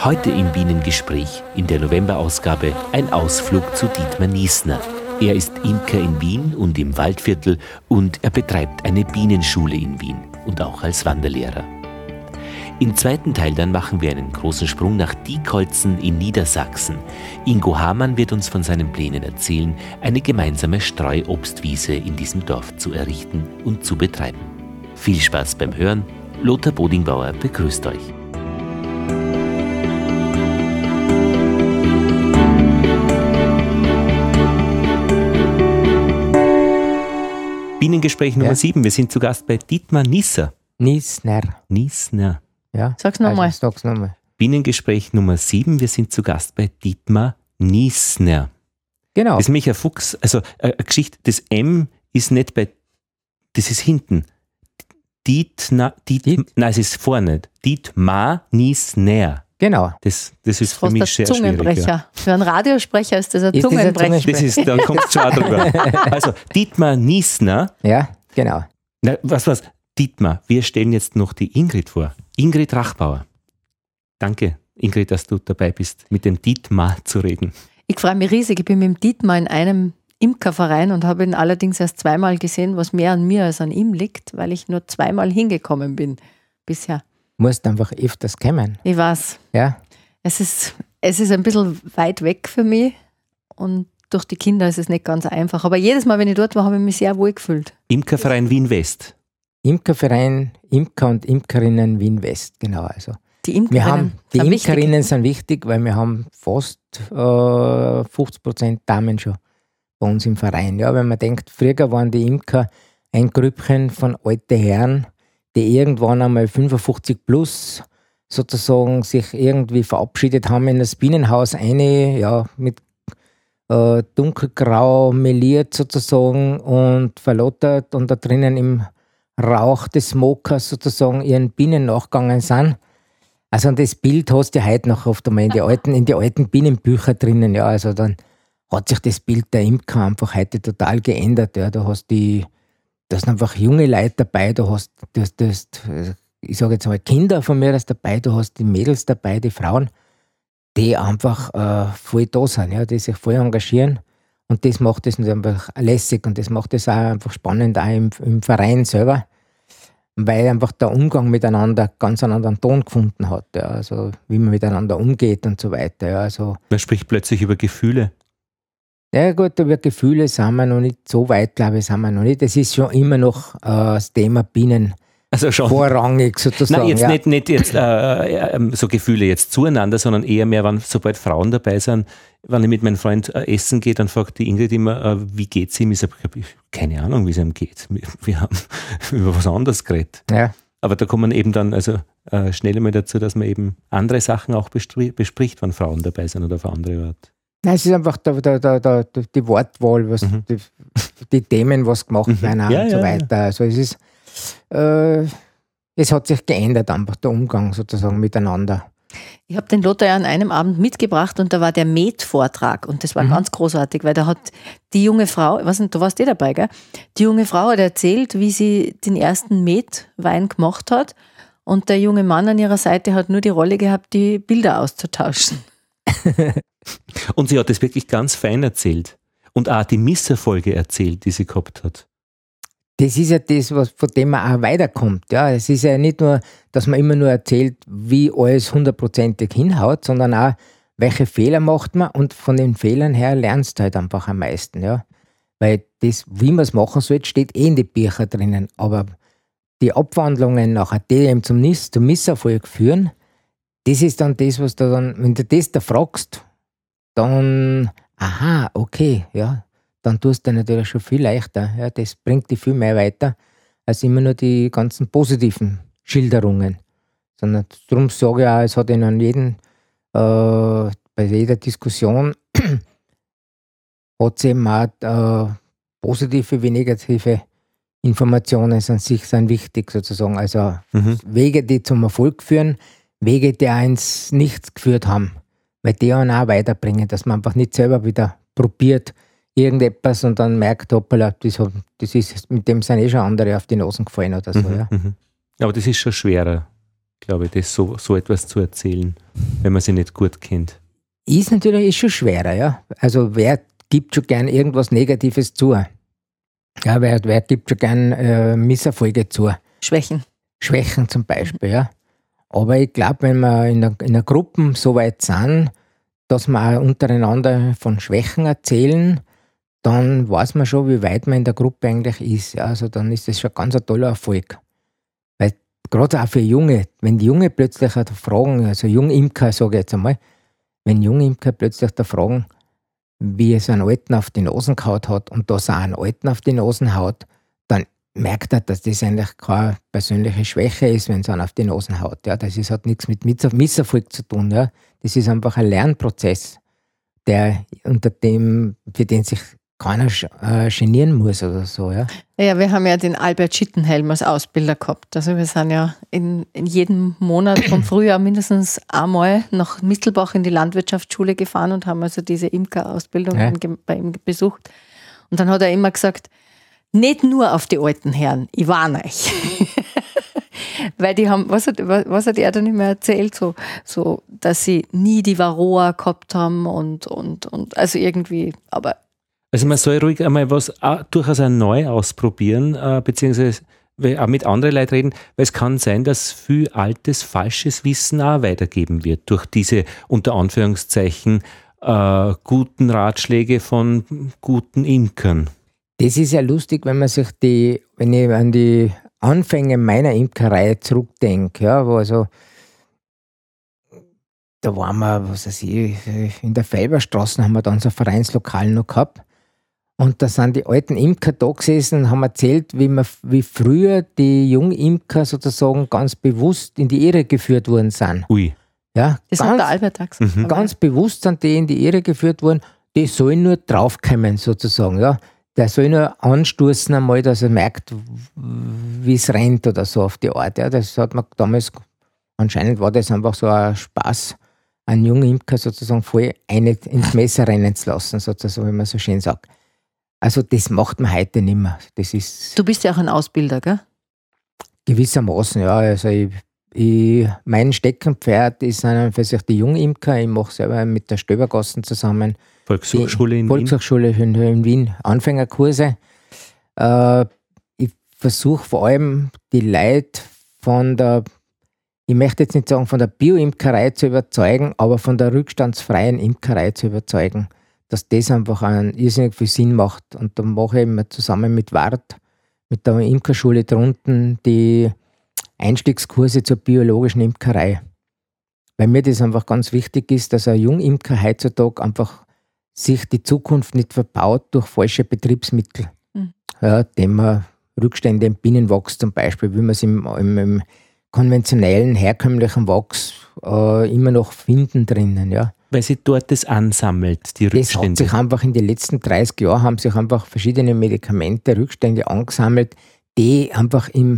Heute im Bienengespräch in der Novemberausgabe ein Ausflug zu Dietmar Niesner. Er ist Imker in Wien und im Waldviertel und er betreibt eine Bienenschule in Wien und auch als Wanderlehrer. Im zweiten Teil dann machen wir einen großen Sprung nach Diekholzen in Niedersachsen. Ingo Hamann wird uns von seinen Plänen erzählen, eine gemeinsame Streuobstwiese in diesem Dorf zu errichten und zu betreiben. Viel Spaß beim Hören. Lothar Bodingbauer begrüßt euch. Bienengespräch Nummer 7. Wir sind zu Gast bei Dietmar Niesner. Niesner. Ja. Sag's nochmal. Also, sag's nochmal. Bienengespräch Nummer 7. Wir sind zu Gast bei Dietmar Niesner. Genau. Das ist nämlich ein Fuchs, also eine Geschichte, das M ist nicht bei, das ist hinten. Nein, es ist vorne. Dietmar Niesner. Genau. Das ist für Fast mich ein sehr Zungenbrecher. schwierig. Ja. Für einen Radiosprecher ist das ein Ist das ein Zungenbrecher. Das ist, da kommt es schon drüber. Also, Dietmar Niesner. Ja, genau. Na, was? Dietmar, wir stellen jetzt noch die Ingrid vor. Ingrid Rachbauer. Danke, Ingrid, dass du dabei bist, mit dem Dietmar zu reden. Ich freue mich riesig. Ich bin mit dem Dietmar in einem Imkerverein und habe ihn allerdings erst zweimal gesehen, was mehr an mir als an ihm liegt, weil ich nur zweimal hingekommen bin bisher. Musst einfach öfters kommen. Ich weiß. Ja. Es ist ein bisschen weit weg für mich und durch die Kinder ist es nicht ganz einfach. Aber jedes Mal, wenn ich dort war, habe ich mich sehr wohl gefühlt. Imkerverein Wien West. Imkerverein, Imker und Imkerinnen Wien West, genau. Also Die Imkerinnen, die sind Imkerinnen wichtig. sind wichtig, weil wir haben fast 50% Damen schon bei uns im Verein. Ja, wenn man denkt, früher waren die Imker ein Grüppchen von alten Herren, die irgendwann einmal 55 plus sozusagen sich irgendwie verabschiedet haben in das Bienenhaus mit dunkelgrau meliert sozusagen und verlottert und da drinnen im Rauch des Smokers sozusagen ihren Bienen nachgegangen sind. Also und das Bild hast du heute noch oft einmal in die alten Bienenbücher drinnen. Ja, also dann hat sich das Bild der Imker einfach heute total geändert. Ja, da sind einfach junge Leute dabei, ich sage jetzt mal Kinder von mir dabei, du hast die Mädels dabei, die Frauen, die einfach voll da sind, ja, die sich voll engagieren. Und das macht es einfach lässig und das macht es auch einfach spannend, auch im Verein selber, weil einfach der Umgang miteinander ganz einen anderen Ton gefunden hat. Ja, also wie man miteinander umgeht und so weiter. Ja, also, Man spricht plötzlich über Gefühle. ja gut, über Gefühle sind wir noch nicht so weit, glaube ich, sind wir noch nicht. Das ist schon immer noch das Thema Bienen. Also schon. Vorrangig sozusagen. Nein, jetzt ja. nicht jetzt so Gefühle jetzt zueinander, sondern eher mehr, sobald Frauen dabei sind. Wenn ich mit meinem Freund essen gehe, dann fragt die Ingrid immer, wie geht's ihm? Ich sage, keine Ahnung, wie es ihm geht. Wir haben über was anderes geredet. Ja. Aber da kommt man eben dann schnell einmal dazu, dass man eben andere Sachen auch bespricht, wenn Frauen dabei sind oder auf andere Art. Nein, es ist einfach die Wortwahl, was die Themen, was gemacht werden und so weiter. Also es ist es hat sich geändert, einfach der Umgang sozusagen miteinander. Ich habe den Lothar ja an einem Abend mitgebracht und da war der Met-Vortrag und das war ganz großartig, weil da hat die junge Frau, ich weiß nicht, du warst dabei, gell? Die junge Frau hat erzählt, wie sie den ersten Met-Wein gemacht hat und der junge Mann an ihrer Seite hat nur die Rolle gehabt, die Bilder auszutauschen. Und sie hat das wirklich ganz fein erzählt und auch die Misserfolge erzählt, die sie gehabt hat. Das ist ja das, von dem man auch weiterkommt. Ja, es ist ja nicht nur, dass man immer nur erzählt, wie alles 100%ig hinhaut, sondern auch, welche Fehler macht man und von den Fehlern her lernst du halt einfach am meisten. Ja. Weil das, wie man es machen soll, steht in den Büchern drinnen. Aber die Abwandlungen nachher, die eben zum Misserfolg führen, das ist dann das, was du dann, wenn du das da fragst, dann, aha, okay, ja. Dann tust du natürlich schon viel leichter. Ja, das bringt dich viel mehr weiter, als immer nur die ganzen positiven Schilderungen. Sondern darum sage ich auch, es hat an jedem, bei jeder Diskussion hat es eben auch positive wie negative Informationen an sich sind wichtig sozusagen. Also Wege, die zum Erfolg führen, Wege, die ins Nichts geführt haben. Weil die einen auch weiterbringen, dass man einfach nicht selber wieder probiert, irgendetwas und dann merkt, hoppala, das ist, mit dem sind schon andere auf die Nasen gefallen oder so. Ja. Aber das ist schon schwerer, glaube ich, das so etwas zu erzählen, wenn man sie nicht gut kennt. Ist schon schwerer, ja. Also wer gibt schon gern irgendwas Negatives zu? Ja, wer gibt schon gern Misserfolge zu? Schwächen zum Beispiel, ja. Aber ich glaube, wenn wir in einer Gruppe so weit sind, dass wir auch untereinander von Schwächen erzählen, dann weiß man schon, wie weit man in der Gruppe eigentlich ist. Ja. Also dann ist das schon ganz ein toller Erfolg. Weil gerade auch für Junge, wenn die Junge plötzlich fragen, also Jungimker sage ich jetzt einmal, wenn Jungimker plötzlich da fragen, wie es einen Alten auf die Nasen gehaut hat und dass er einen Alten auf die Nasen haut, dann merkt er, dass das eigentlich keine persönliche Schwäche ist, wenn es einen auf die Nasen haut. Ja. Das hat nichts mit Misserfolg zu tun. Ja. Das ist einfach ein Lernprozess, für den sich keiner genieren muss oder so. Ja. Ja, wir haben ja den Albert Schittenhelm als Ausbilder gehabt. Also wir sind ja in jedem Monat vom Frühjahr mindestens einmal nach Mistelbach in die Landwirtschaftsschule gefahren und haben also diese Imker-Ausbildung bei ihm besucht. Und dann hat er immer gesagt, nicht nur auf die alten Herren, ich warne euch. Weil die haben, was hat er dann immer erzählt, so, dass sie nie die Varroa gehabt haben und also irgendwie, aber. Also man soll ruhig einmal was durchaus auch neu ausprobieren, beziehungsweise auch mit anderen Leuten reden, weil es kann sein, dass viel altes, falsches Wissen auch weitergeben wird durch diese, unter Anführungszeichen, guten Ratschläge von guten Imkern. Das ist ja lustig, wenn ich an die Anfänge meiner Imkerei zurückdenke, ja, wo also da waren wir, was weiß ich, in der Felberstraße haben wir dann so ein Vereinslokal noch gehabt. Und da sind die alten Imker da gesessen und haben erzählt, wie früher die Jungimker sozusagen ganz bewusst in die Irre geführt worden sind. Ui. Ja, das hat der Albert auch gesagt. Ganz bewusst sind die in die Irre geführt worden, die sollen nur draufkommen sozusagen, ja. Der soll nur anstoßen einmal, dass er merkt, wie es rennt oder so auf die Art. Ja, das hat man damals, anscheinend war das einfach so ein Spaß, einen jungen Imker sozusagen voll ins Messer rennen zu lassen, sozusagen, wie man so schön sagt. Also das macht man heute nicht mehr. Das ist du bist ja auch ein Ausbilder, gell? Gewissermaßen, ja. Also mein Steckenpferd ist für sich die Jungimker. Ich mache selber mit der Stöbergassen zusammen Volkshochschule in Wien, Anfängerkurse. Ich versuche vor allem die Leute ich möchte jetzt nicht sagen von der Bio-Imkerei zu überzeugen, aber von der rückstandsfreien Imkerei zu überzeugen, dass das einfach irrsinnig viel Sinn macht. Und dann mache ich immer zusammen mit Wart, mit der Imkerschule drunten, die Einstiegskurse zur biologischen Imkerei. Weil mir das einfach ganz wichtig ist, dass ein Jungimker heutzutage einfach sich die Zukunft nicht verbaut durch falsche Betriebsmittel. Ja, dem man Rückstände im Bienenwachs zum Beispiel, wie man es im konventionellen, herkömmlichen Wachs immer noch finden drinnen. Ja. Weil sie dort das ansammelt, die Rückstände. Das hat sich einfach in den letzten 30 Jahren haben sich einfach verschiedene Medikamente, Rückstände angesammelt, die einfach im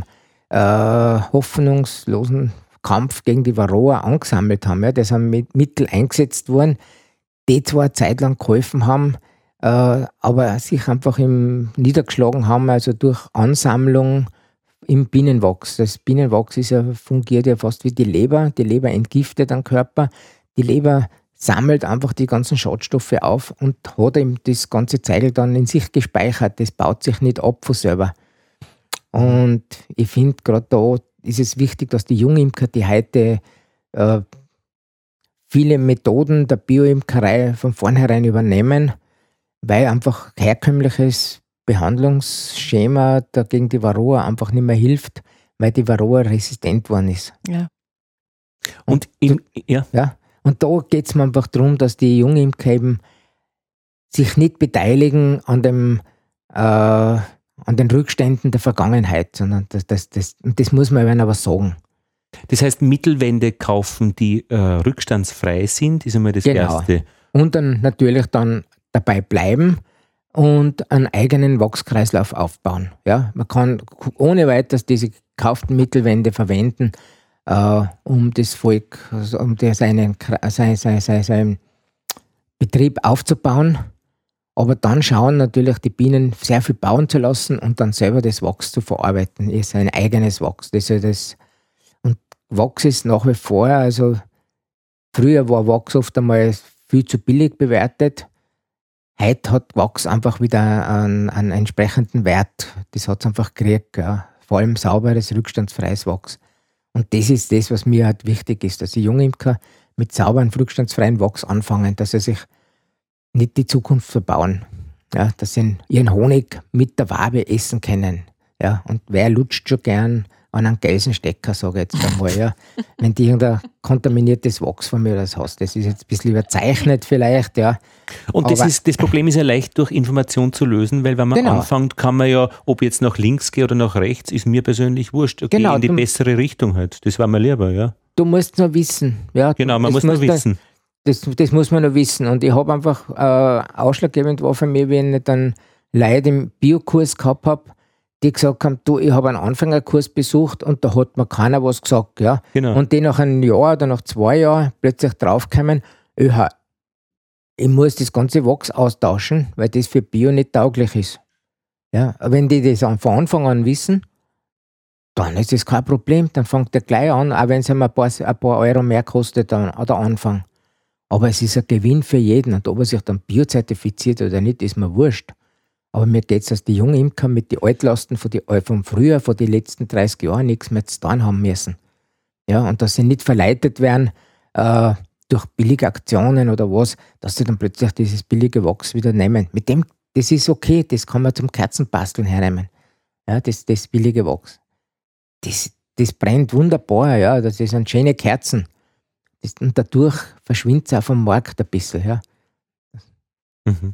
hoffnungslosen Kampf gegen die Varroa angesammelt haben. Ja. Das sind Mittel eingesetzt worden, die zwar eine Zeit lang geholfen haben, aber sich einfach niedergeschlagen haben, also durch Ansammlung im Bienenwachs. Das Bienenwachs fungiert ja fast wie die Leber. Die Leber entgiftet den Körper. Die Leber sammelt einfach die ganzen Schadstoffe auf und hat ihm das ganze Zeug dann in sich gespeichert. Das baut sich nicht ab von selber. Und ich finde, gerade da ist es wichtig, dass die Jungimker, die heute viele Methoden der Bioimkerei von vornherein übernehmen, weil einfach herkömmliches Behandlungsschema gegen die Varroa einfach nicht mehr hilft, weil die Varroa resistent worden ist. Ja. Und da geht es mir einfach darum, dass die Jungimker eben sich nicht beteiligen an den Rückständen der Vergangenheit, sondern das muss man ihnen aber sagen. Das heißt, Mittelwände kaufen, die rückstandsfrei sind, ist einmal das Erste. Und dann natürlich dann dabei bleiben und einen eigenen Wachskreislauf aufbauen. Ja, man kann ohne weiteres diese gekauften Mittelwände verwenden, um das Volk, um seinen Betrieb aufzubauen. Aber dann schauen natürlich die Bienen sehr viel bauen zu lassen und dann selber das Wachs zu verarbeiten, sein eigenes Wachs. Und Wachs ist nach wie vor, also früher war Wachs oft einmal viel zu billig bewertet. Heute hat Wachs einfach wieder einen entsprechenden Wert. Das hat es einfach gekriegt. Ja. Vor allem sauberes, rückstandsfreies Wachs. Und das ist das, was mir halt wichtig ist, dass die Jungimker mit sauberem, rückstandsfreien Wachs anfangen, dass sie sich nicht die Zukunft verbauen. Ja, dass sie ihren Honig mit der Wabe essen können. Ja, und wer lutscht schon gern an einen Gelsenstecker, sage ich jetzt einmal, ja. Wenn die irgendein kontaminiertes Wachs von mir das hast. Das ist jetzt ein bisschen überzeichnet vielleicht, ja. Und das Problem ist ja leicht durch Information zu lösen, weil wenn man anfängt, kann man ja, ob jetzt nach links gehe oder nach rechts, ist mir persönlich wurscht. Okay, in die bessere Richtung halt. Das war mir lieber, ja. Du musst nur wissen. Ja, genau, man muss nur wissen. Das muss man noch wissen. Und ich habe einfach ausschlaggebend war für mich, wenn ich dann Leute im Biokurs gehabt habe, die gesagt haben, du, ich habe einen Anfängerkurs besucht und da hat mir keiner was gesagt. Ja. Genau. Und die nach einem Jahr oder nach 2 Jahren plötzlich draufkommen, ich muss das ganze Wachs austauschen, weil das für Bio nicht tauglich ist. Ja. Wenn die das von Anfang an wissen, dann ist das kein Problem. Dann fängt der gleich an, auch wenn es ihm ein paar Euro mehr kostet an der Anfang. Aber es ist ein Gewinn für jeden. Und ob er sich dann biozertifiziert oder nicht, ist mir wurscht. Aber mir geht es, dass die jungen Imker mit den Altlasten von früher, von den letzten 30 Jahren, nichts mehr zu tun haben müssen. Ja, und dass sie nicht verleitet werden durch billige Aktionen oder was, dass sie dann plötzlich dieses billige Wachs wieder nehmen. Mit dem, das ist okay, das kann man zum Kerzenbasteln hernehmen. Ja, das billige Wachs. Das brennt wunderbar, ja, das sind schöne Kerzen. Und dadurch verschwindet es auch vom Markt ein bisschen. Ja. Mhm.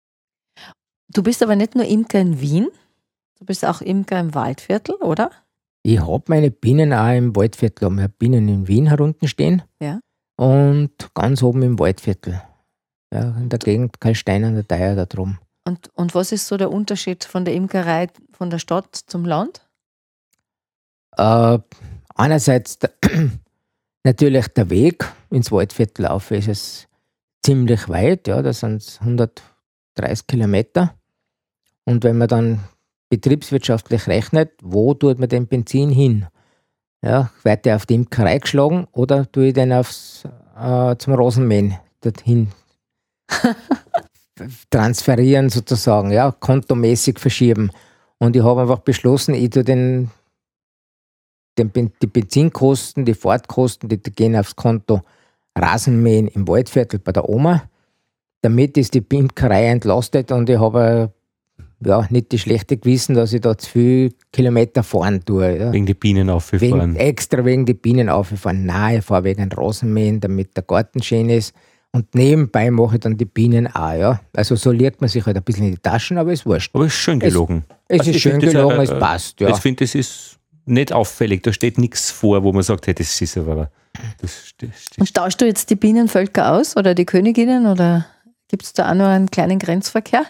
Du bist aber nicht nur Imker in Wien, du bist auch Imker im Waldviertel, oder? Ich habe meine Bienen auch im Waldviertel. Ich habe Bienen in Wien herunten stehen und ganz oben im Waldviertel. Ja, in der Gegend Karlstein an der Theier da drum. Und was ist so der Unterschied von der Imkerei von der Stadt zum Land? Einerseits natürlich der Weg ins Waldviertel auf ist es ziemlich weit, ja, das sind 130 Kilometer. Und wenn man dann betriebswirtschaftlich rechnet, wo tut man den Benzin hin? Ja, wird der auf die Imkerei geschlagen oder tue ich den zum Rasenmähen dorthin transferieren sozusagen, ja, kontomäßig verschieben. Und ich habe einfach beschlossen, ich tue die Benzinkosten, die Fahrtkosten, die gehen aufs Konto Rasenmähen im Waldviertel bei der Oma. Damit ist die Imkerei entlastet und ich habe nicht das schlechte Gewissen, dass ich da zu viele Kilometer fahren tue. Ja. Wegen die Bienen aufgefahren. Extra wegen die Bienen aufgefahren. Nein, ich fahre wegen Rasenmähen, damit der Garten schön ist. Und nebenbei mache ich dann die Bienen auch. Ja. Also so legt man sich halt ein bisschen in die Taschen, aber es ist wurscht. Aber es ist schön gelogen. Es ist schön gelogen, es passt. Ja. Ich finde, das ist nicht auffällig. Da steht nichts vor, wo man sagt, hey, das ist aber... Und tauschst du jetzt die Bienenvölker aus oder die Königinnen oder gibt es da auch noch einen kleinen Grenzverkehr?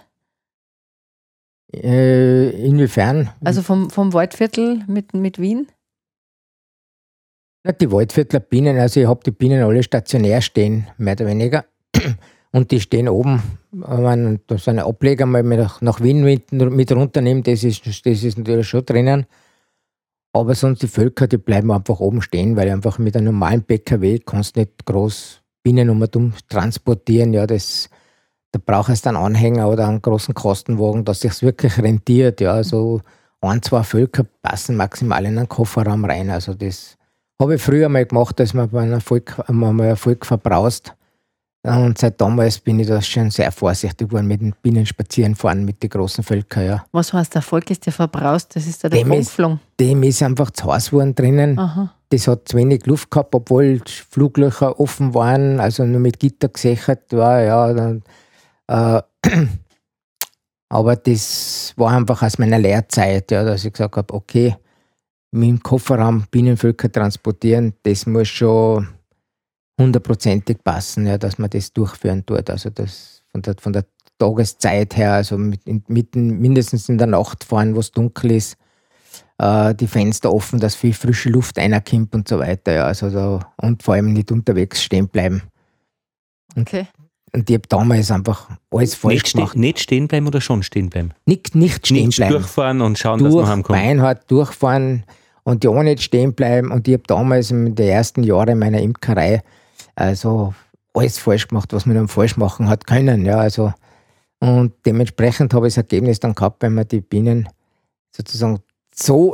Inwiefern? Also vom Waldviertel mit Wien? Ja, die Waldviertler Bienen, also ich habe die Bienen alle stationär stehen, mehr oder weniger. Und die stehen oben. Wenn da so eine Ableger mal nach Wien mit runternehmen, das ist natürlich schon drinnen. Aber sonst die Völker, die bleiben einfach oben stehen, weil einfach mit einem normalen PKW kannst du nicht groß Bienen transportieren. Ja, da brauchst du einen Anhänger oder einen großen Kostenwagen, dass sich wirklich rentiert. Ja, also 1-2 Völker passen maximal in einen Kofferraum rein. Also das habe ich früher mal gemacht, dass man bei einem Volk verbraust. Und seit damals bin ich da schon sehr vorsichtig geworden mit den Bienen spazieren fahren mit den großen Völkern. Ja. Was heißt, der Volk ist ja verbraust? Das ist ja der Funkflung. Dem ist einfach zu Hause geworden drinnen. Aha. Das hat zu wenig Luft gehabt, obwohl die Fluglöcher offen waren, also nur mit Gitter gesichert war. Ja, aber das war einfach aus meiner Lehrzeit, ja, dass ich gesagt habe, okay, mit dem Kofferraum Bienenvölker transportieren, das muss schon 100%ig passen, ja, dass man das durchführen tut. Also das von der Tageszeit her, also mindestens in der Nacht fahren, wo es dunkel ist, die Fenster offen, dass viel frische Luft reinkommt und so weiter. Ja, also und vor allem nicht unterwegs stehen bleiben. Okay. Und ich habe damals einfach alles falsch gemacht. Nicht stehen bleiben oder schon stehen bleiben? Nicht stehen bleiben. Durchfahren und schauen, dass man heimkommt. Beinhart durchfahren. und ja nicht stehen bleiben. Und ich habe damals in den ersten Jahren meiner Imkerei also alles falsch gemacht, was man dann falsch machen hat können. Ja, also, und dementsprechend habe ich das Ergebnis dann gehabt, wenn man die Bienen sozusagen so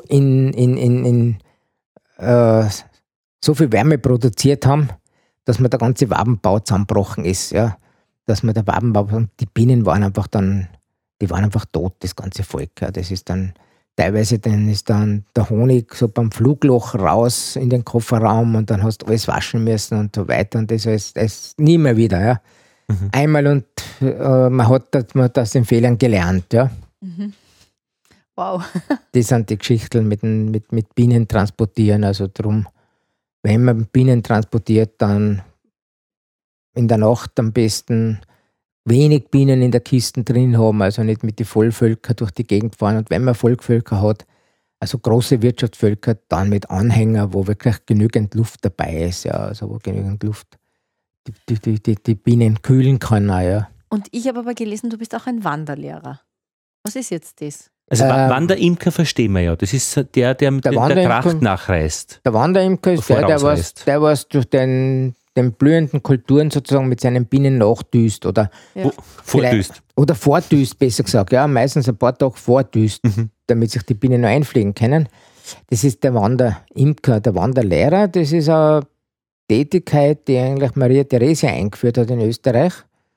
so viel Wärme produziert haben, dass mir der ganze Wabenbau zusammengebrochen ist. Ja. Dass man der Wabenbau, die Bienen waren einfach tot, das ganze Volk. Ja. Das ist dann teilweise, dann ist dann der Honig so beim Flugloch raus in den Kofferraum und dann hast du alles waschen müssen und so weiter. Und das ist nie mehr wieder. Ja. Mhm. Einmal und man hat aus den Fehlern gelernt. Ja. Mhm. Wow. Das sind die Geschichten mit Bienen transportieren. Also drum, wenn man Bienen transportiert, dann in der Nacht am besten wenig Bienen in der Kiste drin haben, also nicht mit den Vollvölkern durch die Gegend fahren. Und wenn man Vollvölker hat, also große Wirtschaftsvölker, dann mit Anhänger, wo wirklich genügend Luft dabei ist, ja, also wo genügend Luft die Bienen kühlen kann. Auch, ja. Und ich habe aber gelesen, du bist auch ein Wanderlehrer. Was ist jetzt das? Also Wanderimker verstehen wir ja. Das ist der mit der Tracht nachreist. Der Wanderimker ist der was durch den blühenden Kulturen sozusagen mit seinen Bienen nachdüst oder vordüst. Oder vordüst, besser gesagt. Ja, meistens ein paar Tage vordüst, damit sich die Bienen noch einfliegen können. Das ist der Wanderimker, der Wanderlehrer. Das ist eine Tätigkeit, die eigentlich Maria Theresia eingeführt hat in Österreich.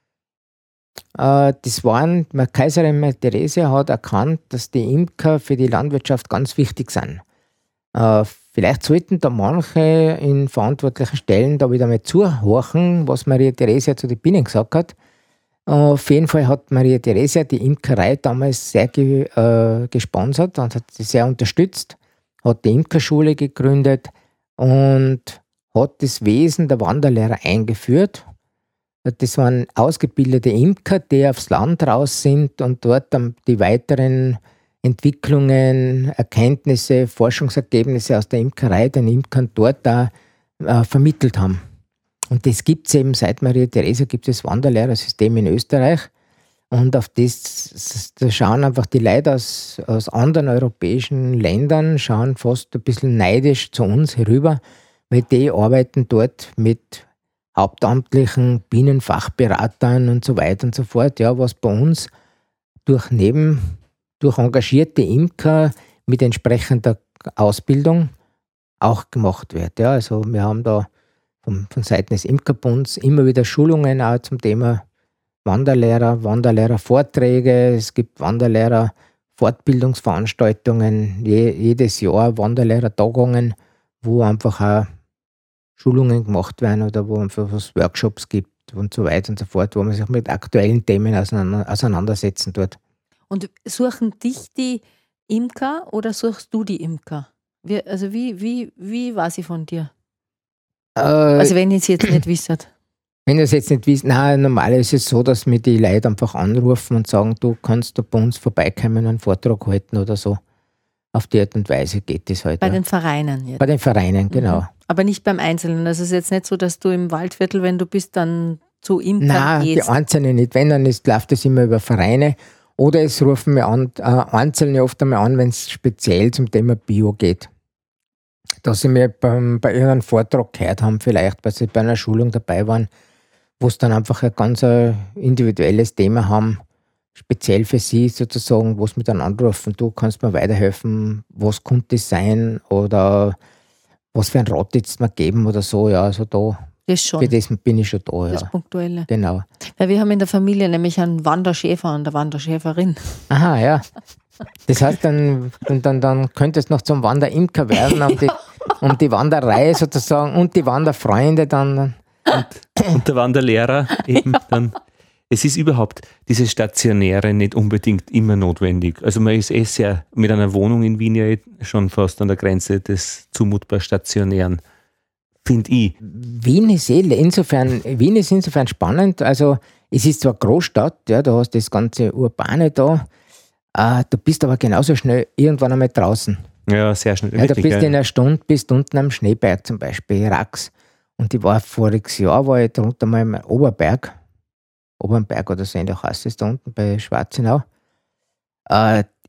Kaiserin Maria Theresia hat erkannt, dass die Imker für die Landwirtschaft ganz wichtig sind. Vielleicht sollten da manche in verantwortlichen Stellen da wieder mal zuhorchen, was Maria Theresia zu den Bienen gesagt hat. Auf jeden Fall hat Maria Theresia die Imkerei damals sehr gesponsert und hat sie sehr unterstützt, hat die Imkerschule gegründet und hat das Wesen der Wanderlehrer eingeführt. Das waren ausgebildete Imker, die aufs Land raus sind und dort dann die weiteren Entwicklungen, Erkenntnisse, Forschungsergebnisse aus der Imkerei den Imkern dort da vermittelt haben. Und das gibt es eben, seit Maria Theresia gibt es das Wanderlehrersystem in Österreich. Und auf das schauen einfach die Leute aus anderen europäischen Ländern, schauen fast ein bisschen neidisch zu uns herüber, weil die arbeiten dort mit hauptamtlichen Bienenfachberatern und so weiter und so fort, ja, was bei uns durch engagierte Imker mit entsprechender Ausbildung auch gemacht wird. Ja, also wir haben da von Seiten des Imkerbunds immer wieder Schulungen auch zum Thema Wanderlehrervorträge, es gibt Wanderlehrer-Fortbildungsveranstaltungen, jedes Jahr Wanderlehrertagungen, wo einfach auch Schulungen gemacht werden oder wo einfach Workshops gibt und so weiter und so fort, wo man sich mit aktuellen Themen auseinandersetzen tut. Und suchen dich die Imker oder suchst du die Imker? Wie war sie von dir? Also wenn ihr es jetzt nicht wisst. Wenn ihr es jetzt nicht wisst, nein, normal ist es so, dass mir die Leute einfach anrufen und sagen, du kannst da bei uns vorbeikommen und einen Vortrag halten oder so. Auf die Art und Weise geht das halt. Bei den Vereinen jetzt? Bei den Vereinen, genau. Aber nicht beim Einzelnen. Also es ist jetzt nicht so, dass du im Waldviertel, wenn du bist, dann zu Imkern gehst? Nein, die Einzelnen nicht. Wenn, dann läuft das immer über Vereine. Oder es rufen mir Einzelne oft einmal an, wenn es speziell zum Thema Bio geht. Dass sie mir bei irgendeinem Vortrag gehört haben, vielleicht, weil sie bei einer Schulung dabei waren, wo es dann einfach ein ganz individuelles Thema haben, speziell für sie sozusagen, wo sie mich dann anrufen, du kannst mir weiterhelfen, was könnte das sein oder was für ein Rat jetzt mir geben oder so, ja, also da. Das schon. Für das bin ich schon da, ja. Das Punktuelle. Genau. Weil wir haben in der Familie nämlich einen Wanderschäfer und eine Wanderschäferin. Aha, ja. Das heißt, dann könnte es noch zum Wanderimker werden, um die Wanderei sozusagen und die Wanderfreunde dann. Und der Wanderlehrer eben dann. Es ist überhaupt dieses Stationäre nicht unbedingt immer notwendig. Also man ist sehr mit einer Wohnung in Wien ja schon fast an der Grenze des zumutbar Stationären, finde ich. Wien ist insofern spannend. Also es ist zwar Großstadt, ja, du hast das ganze Urbane da, du bist aber genauso schnell irgendwann einmal draußen. Ja, sehr schnell. Ja, du bist in einer Stunde unten am Schneeberg zum Beispiel, Rax. Und voriges Jahr war ich drunter mal im Obernberg oder so ähnlich heißt es da unten bei Schwarzenau.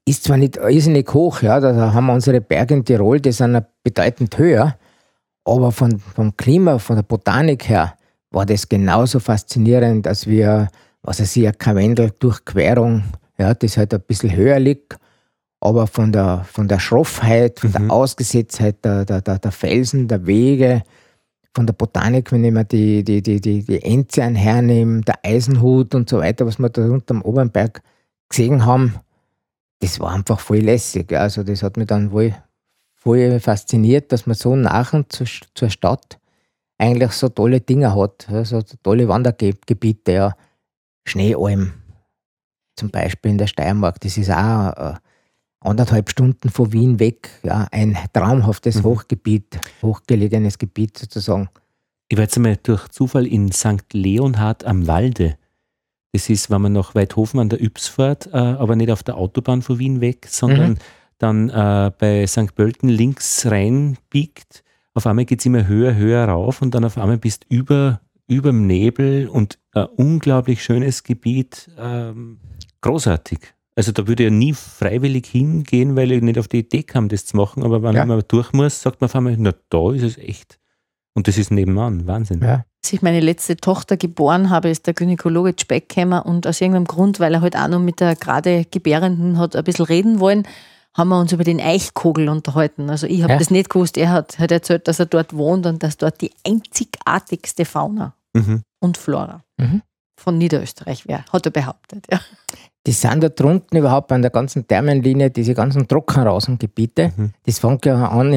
ist zwar nicht irrsinnig hoch, ja, da haben wir unsere Berge in Tirol, die sind bedeutend höher, aber vom Klima, von der Botanik her, war das genauso faszinierend, als wir, eine Karwendel-Durchquerung, ja, das halt ein bisschen höher liegt, aber von der Schroffheit, von der Ausgesetztheit der Felsen, der Wege, von der Botanik, wenn ich mir die Enzian hernehme, der Eisenhut und so weiter, was wir da unten am Obernberg gesehen haben, das war einfach voll lässig. Also das hat mich dann voll fasziniert, dass man so nahe zur Stadt eigentlich so tolle Dinge hat, so tolle Wandergebiete, ja. Schneealm zum Beispiel in der Steiermark, das ist auch 1,5 Stunden von Wien weg, ja, ein traumhaftes hochgelegenes Gebiet sozusagen. Ich war jetzt einmal durch Zufall in St. Leonhard am Walde. Das ist, wenn man nach Weidhofen an der Ybbs fährt, aber nicht auf der Autobahn von Wien weg, sondern dann bei St. Pölten links rein biegt. Auf einmal geht es immer höher rauf und dann auf einmal bist du überm Nebel und ein unglaublich schönes Gebiet, großartig. Also da würde ich ja nie freiwillig hingehen, weil ich nicht auf die Idee kam, das zu machen, aber wenn man durch muss, sagt man auf einmal, na da ist es echt. Und das ist nebenan, Wahnsinn. Ja. Als ich meine letzte Tochter geboren habe, ist der Gynäkologe zu Speck gekommen und aus irgendeinem Grund, weil er halt auch noch mit der gerade Gebärenden hat ein bisschen reden wollen, haben wir uns über den Eichkogel unterhalten. Also ich habe das nicht gewusst, er hat erzählt, dass er dort wohnt und dass dort die einzigartigste Fauna und Flora von Niederösterreich wäre, hat er behauptet. Ja. Die sind da drunten überhaupt an der ganzen Thermenlinie, diese ganzen Trockenrasengebiete. Das fängt ja an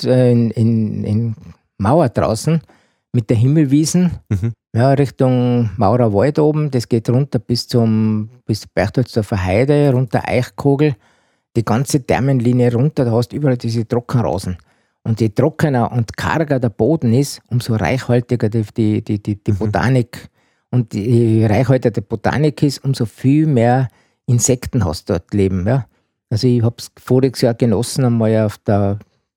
in Mauer draußen mit der Himmelwiesen, Richtung Maurerwald oben. Das geht runter bis Berchtoldsdorfer Heide, runter Eichkogel. Die ganze Thermenlinie runter, da hast du überall diese Trockenrasen. Und je trockener und karger der Boden ist, umso reichhaltiger die Botanik. Und je reichhaltiger die Botanik ist, umso viel mehr Insekten hast du dort leben. Ja? Also ich habe es voriges Jahr genossen, einmal auf der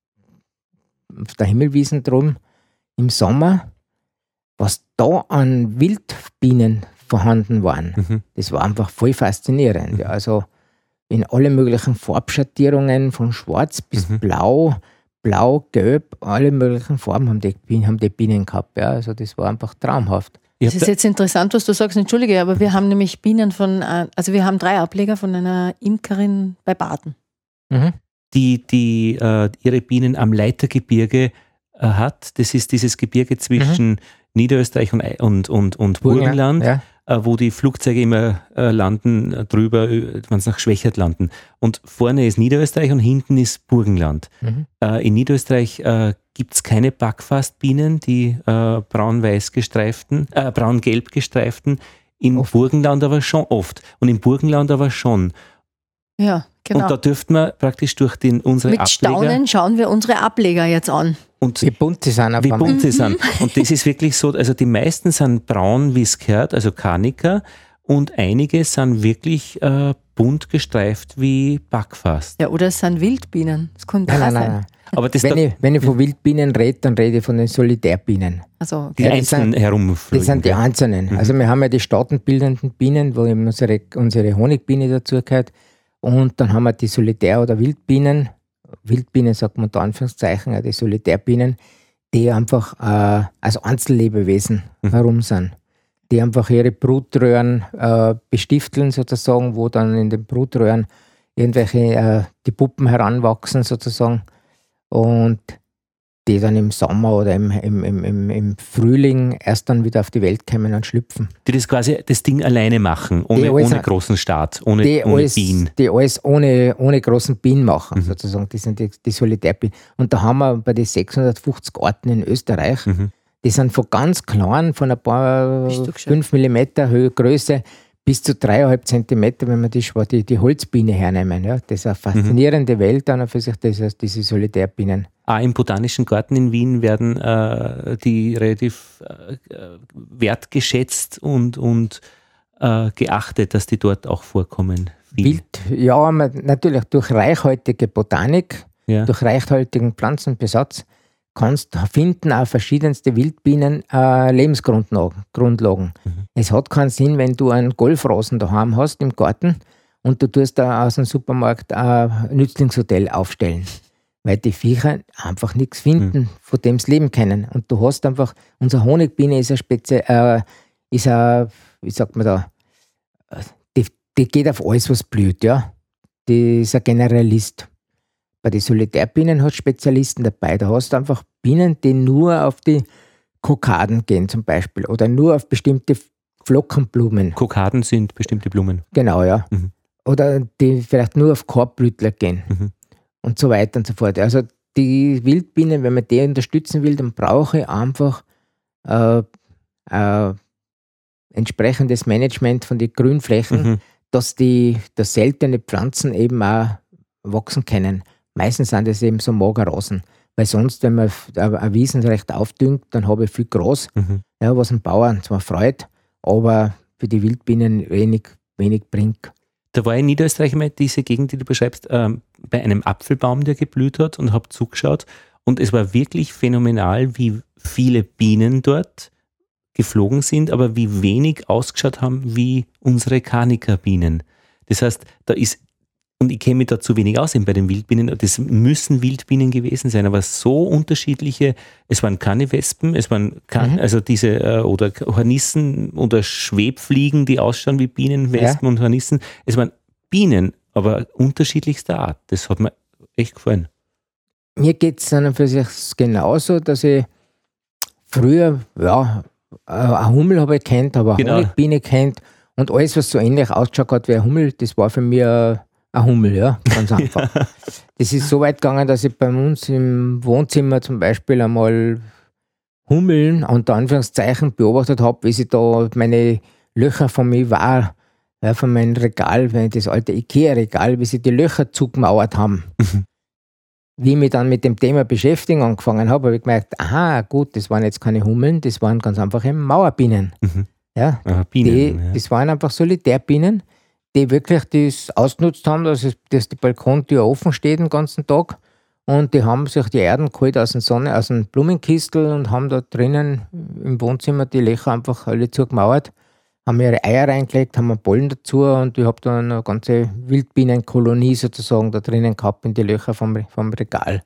Himmelwiesen drum im Sommer, was da an Wildbienen vorhanden waren. Das war einfach voll faszinierend. Ja? Also in alle möglichen Farbschattierungen, von schwarz bis blau, gelb, alle möglichen Farben haben die Bienen gehabt. Ja? Also das war einfach traumhaft. Das ist jetzt interessant, was du sagst, entschuldige, aber wir haben nämlich Bienen wir haben 3 Ableger von einer Imkerin bei Baden. Die ihre Bienen am Leitergebirge hat. Das ist dieses Gebirge zwischen Niederösterreich und Burgenland, wo die Flugzeuge immer landen drüber, wenn sie nach Schwächert landen. Und vorne ist Niederösterreich und hinten ist Burgenland. In Niederösterreich gibt es keine Backfastbienen, die braun-gelb gestreiften. In Burgenland aber schon oft. Und im Burgenland aber schon. Ja, genau. Und da dürften wir praktisch durch unsere Mit Ableger... Staunen schauen wir unsere Ableger jetzt an. Und wie bunt sie sind. Und das ist wirklich so, also die meisten sind braun, wie es gehört, also Carnica, und einige sind wirklich bunt gestreift wie Backfast. Ja, oder es sind Wildbienen. Das kann sein. Nein. Aber das wenn ich von Wildbienen rede, dann rede ich von den Solitärbienen. Also, okay. Die einzelnen herumfliegen. Das sind die einzelnen. Also wir haben ja die staatenbildenden Bienen, wo eben unsere Honigbiene dazu gehört. Und dann haben wir die Solitär- oder Wildbienen. Wildbienen sagt man unter Anführungszeichen, die Solitärbienen, die einfach als Einzellebewesen herum sind. Die einfach ihre Brutröhren bestifteln sozusagen, wo dann in den Brutröhren irgendwelche die Puppen heranwachsen sozusagen und die dann im Sommer oder im Frühling erst dann wieder auf die Welt kommen und schlüpfen. Die das quasi das Ding alleine machen, ohne großen Staat, ohne Bienen. Die alles ohne großen Bienen machen, sozusagen. Das sind die Solitärbienen. Und da haben wir bei den 650 Arten in Österreich, die sind von ganz klein, von ein paar 5 mm Größe bis zu 3,5 Zentimeter, wenn wir die Holzbiene hernehmen. Ja. Das ist eine faszinierende Welt an und für sich, diese Solitärbienen. Auch im Botanischen Garten in Wien werden die relativ wertgeschätzt und geachtet, dass die dort auch vorkommen. Wild, ja, natürlich durch reichhaltige Botanik, durch reichhaltigen Pflanzenbesatz kannst du finden auch verschiedenste Wildbienen Lebensgrundlagen. Es hat keinen Sinn, wenn du einen Golfrasen daheim hast im Garten und du tust da aus dem Supermarkt ein Nützlingshotel aufstellen. Weil die Viecher einfach nichts finden, von dem sie leben können. Und du hast einfach, unsere Honigbiene ist wie sagt man da, die geht auf alles, was blüht, ja. Die ist ein Generalist. Bei den Solitärbienen hast du Spezialisten dabei. Da hast du einfach Bienen, die nur auf die Kokaden gehen zum Beispiel oder nur auf bestimmte Flockenblumen. Kokaden sind bestimmte Blumen. Genau, ja. Oder die vielleicht nur auf Korbblütler gehen und so weiter und so fort. Also die Wildbienen, wenn man die unterstützen will, dann brauche ich einfach entsprechendes Management von den Grünflächen, dass seltene Pflanzen eben auch wachsen können. Meistens sind das eben so Magerrasen. Weil sonst, wenn man eine Wiesen recht aufdüngt, dann habe ich viel Gras, was den Bauern zwar freut, aber für die Wildbienen wenig bringt. Da war in Niederösterreich mal diese Gegend, die du beschreibst, bei einem Apfelbaum, der geblüht hat, und habe zugeschaut. Und es war wirklich phänomenal, wie viele Bienen dort geflogen sind, aber wie wenig ausgeschaut haben wie unsere Carnica-Bienen. Das heißt, da ist, und ich kenne mich da zu wenig aus eben bei den Wildbienen, das müssen Wildbienen gewesen sein, aber so unterschiedliche, es waren keine Wespen, es waren also diese oder Hornissen oder Schwebfliegen, die ausschauen wie Bienen, Wespen und Hornissen. Es waren Bienen, aber unterschiedlichster Art. Das hat mir echt gefallen. Mir geht es dann für sich genauso, dass ich früher, ein Hummel habe ich kennt, aber eine Honigbiene kennt und alles, was so ähnlich ausgeschaut hat wie ein Hummel, das war für mich ein Hummel, ja, ganz einfach. Das ist so weit gegangen, dass ich bei uns im Wohnzimmer zum Beispiel einmal Hummeln unter Anführungszeichen beobachtet habe, wie sie da meine Löcher von mir von meinem Regal, das alte Ikea-Regal, wie sie die Löcher zugemauert haben. Wie ich mich dann mit dem Thema beschäftigen angefangen habe ich gemerkt, aha, gut, das waren jetzt keine Hummeln, das waren ganz einfache Mauerbienen. Ja, Bienen, das waren einfach Solitärbienen, die wirklich das ausgenutzt haben, dass die Balkontür offen steht den ganzen Tag, und die haben sich die Erden geholt aus dem Blumenkistel und haben da drinnen im Wohnzimmer die Löcher einfach alle zugemauert, haben ihre Eier reingelegt, haben einen Pollen dazu, und ich habe dann eine ganze Wildbienenkolonie sozusagen da drinnen gehabt in die Löcher vom Regal.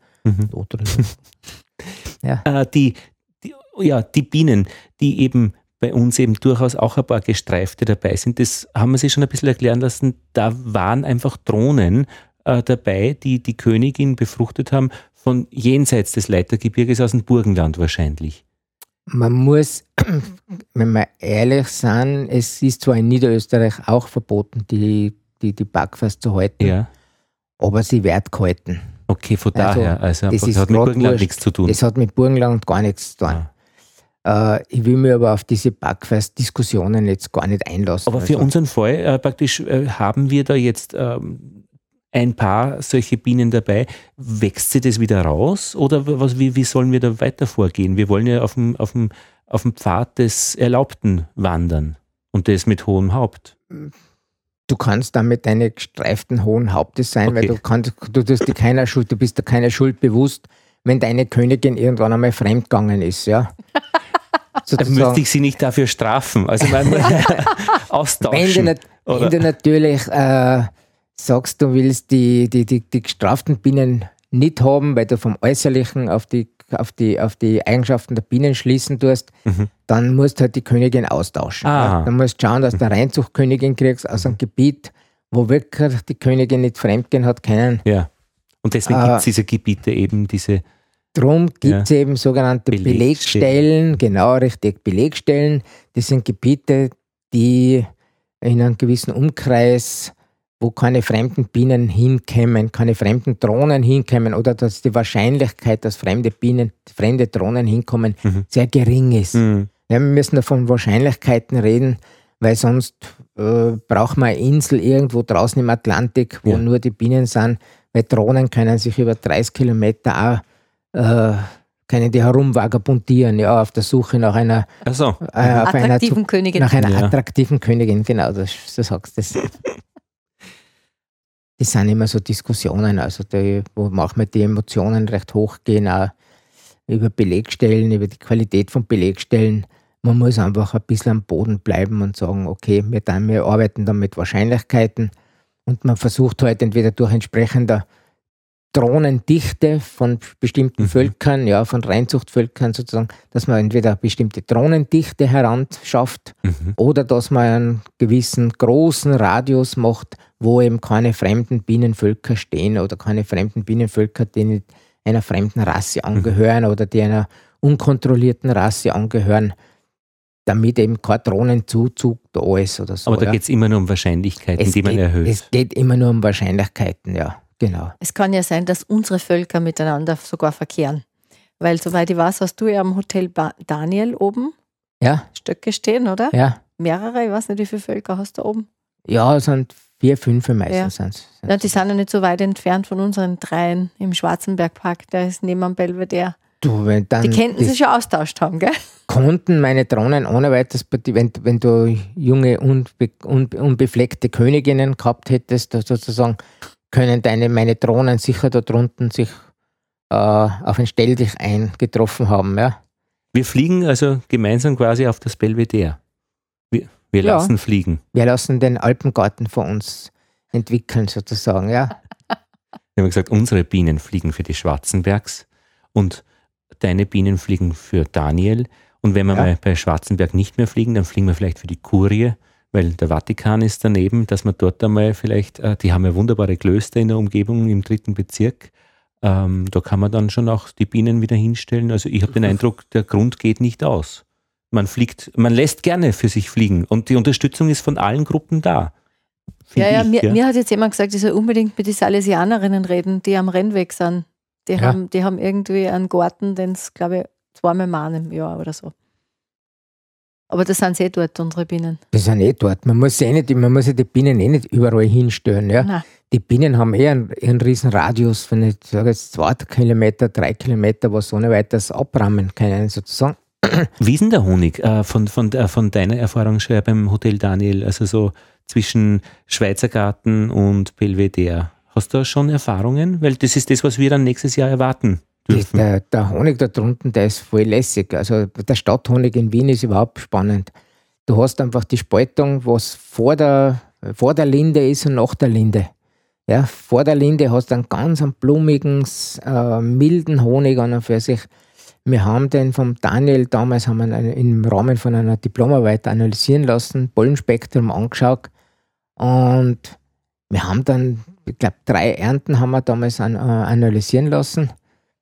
Die Bienen, die eben bei uns eben durchaus auch ein paar Gestreifte dabei sind, das haben wir sich schon ein bisschen erklären lassen, da waren einfach Drohnen dabei, die die Königin befruchtet haben, von jenseits des Leitergebirges aus dem Burgenland wahrscheinlich. Man muss, wenn wir ehrlich sind, es ist zwar in Niederösterreich auch verboten, die Backfass zu halten, aber sie wird gehalten. Okay, von daher, also das hat mit Burgenland nichts zu tun. Das hat mit Burgenland gar nichts zu tun. Ich will mich aber auf diese Backfass-Diskussionen jetzt gar nicht einlassen. Aber für unseren Fall praktisch haben wir da jetzt ein paar solche Bienen dabei. Wächst sie das wieder raus oder wie sollen wir da weiter vorgehen? Wir wollen ja auf dem Pfad des Erlaubten wandern und das mit hohem Haupt. Du kannst damit deine gestreiften hohen Hauptes sein, weil du bist dir keiner Schuld bewusst, wenn deine Königin irgendwann einmal fremdgegangen ist, ja. Dann müsste ich sie nicht dafür strafen, also austauschen. Wenn du natürlich sagst, du willst die gestraften Bienen nicht haben, weil du vom Äußerlichen auf die Eigenschaften der Bienen schließen tust, dann musst du halt die Königin austauschen. Ja? Dann musst du schauen, dass du eine Reinzuchtkönigin kriegst aus einem Gebiet, wo wirklich die Königin nicht fremdgehen hat können. Ja, und deswegen gibt es diese Gebiete eben, diese... Drum gibt es eben sogenannte Belegstellen, genau, richtig, Belegstellen. Das sind Gebiete, die in einem gewissen Umkreis, wo keine fremden Bienen hinkommen, keine fremden Drohnen hinkommen oder dass die Wahrscheinlichkeit, dass fremde Drohnen hinkommen, sehr gering ist. Ja, wir müssen da von Wahrscheinlichkeiten reden, weil sonst braucht man eine Insel irgendwo draußen im Atlantik, wo nur die Bienen sind, weil Drohnen können sich über 30 Kilometer auch können die herumvagabundieren, auf der Suche nach einer attraktiven Königin. Nach einer attraktiven Königin, genau, du sagst das. Das sind immer so Diskussionen, also wo manchmal die Emotionen recht hoch gehen, auch über Belegstellen, über die Qualität von Belegstellen. Man muss einfach ein bisschen am Boden bleiben und sagen, okay, wir arbeiten dann mit Wahrscheinlichkeiten Und man versucht halt entweder durch entsprechende Drohnendichte von bestimmten Völkern, ja, von Reinzuchtvölkern sozusagen, dass man entweder eine bestimmte Drohnendichte heranschafft oder dass man einen gewissen großen Radius macht, wo eben keine fremden Bienenvölker stehen oder keine fremden Bienenvölker, die nicht einer fremden Rasse angehören oder die einer unkontrollierten Rasse angehören, damit eben kein Drohnenzuzug da ist oder so. Aber da geht es immer nur um Wahrscheinlichkeiten, die man erhöht. Es geht immer nur um Wahrscheinlichkeiten, ja. Genau. Es kann ja sein, dass unsere Völker miteinander sogar verkehren. Weil, soweit ich weiß, hast du ja am Hotel Daniel oben Stöcke stehen, oder? Ja. Mehrere, ich weiß nicht, wie viele Völker hast du oben? Ja, es sind 4, 5 meistens. Ja, die sind ja nicht so weit entfernt von unseren 3 im Schwarzenbergpark, der ist neben am Belvedere. Die könnten sich schon austauscht haben, gell? Konnten meine Drohnen ohne weiteres, wenn du junge, unbefleckte Königinnen gehabt hättest, sozusagen, können meine Drohnen sicher da drunten sich auf ein Stelldich eingetroffen haben. Ja. Wir fliegen also gemeinsam quasi auf das Belvedere. Wir lassen fliegen. Wir lassen den Alpengarten von uns entwickeln, sozusagen. Ja. Wir haben gesagt, unsere Bienen fliegen für die Schwarzenbergs und deine Bienen fliegen für Daniel. Und wenn wir mal bei Schwarzenberg nicht mehr fliegen, dann fliegen wir vielleicht für die Kurie, weil der Vatikan ist daneben, dass man dort einmal vielleicht, die haben ja wunderbare Klöster in der Umgebung im 3. Bezirk, da kann man dann schon auch die Bienen wieder hinstellen. Also ich habe den Eindruck, der Grund geht nicht aus. Man lässt gerne für sich fliegen und die Unterstützung ist von allen Gruppen da. Mir hat jetzt jemand gesagt, ich soll unbedingt mit den Salesianerinnen reden, die am Rennweg sind. Die haben irgendwie einen Garten, den es, glaube ich, 2-mal machen im Jahr oder so. Aber das sind sie dort, unsere Bienen. Die sind dort. Man muss ja die Bienen nicht überall hinstellen. Ja. Nein. Die Bienen haben einen riesen Radius von, ich sage jetzt 2 Kilometer, 3 Kilometer, was ohne weiteres abrammen können, sozusagen. Wie ist denn der Honig von deiner Erfahrung schon beim Hotel Daniel, also so zwischen Schweizer Garten und Belvedere? Hast du da schon Erfahrungen? Weil das ist das, was wir dann nächstes Jahr erwarten dürfen. Der Honig da drunten, der ist voll lässig. Also der Stadthonig in Wien ist überhaupt spannend. Du hast einfach die Spaltung, was vor der Linde ist und nach der Linde. Ja, vor der Linde hast du einen ganz blumigen, milden Honig an und für sich. Wir haben den vom Daniel damals im Rahmen von einer Diplomarbeit analysieren lassen, Pollenspektrum angeschaut und wir haben dann, ich glaube, 3 Ernten haben wir damals analysieren lassen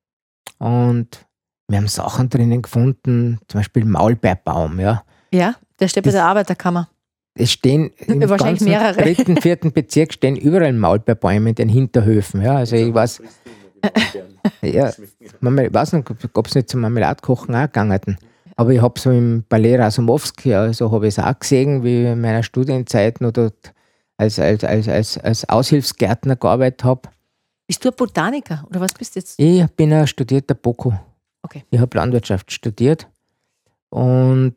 und wir haben Sachen drinnen gefunden, zum Beispiel Maulbeerbaum. Ja, der steht bei der Arbeiterkammer. Es stehen im ganzen mehrere. 3., 4. Bezirk stehen überall Maulbeerbäume in den Hinterhöfen. Ja, also ich weiß, ich weiß nicht, ob es nicht zum Marmeladkochen auch gegangen hätten. Aber ich habe so im Palais Rasumowski, also habe ich es auch gesehen, wie ich in meiner Studienzeit noch dort als Aushilfsgärtner gearbeitet habe. Bist du ein Botaniker oder was bist du jetzt? Ich bin ein studierter Boko. Okay. Ich habe Landwirtschaft studiert und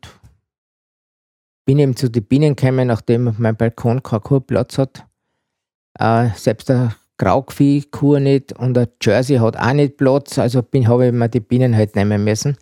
bin eben zu den Bienen gekommen, nachdem mein Balkon keinen Kurplatz hat. Selbst der Grauvieh-Kur nicht und der Jersey hat auch nicht Platz, also habe ich mir die Bienen halt nehmen müssen.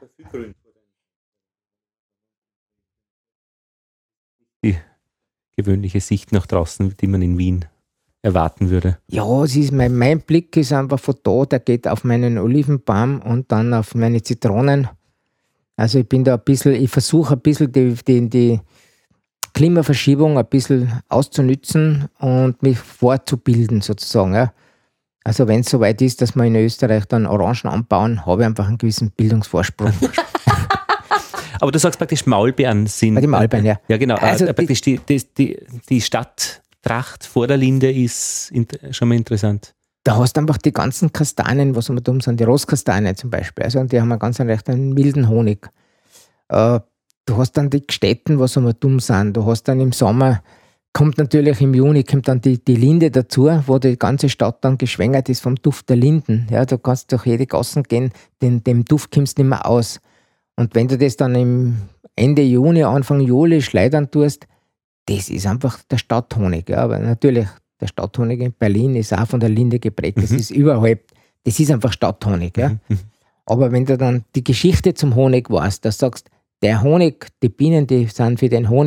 Die gewöhnliche Sicht nach draußen, die man in Wien erwarten würde. Ja, es ist mein Blick ist einfach von da, der geht auf meinen Olivenbaum und dann auf meine Zitronen. Also ich bin da ich versuche ein bisschen die Klimaverschiebung ein bisschen auszunützen und mich vorzubilden sozusagen. Ja. Also wenn es soweit ist, dass wir in Österreich dann Orangen anbauen, habe ich einfach einen gewissen Bildungsvorsprung. Aber du sagst praktisch, Maulbeeren sind... Die Maulbeeren, ja. Ja, genau. Also praktisch die Stadttracht vor der Linde ist schon mal interessant. Da hast du einfach die ganzen Kastanien, was wir da sind, die Rosskastanien zum Beispiel. Also, und die haben einen milden Honig. Du hast dann die Gstetten, was wir dumm sind. Du hast dann im Sommer, im Juni kommt dann die Linde dazu, wo die ganze Stadt dann geschwängert ist vom Duft der Linden. Ja, du kannst durch jede Gassen gehen, dem Duft kommst du nicht mehr aus. Und wenn du das dann im Ende Juni, Anfang Juli schleudern tust, das ist einfach der Stadthonig. Ja, aber natürlich, der Stadthonig in Berlin ist auch von der Linde geprägt. Das ist das ist einfach Stadthonig. Ja. Aber wenn du dann die Geschichte zum Honig weißt, dass du sagst, der Honig, die Bienen, die sind für den Honig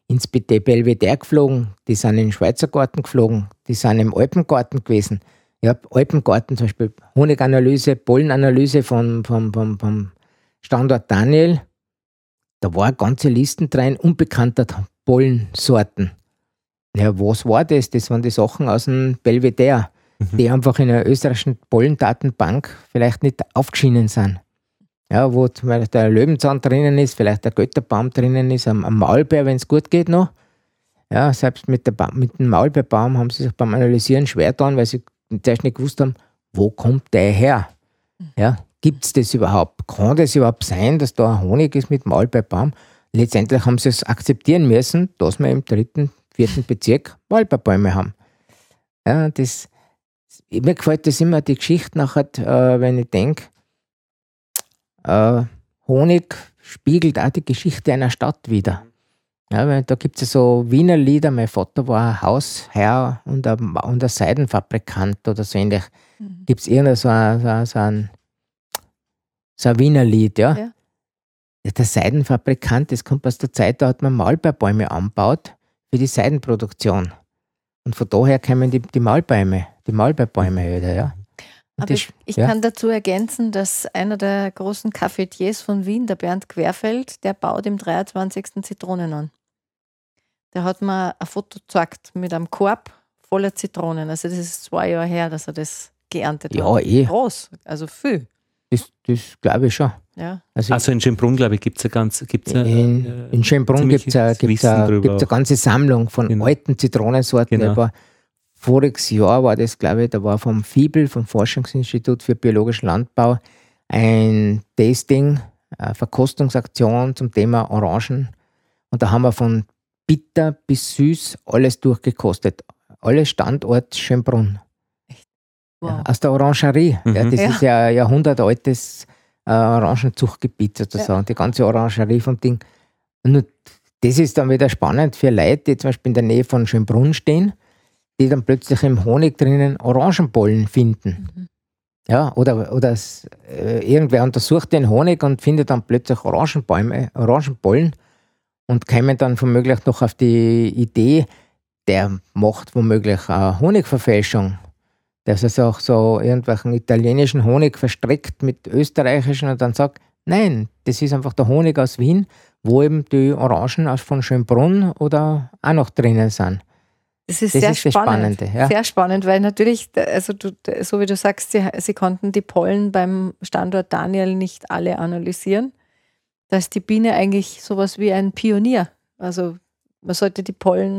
ins Petit Belvedere geflogen, die sind in den Schweizer Garten geflogen, die sind im Alpengarten gewesen. Ich habe Alpengarten zum Beispiel Honiganalyse, Pollenanalyse vom Standort Daniel. Da waren ganze Listen drin, unbekannter Pollensorten. Ja, was war das? Das waren die Sachen aus dem Belvedere, die einfach in der österreichischen Pollendatenbank vielleicht nicht aufgeschienen sind. Ja, wo zum Beispiel der Löwenzahn drinnen ist, vielleicht der Götterbaum drinnen ist, ein Maulbeer, wenn es gut geht noch. Ja, selbst mit dem Maulbeerbaum haben sie sich beim Analysieren schwer getan, weil sie zuerst nicht gewusst haben, wo kommt der her? Ja, gibt es das überhaupt? Kann das überhaupt sein, dass da ein Honig ist mit Maulbeerbaum? Letztendlich haben sie es akzeptieren müssen, dass wir im 3., 4. Bezirk Maulbeerbäume haben. Ja, mir gefällt das immer, die Geschichte nachher, wenn ich denke, Honig spiegelt auch die Geschichte einer Stadt wider. Ja, weil da gibt es ja so Wiener Lieder. Mein Vater war ein Hausherr und ein Seidenfabrikant oder so ähnlich. Gibt es irgendein so ein Wiener Lied, ja? Ja, der Seidenfabrikant, das kommt aus der Zeit, da hat man Maulbeerbäume angebaut für die Seidenproduktion. Und von daher kommen die Maulbeerbäume wieder, ja. Aber ich kann dazu ergänzen, dass einer der großen Cafetiers von Wien, der Bernd Querfeld, der baut im 23. Zitronen an. Der hat mir ein Foto gezeigt mit einem Korb voller Zitronen. Also das ist 2 Jahre her, dass er das geerntet hat. Ja, Groß, also viel. Das glaube ich schon. Ja. Also in Schönbrunn, glaube ich, gibt es in Schönbrunn gibt es eine ganze Sammlung von alten Zitronensorten. Genau. Voriges Jahr war das, glaube ich, da war vom FIBEL, vom Forschungsinstitut für biologischen Landbau, ein Tasting, eine Verkostungsaktion zum Thema Orangen. Und da haben wir von bitter bis süß alles durchgekostet. Alle Standort Schönbrunn. Wow. Ja, aus der Orangerie. Ja, das ist ja ein jahrhundertaltes Orangenzuchtgebiet sozusagen, die ganze Orangerie vom Ding. Und das ist dann wieder spannend für Leute, die zum Beispiel in der Nähe von Schönbrunn stehen, die dann plötzlich im Honig drinnen Orangenbollen finden. Ja, oder irgendwer untersucht den Honig und findet dann plötzlich Orangenbollen und kämen dann womöglich noch auf die Idee, der macht womöglich eine Honigverfälschung. Der ist auch so irgendwelchen italienischen Honig verstrickt mit österreichischen und dann sagt, nein, das ist einfach der Honig aus Wien, wo eben die Orangen aus von Schönbrunn oder auch noch drinnen sind. Das ist sehr spannend. Ja. Sehr spannend, weil natürlich, also so wie du sagst, sie konnten die Pollen beim Standort Daniel nicht alle analysieren. Da ist die Biene eigentlich sowas wie ein Pionier. Also gibt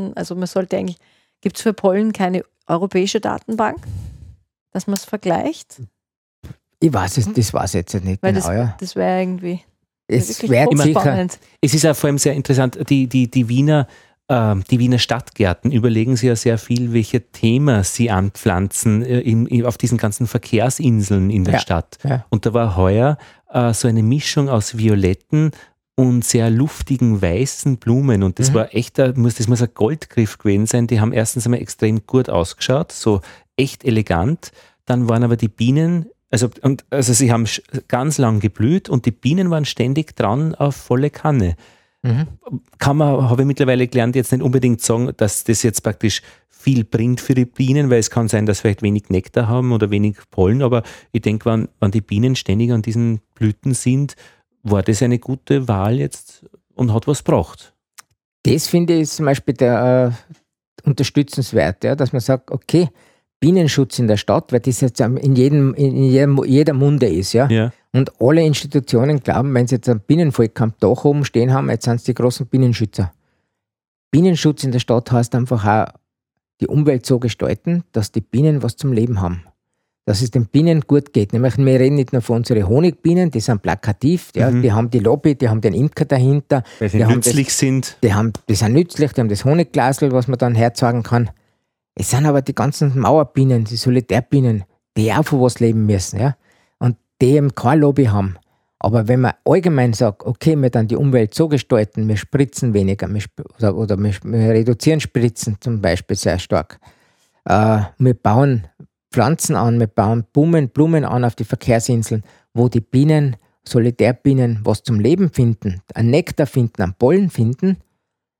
es für Pollen keine europäische Datenbank, dass man es vergleicht? Ich weiß es, das weiß ich jetzt nicht weil genau. Das wäre irgendwie es wäre sicher. Es ist auch vor allem sehr interessant, die Wiener Stadtgärten überlegen sich ja sehr viel, welche Themen sie anpflanzen auf diesen ganzen Verkehrsinseln in der Stadt. Ja. Und da war heuer so eine Mischung aus violetten und sehr luftigen weißen Blumen. Und das war echt, das muss ein Goldgriff gewesen sein. Die haben erstens einmal extrem gut ausgeschaut, so echt elegant. Dann waren aber die Bienen, also sie haben ganz lang geblüht und die Bienen waren ständig dran auf volle Kanne. Habe ich mittlerweile gelernt, jetzt nicht unbedingt sagen, dass das jetzt praktisch viel bringt für die Bienen, weil es kann sein, dass vielleicht wenig Nektar haben oder wenig Pollen, aber ich denke, wenn die Bienen ständig an diesen Blüten sind, war das eine gute Wahl jetzt und hat was gebracht. Das finde ich zum Beispiel unterstützenswert, ja, dass man sagt, okay, Bienenschutz in der Stadt, weil das jetzt in jeder Munde ist, ja. Und alle Institutionen glauben, wenn sie jetzt ein Bienenvolkkampfdach oben stehen haben, jetzt sind es die großen Bienenschützer. Bienenschutz in der Stadt heißt einfach auch, die Umwelt so gestalten, dass die Bienen was zum Leben haben. Dass es den Bienen gut geht. Nämlich, wir reden nicht nur von unseren Honigbienen, die sind plakativ, ja, die haben die Lobby, die haben den Imker dahinter. Weil sie nützlich sind. Die sind nützlich, die haben das Honigglasel, was man dann herzeigen kann. Es sind aber die ganzen Mauerbienen, die Solitärbienen, die auch von was leben müssen, ja. Und die eben keine Lobby haben. Aber wenn man allgemein sagt, okay, wir dann die Umwelt so gestalten, wir spritzen weniger, wir reduzieren Spritzen zum Beispiel sehr stark. Wir bauen Pflanzen an, wir bauen Blumen an auf die Verkehrsinseln, wo die Bienen, Solitärbienen, was zum Leben finden, einen Nektar finden, einen Pollen finden,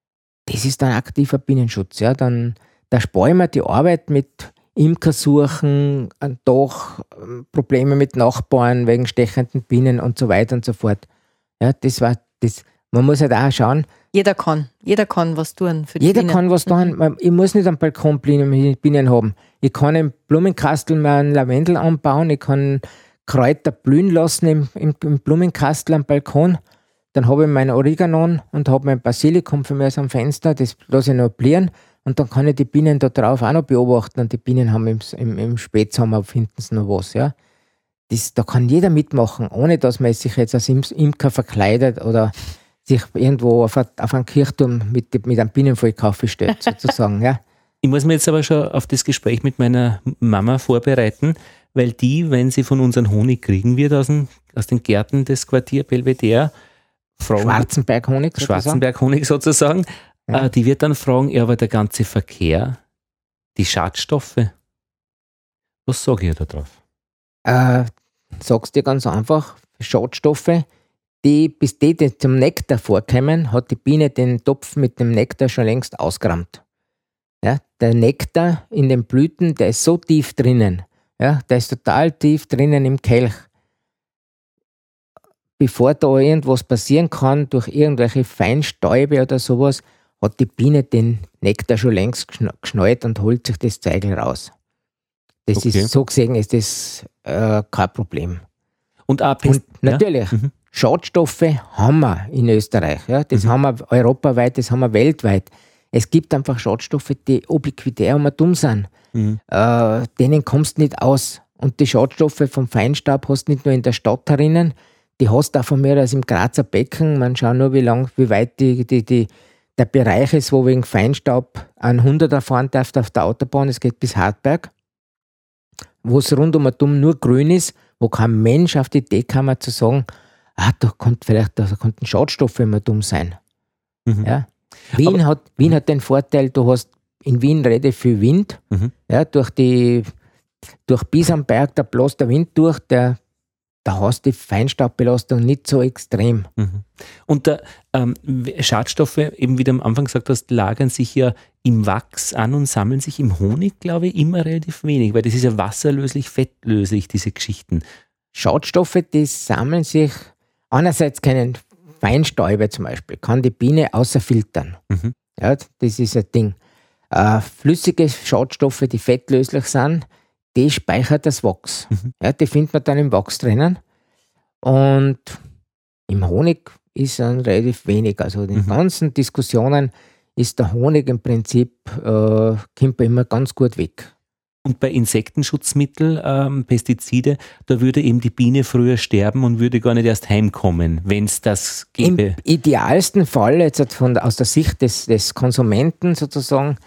das ist dann aktiver Bienenschutz. Ja. Da sparen wir die Arbeit mit Imkersuchen, doch Probleme mit Nachbarn wegen stechenden Bienen und so weiter und so fort. Ja, das war das. Man muss halt auch schauen. Jeder kann was tun für die Jeder Bienen. kann was tun. Ich muss nicht am Balkon Bienen haben. Ich kann im Blumenkastel mal einen Lavendel anbauen. Ich kann Kräuter blühen lassen im Blumenkastel am Balkon. Dann habe ich meinen Oregano und habe mein Basilikum für mich am Fenster. Das lasse ich noch blühen. Und dann kann ich die Bienen da drauf auch noch beobachten. Und die Bienen haben im Spätsommer, finden sie noch was. Ja. Da kann jeder mitmachen, ohne dass man sich jetzt als Imker verkleidet oder sich irgendwo auf einen Kirchturm mit einem Bienenvolkkauf stellt, sozusagen. Ja. Ich muss mir jetzt aber schon auf das Gespräch mit meiner Mama vorbereiten, weil die, wenn sie von unseren Honig kriegen wird aus den Gärten des Quartier Belvedere, Schwarzenberg-Honig sozusagen, Ja. Die wird dann fragen, ja, aber der ganze Verkehr, die Schadstoffe, was sage ich da drauf? Sag's dir ganz einfach, Schadstoffe, bis die zum Nektar vorkommen, hat die Biene den Topf mit dem Nektar schon längst ausgerammt. Ja, der Nektar in den Blüten, der ist so tief drinnen. Ja, der ist total tief drinnen im Kelch. Bevor da irgendwas passieren kann, durch irgendwelche Feinstäube oder sowas, hat die Biene den Nektar schon längst geschnallt und holt sich das Zeugel raus. Das Okay. ist, so gesehen ist das kein Problem. Und auch Und natürlich, Ja? Mhm. Schadstoffe haben wir in Österreich. Ja? Das haben wir europaweit, das haben wir weltweit. Es gibt einfach Schadstoffe, die ubiquitär und dumm sind. Mhm. Denen kommst du nicht aus. Und die Schadstoffe vom Feinstaub hast du nicht nur in der Stadt herinnen, die hast du auch von mir aus im Grazer Becken. Man schaut nur, wie weit der Bereich ist, wo wegen Feinstaub ein 100er fahren darf auf der Autobahn. Es geht bis Hartberg, wo es rund um nur grün ist, wo kein Mensch auf die Idee kam, zu sagen, da konnten Schadstoffe immer dumm sein. Mhm. Ja. Wien hat den Vorteil, du hast in Wien relativ viel Wind. Mhm. Ja, durch bis am Berg, da bläst der Wind durch, da hast du die Feinstaubbelastung nicht so extrem. Mhm. Und Schadstoffe, eben wie du am Anfang gesagt hast, lagern sich ja im Wachs an und sammeln sich im Honig, glaube ich, immer relativ wenig, weil das ist ja wasserlöslich, fettlöslich, diese Geschichten. Schadstoffe, die sammeln sich, einerseits können Feinstäube zum Beispiel, kann die Biene außerfiltern. Mhm. Ja, das ist ein Ding. Flüssige Schadstoffe, die fettlöslich sind, die speichert das Wachs. Mhm. Ja, die findet man dann im Wachs drinnen. Und im Honig ist dann relativ wenig. Also in den ganzen Diskussionen ist der Honig im Prinzip, kommt immer ganz gut weg. Und bei Insektenschutzmitteln, Pestizide, da würde eben die Biene früher sterben und würde gar nicht erst heimkommen, wenn es das gäbe. Im idealsten Fall, jetzt aus der Sicht des Konsumenten sozusagen,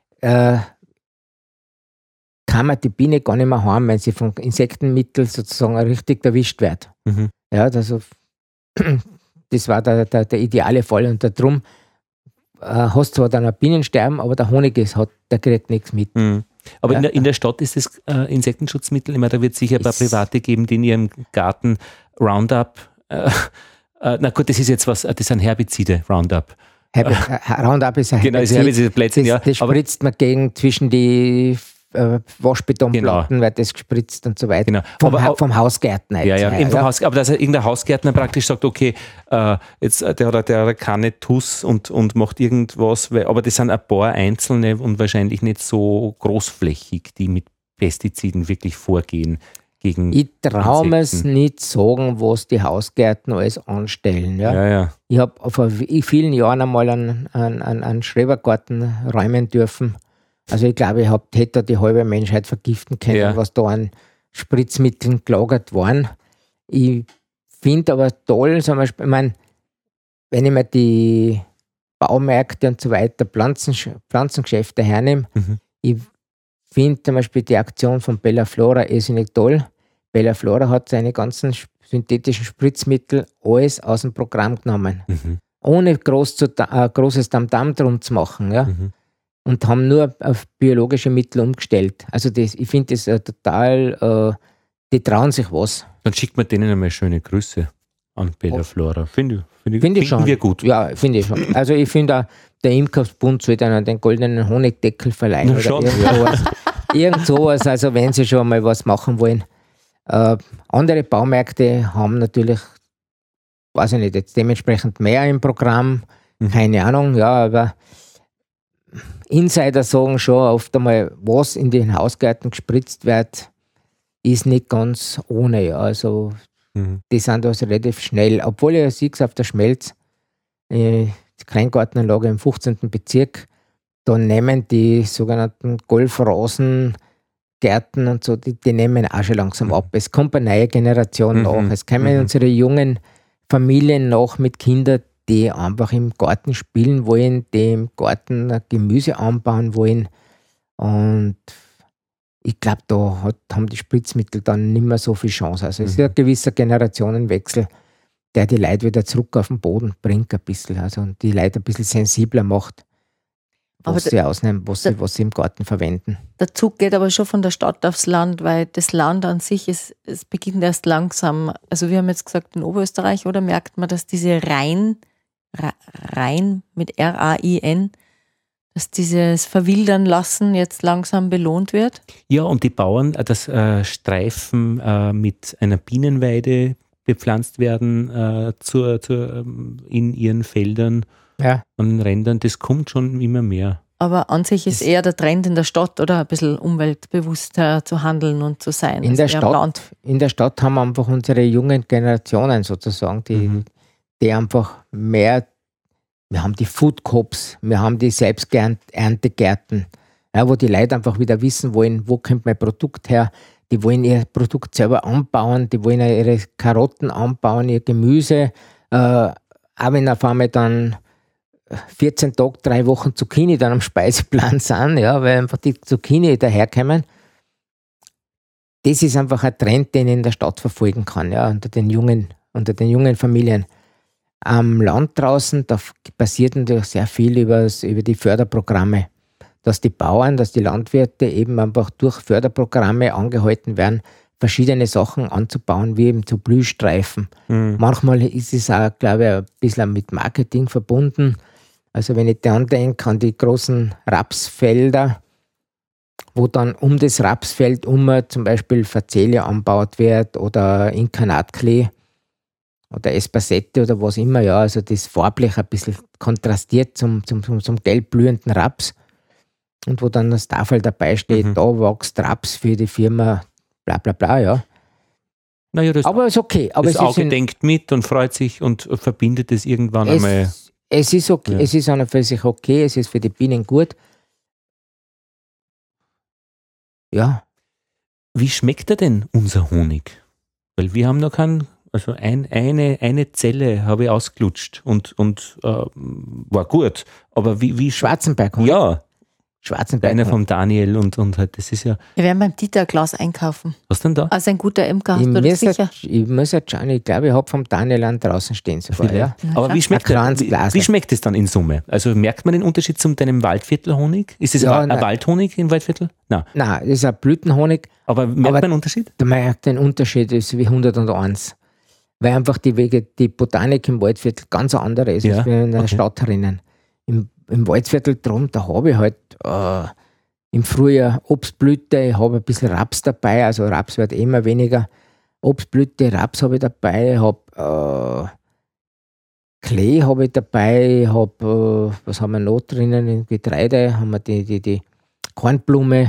kann man die Biene gar nicht mehr haben, wenn sie von Insektenmitteln sozusagen richtig erwischt wird. Mhm. Ja, also, das war der ideale Fall. Und darum hast du zwar dann ein Bienensterben, aber der Honig der kriegt nichts mit. Mhm. Aber Ja. in der Stadt ist das Insektenschutzmittel, ich meine, da wird es sicher ein paar Private geben, die in ihrem Garten Roundup, na gut, das ist jetzt was, das sind Herbizide, Roundup. Roundup ist ein Genau, ist Herbizid. Herbizide, Plätzchen, ja. Das Aber spritzt man zwischen die Waschbetonplatten, wird das gespritzt und so weiter. Genau. Vom Hausgärtner. Ja, jetzt, eben vom Haus, aber dass irgendein Hausgärtner praktisch sagt, okay, jetzt der hat keine Tuss und macht irgendwas, aber das sind ein paar einzelne und wahrscheinlich nicht so großflächig, die mit Pestiziden wirklich vorgehen gegen Ich traue mir es Insekten. nicht sagen, was die Hausgärtner alles anstellen. Ja? Ja. Ich habe vor vielen Jahren einmal einen Schrebergarten räumen dürfen. Also ich glaube, hätte die halbe Menschheit vergiften können, Ja. was da an Spritzmitteln gelagert waren. Ich finde aber toll, zum Beispiel, wenn ich mir die Baumärkte und so weiter, Pflanzengeschäfte hernehme, ich finde zum Beispiel die Aktion von Bella Flora irrsinnig toll. Bella Flora hat seine ganzen synthetischen Spritzmittel alles aus dem Programm genommen. Ohne großes Tamtam drum zu machen. Ja? Und haben nur auf biologische Mittel umgestellt. Also ich finde das total, die trauen sich was. Dann schickt man denen einmal schöne Grüße. an Bellaflora. Finde ich schon. Wir gut. Ja, finde ich schon. Also ich finde auch, der Imkerbund sollte dann den goldenen Honigdeckel verleihen oder irgend sowas. Irgend sowas, also wenn sie schon mal was machen wollen. Andere Baumärkte haben natürlich, weiß ich nicht, jetzt dementsprechend mehr im Programm, keine Ahnung, ja, aber Insider sagen schon oft einmal, was in den Hausgärten gespritzt wird, ist nicht ganz ohne, ja, also die sind also relativ schnell, obwohl ich sehe auf der Schmelz, die Kleingartenanlage im 15. Bezirk, da nehmen die sogenannten Golfrasengärten und so, die nehmen auch schon langsam ab. Es kommt eine neue Generation nach. Es kommen unsere jungen Familien nach mit Kindern, die einfach im Garten spielen wollen, die im Garten Gemüse anbauen wollen. Und ich glaube, da haben die Spritzmittel dann nicht mehr so viel Chance. Also es ist ein gewisser Generationenwechsel, der die Leute wieder zurück auf den Boden bringt ein bisschen. Also und die Leute ein bisschen sensibler macht, was sie ausnehmen, was sie im Garten verwenden. Der Zug geht aber schon von der Stadt aufs Land, weil das Land an sich es beginnt erst langsam. Also wir haben jetzt gesagt in Oberösterreich, oder merkt man, dass diese Rain mit R-A-I-N, dass dieses Verwildern lassen jetzt langsam belohnt wird? Ja, und die Bauern, dass Streifen mit einer Bienenweide bepflanzt werden in ihren Feldern, an den Rändern, das kommt schon immer mehr. Aber an sich ist eher der Trend in der Stadt, oder ein bisschen umweltbewusster zu handeln und zu sein. In der Stadt haben wir einfach unsere jungen Generationen sozusagen, die einfach mehr, wir haben die Food Cops, wir haben die Selbsterntegärten, wo die Leute einfach wieder wissen wollen, wo kommt mein Produkt her. Die wollen ihr Produkt selber anbauen, die wollen ihre Karotten anbauen, ihr Gemüse. Auch wenn auf einmal dann 14 Tage, 3 Wochen Zucchini dann am Speiseplan sind, ja, weil einfach die Zucchini daherkommen. Das ist einfach ein Trend, den ich in der Stadt verfolgen kann, ja, unter den jungen Familien. Am Land draußen, da passiert natürlich sehr viel über die Förderprogramme. Dass die Bauern, dass die Landwirte eben einfach durch Förderprogramme angehalten werden, verschiedene Sachen anzubauen, wie eben so Blühstreifen. Manchmal ist es auch, glaube ich, ein bisschen mit Marketing verbunden. Also wenn ich daran denke, an die großen Rapsfelder, wo dann um das Rapsfeld zum Beispiel Facelia angebaut wird oder Inkarnatklee oder Espasette oder was immer, ja, also das farblich ein bisschen kontrastiert zum gelb blühenden Raps. Und wo dann das Tafel dabei steht, da wächst Raps für die Firma, bla bla bla, ja. Naja, aber ist okay. Aber das Auge denkt mit und freut sich und verbindet es irgendwann einmal. Es ist okay, ja. Es ist an und für sich okay, es ist für die Bienen gut. Ja. Wie schmeckt er denn, unser Honig? Weil wir haben noch keinen, also eine Zelle habe ich ausgelutscht und war gut. Aber wie Schwarzenberg. Ja. Schwarzenberg. Einer vom Daniel und halt, das ist ja. Wir werden beim Dieter ein Glas einkaufen. Was denn da? Also ein guter Imker, hast du das sicher? Ich muss jetzt schauen, ich glaube, ich habe vom Daniel an draußen stehen sogar. Ja. Aber wie schmeckt es dann in Summe? Also merkt man den Unterschied zu deinem Waldviertelhonig? Ist es ein Waldhonig im Waldviertel? Nein, das ist ein Blütenhonig. Aber merkt man den Unterschied? Man merkt den Unterschied, ist wie 101. Weil einfach die Botanik im Waldviertel ganz andere ist, als wir in der Stadt herinnen. Im Waldviertel drum, da habe ich halt im Frühjahr Obstblüte, ich habe ein bisschen Raps dabei, also Raps wird immer weniger. Obstblüte, Raps habe ich dabei, ich habe Klee habe ich dabei, ich habe, was haben wir noch drinnen, in Getreide, haben wir die Kornblume,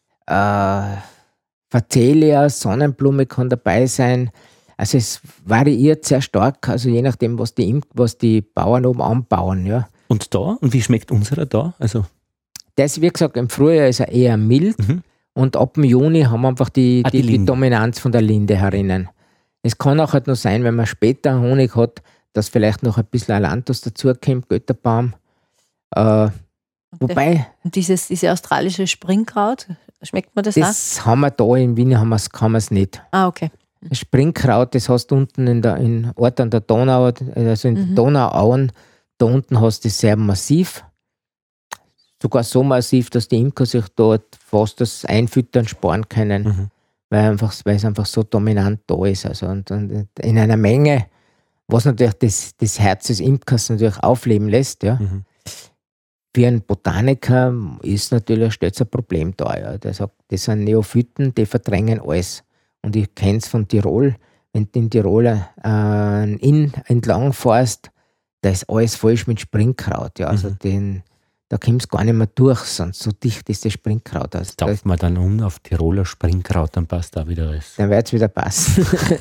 Facelia, Sonnenblume kann dabei sein. Also es variiert sehr stark, also je nachdem, was die Bauern oben anbauen, ja. Und da? Und wie schmeckt unserer da? Also das, wie gesagt, im Frühjahr ist er eher mild und ab dem Juni haben wir einfach die Dominanz von der Linde herinnen. Es kann auch halt noch sein, wenn man später Honig hat, dass vielleicht noch ein bisschen Alanthus dazukommt, Götterbaum. Wobei... Und diese australische Springkraut, schmeckt man das auch? Das haben wir da in Wien, kann man es nicht. Ah, okay. Das Springkraut, das hast du unten in Ort an der Donau, also in den Donauauen, da unten hast du das sehr massiv. Sogar so massiv, dass die Imker sich dort fast das Einfüttern sparen können, weil es einfach so dominant da ist. Also und in einer Menge, was natürlich das Herz des Imkers natürlich aufleben lässt. Ja. Für einen Botaniker stellt es ein Problem dar. Ja. Der sagt, das sind Neophyten, die verdrängen alles. Und ich kenne es von Tirol, wenn du in Tirol Inn entlang fährst, da ist alles falsch mit Springkraut. Ja. Also da kommst du gar nicht mehr durch, sonst so dicht ist das Springkraut. Also taucht man dann auf Tiroler Springkraut, dann passt da wieder alles. Dann wird es wieder passen.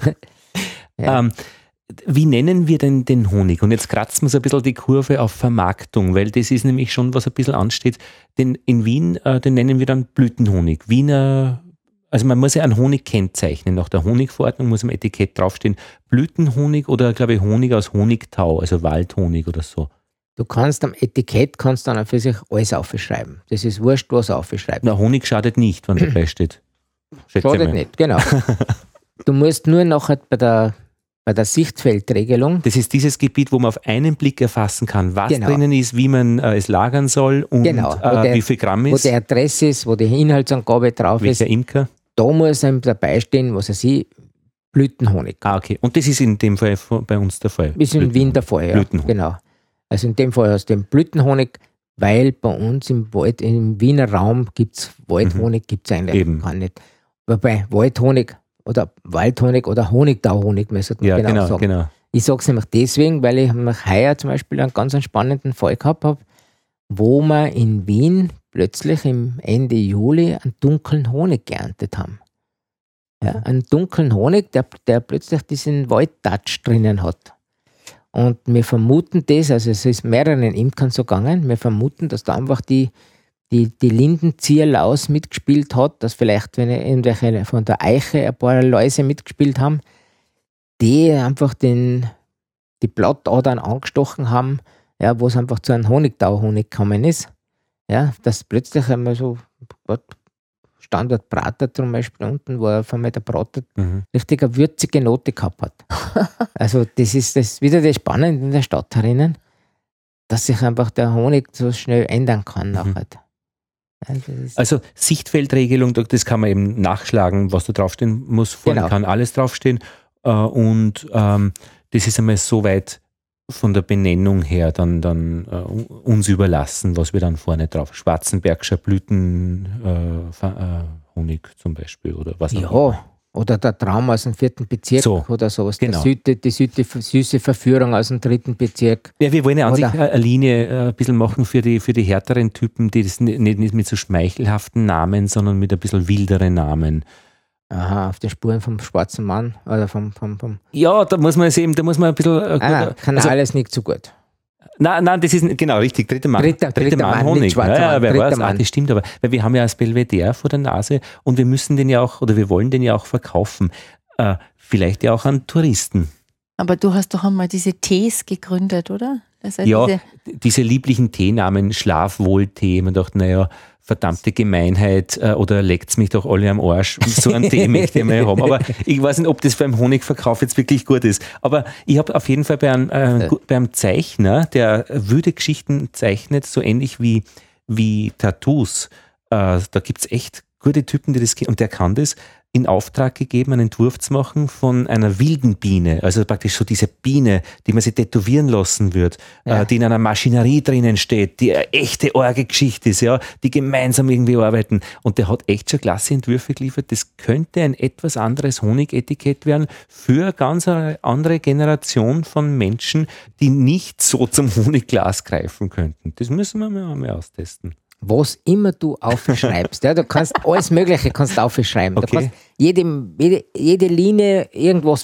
Ja. Wie nennen wir denn den Honig? Und jetzt kratzen wir so ein bisschen die Kurve auf Vermarktung, weil das ist nämlich schon, was ein bisschen ansteht. In Wien, den nennen wir dann Blütenhonig. Also man muss ja einen Honig kennzeichnen. Nach der Honigverordnung muss am Etikett draufstehen, Blütenhonig oder, glaube ich, Honig aus Honigtau, also Waldhonig oder so. Du kannst am Etikett dann für sich alles aufschreiben. Das ist wurscht, was aufschreibt. Na, Honig schadet nicht, wenn dabei steht. Schadet nicht, genau. Du musst nur nachher bei der Sichtfeldregelung. Das ist dieses Gebiet, wo man auf einen Blick erfassen kann, was drinnen ist, wie man es lagern soll und wie viel Gramm ist. Wo die Adresse ist, wo die Inhaltsangabe drauf ist. Welcher Imker? Da muss einem dabei stehen, was er sieht, Blütenhonig. Ah, okay. Und das ist in dem Fall bei uns der Fall? Ist in Wien der Fall, ja. Blütenhonig. Genau. Also in dem Fall hast du den Blütenhonig, weil bei uns im Wald, im Wiener Raum gibt es Waldhonig, gibt es eigentlich gar nicht. Wobei Waldhonig oder Waldhonig oder Honigtauhonig, müsste man genau sagen. Genau. Ich sage es nämlich deswegen, weil ich heuer zum Beispiel einen ganz spannenden Fall gehabt habe, wo wir in Wien plötzlich im Ende Juli einen dunklen Honig geerntet haben. Ja, einen dunklen Honig, der plötzlich diesen Waldtouch drinnen hat. Und wir vermuten das, also es ist mehreren Imkern so gegangen, wir vermuten, dass da einfach die Lindenzierlaus mitgespielt hat, dass vielleicht, wenn irgendwelche von der Eiche ein paar Läuse mitgespielt haben, die einfach die Blattadern angestochen haben, ja, wo es einfach zu einem Honigtauhonig gekommen ist. Ja, dass plötzlich einmal so Standardbrater zum Beispiel unten, wo auf einmal der Brater richtig eine würzige Note gehabt hat. Also das ist wieder das Spannende in der Stadt herinnen, dass sich einfach der Honig so schnell ändern kann nachher. Also Sichtfeldregelung, das kann man eben nachschlagen, was da draufstehen muss. Vorne kann alles draufstehen. Und das ist einmal so weit von der Benennung her dann uns überlassen, was wir dann vorne drauf. Schwarzenbergscher Blütenhonig zum Beispiel oder was auch immer. Oder der Traum aus dem 4. Bezirk oder sowas. Genau. Die süße Verführung aus dem 3. Bezirk. Ja, wir wollen ja an sich eine Linie ein bisschen machen für die härteren Typen, die das nicht mit so schmeichelhaften Namen, sondern mit ein bisschen wilderen Namen. Aha, auf den Spuren vom schwarzen Mann oder vom Ja, da muss man ein bisschen... kann alles nicht so gut. Nein, das ist genau richtig. Dritter Mann Honig. Ja, wer weiß, das stimmt, aber weil wir haben ja das Belvedere vor der Nase und wir müssen den ja auch, oder wir wollen den ja auch verkaufen. Vielleicht ja auch an Touristen. Aber du hast doch einmal diese Tees gegründet, oder? Also diese lieblichen Teenamen, Schlafwohl-Tee. Man dachte, naja, verdammte Gemeinheit, oder leckt's mich doch alle am Arsch. So einen Tee möchte ich mal haben. Aber ich weiß nicht, ob das beim Honigverkauf jetzt wirklich gut ist. Aber ich habe auf jeden Fall bei einem Zeichner, der wüde Geschichten zeichnet, so ähnlich wie Tattoos. Da gibt es echt gute Typen, die das kennen. Und der kann das in Auftrag gegeben, einen Entwurf zu machen von einer wilden Biene, also praktisch so diese Biene, die man sich tätowieren lassen wird, die in einer Maschinerie drinnen steht, die eine echte Orgelgeschichte ist, ja, die gemeinsam irgendwie arbeiten. Und der hat echt schon klasse Entwürfe geliefert. Das könnte ein etwas anderes Honigetikett werden für eine ganz andere Generation von Menschen, die nicht so zum Honigglas greifen könnten. Das müssen wir mal austesten. Was immer du aufschreibst, ja, du kannst alles Mögliche aufschreiben. Okay. Du kannst jede Linie irgendwas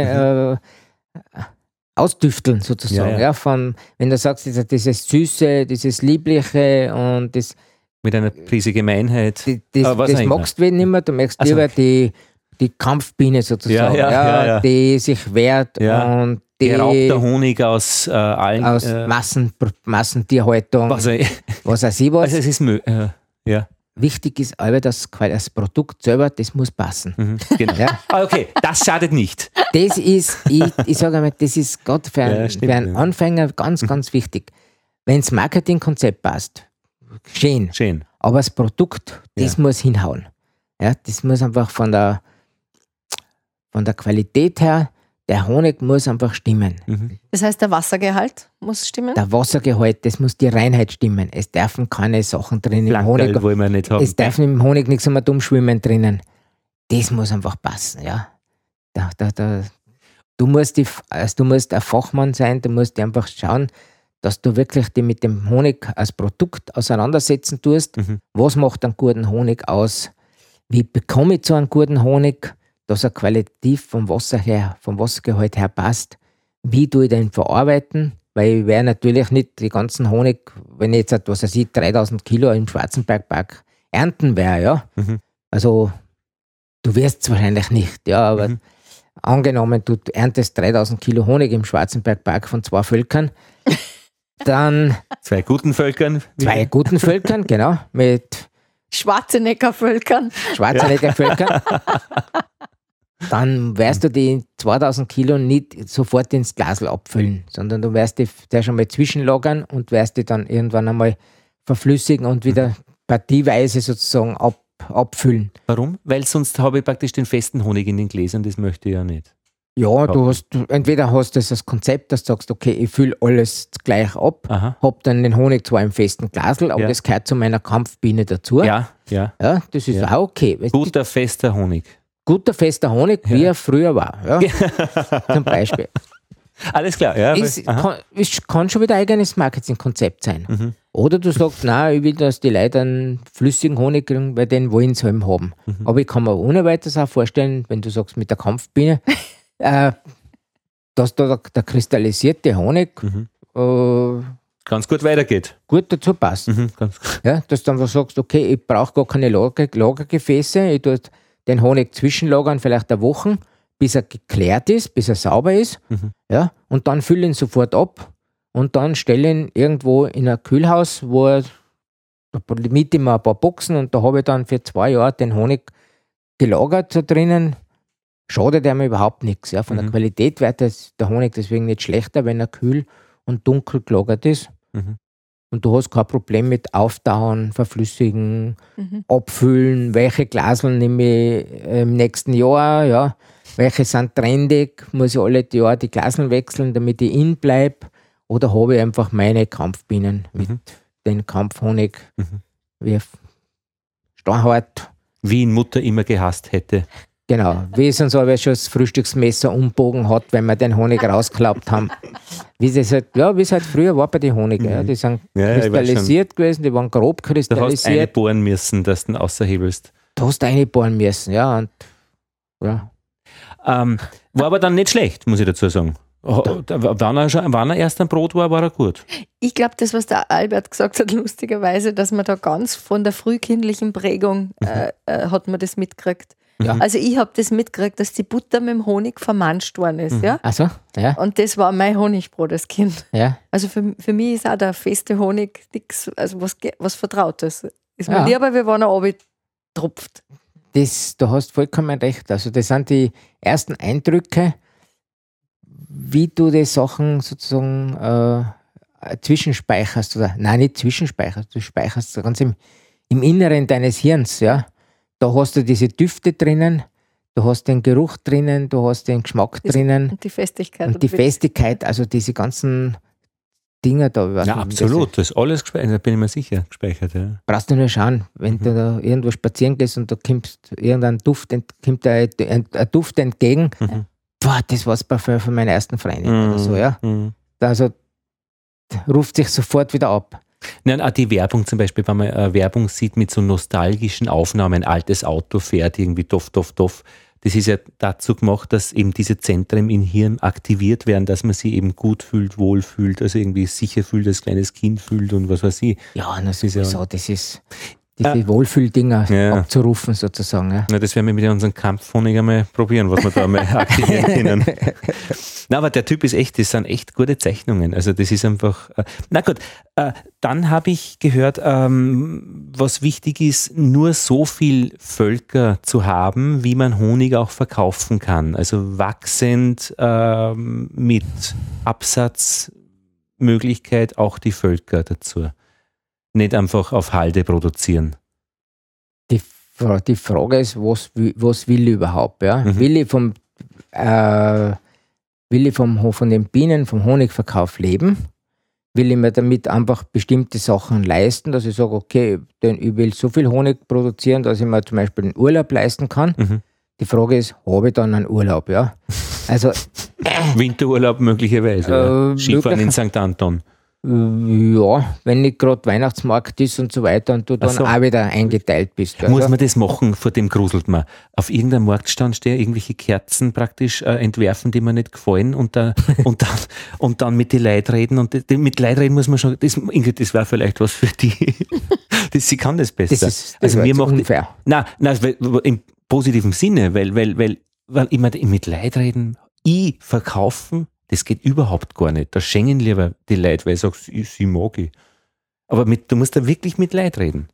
ausdüfteln sozusagen. Ja. Wenn du sagst, dieses Süße, dieses Liebliche und das mit einer Prise Gemeinheit. Das magst du nicht mehr, du magst lieber die Kampfbiene sozusagen, die sich wehrt und die raubt der Honig aus allen... Aus Massentierhaltung, was weiß ich was. Also es ist Wichtig ist aber, dass das Produkt selber, das muss passen. Genau. Ja? Okay, das schadet nicht. Das ist, ich sage einmal, das ist gerade für einen Anfänger ganz, ganz wichtig. Wenn das Marketingkonzept passt, schön. Aber das Produkt, das muss hinhauen. Ja, das muss einfach von der Qualität her, Der Honig muss einfach stimmen. Das heißt, der Wassergehalt muss stimmen? Der Wassergehalt, das muss die Reinheit stimmen. Es dürfen keine Sachen drin im Honig. Wollen wir nicht haben. Es darf im Honig nichts mehr dumm schwimmen drinnen. Das muss einfach passen, ja. Du musst ein Fachmann sein, du musst einfach schauen, dass du wirklich dich mit dem Honig als Produkt auseinandersetzen tust. Was macht einen guten Honig aus? Wie bekomme ich so einen guten Honig, dass er qualitativ vom Wassergehalt her passt? Wie tue ich den verarbeiten? Weil ich werde natürlich nicht die ganzen Honig, wenn ich jetzt, 3000 Kilo im Schwarzenbergpark ernten werde, ja. Also, du wirst es wahrscheinlich nicht, ja, aber angenommen, du erntest 3000 Kilo Honig im Schwarzenbergpark von 2 Völkern, dann... 2 guten Völkern. 2 guten Völkern, genau, mit... Schwarzenegger-Völkern. Dann wirst du die 2000 Kilo nicht sofort ins Glasl abfüllen, sondern du wirst die schon mal zwischenlagern und wirst die dann irgendwann einmal verflüssigen und wieder partieweise sozusagen abfüllen. Warum? Weil sonst habe ich praktisch den festen Honig in den Gläsern, das möchte ich ja nicht. Ja, entweder hast du das Konzept, dass du sagst, okay, ich fülle alles gleich ab, habe dann den Honig zwar im festen Glasl, aber das gehört zu meiner Kampfbiene dazu. Ja. Das ist auch okay. Guter, fester Honig. Guter, fester Honig, wie er früher war. Ja. Zum Beispiel. Alles klar, ja. Kann schon wieder ein eigenes Marketingkonzept sein. Oder du sagst, nein, ich will, dass die Leute einen flüssigen Honig kriegen, weil den wollen sie eben haben. Aber ich kann mir ohne weiteres auch vorstellen, wenn du sagst, mit der Kampfbiene, dass da der kristallisierte Honig ganz gut weitergeht. Gut dazu passt. Ja, dass du einfach sagst, okay, ich brauche gar keine Lagergefäße, ich tue den Honig zwischenlagern, vielleicht eine Woche, bis er geklärt ist, bis er sauber ist. Ja, und dann fülle ihn sofort ab und dann stelle ihn irgendwo in ein Kühlhaus, da miete ich mir ein paar Boxen und da habe ich dann für 2 Jahre den Honig gelagert da drinnen. Schadet er mir überhaupt nichts. Ja. Von der Qualität wird der Honig deswegen nicht schlechter, wenn er kühl und dunkel gelagert ist. Und du hast kein Problem mit Auftauen, Verflüssigen, Abfüllen, welche Glaseln nehme ich im nächsten Jahr, ja. Welche sind trendig, muss ich alle Jahre die Glaseln wechseln, damit ich in bleibe, oder habe ich einfach meine Kampfbienen mit den Kampfhonig, wie Steinhart. Wie ihn Mutter immer gehasst hätte. Genau, wie sonst aber schon das Frühstücksmesser umbogen hat, wenn wir den Honig rausgeklappt haben. Wie es halt früher war bei den Honig. Ja. Die sind kristallisiert gewesen, die waren grob kristallisiert. Du hast einbohren müssen, dass du ihn außerhebelst. Du hast einbohren müssen, ja. Und, ja. War aber dann nicht schlecht, muss ich dazu sagen. Wann er erst ein Brot war er gut. Ich glaube, das, was der Albert gesagt hat, lustigerweise, dass man da ganz von der frühkindlichen Prägung hat man das mitgekriegt. Ja. Also ich habe das mitgekriegt, dass die Butter mit dem Honig vermanscht worden ist. Ja? Ach so, ja. Und das war mein Honigbrot als Kind. Ja. Also für mich ist auch der feste Honig nichts, also was Vertrautes. Ist mir lieber, wie wenn er runtertropft. Du hast vollkommen recht. Also das sind die ersten Eindrücke, wie du die Sachen sozusagen zwischenspeicherst. Nein, nicht zwischenspeicherst, du speicherst ganz im Inneren deines Hirns, ja. Da hast du diese Düfte drinnen, du hast den Geruch drinnen, du hast den Geschmack drinnen. Und die Festigkeit. Und die Festigkeit, also diese ganzen Dinge da. Ja, absolut, das ist alles gespeichert, da bin ich mir sicher gespeichert. Ja. Brauchst du nur schauen, wenn du da irgendwo spazieren gehst und da kommt irgendein Duft, kommt ein Duft entgegen. Boah, das war das Parfüm von meiner ersten Freundin oder so, ja. Also ruft sich sofort wieder ab. Nein, auch die Werbung zum Beispiel, wenn man Werbung sieht mit so nostalgischen Aufnahmen, ein altes Auto fährt, irgendwie doff, das ist ja dazu gemacht, dass eben diese Zentren im Hirn aktiviert werden, dass man sich eben gut fühlt, wohl fühlt, also irgendwie sicher fühlt, als kleines Kind fühlt und was weiß ich. Ja, das ist diese Wohlfühldinger abzurufen sozusagen. Ja. Na, das werden wir mit unserem Kampfhonig einmal probieren, was wir da mal aktivieren können. Na, aber der Typ ist echt, das sind echt gute Zeichnungen. Also das ist einfach, na gut, dann habe ich gehört, was wichtig ist, nur so viel Völker zu haben, wie man Honig auch verkaufen kann. Also wachsend mit Absatzmöglichkeit auch die Völker dazu. Nicht einfach auf Halde produzieren. Die Frage ist, was will ich überhaupt? Ja? Will ich will ich von den Bienen, vom Honigverkauf leben? Will ich mir damit einfach bestimmte Sachen leisten, dass ich sage, okay, denn ich will so viel Honig produzieren, dass ich mir zum Beispiel einen Urlaub leisten kann? Die Frage ist, habe ich dann einen Urlaub? Ja? Also, Winterurlaub möglicherweise. Skifahren in St. Anton. Ja, wenn nicht gerade Weihnachtsmarkt ist und so weiter und du dann auch wieder eingeteilt bist. Also. Muss man das machen, vor dem gruselt man. Auf irgendeinem Marktstand stehen irgendwelche Kerzen praktisch entwerfen, die mir nicht gefallen und dann mit den Leuten reden. Und mit Leuten reden muss man schon, Ingrid, das war vielleicht was für die. Sie kann das besser. Das ist unfair. Nein, im positiven Sinne, weil ich meine, mit Leuten reden, verkaufen, das geht überhaupt gar nicht. Da schenken lieber die Leute, weil ich sage, sie mag ich. Aber du musst da wirklich mit Leuten reden.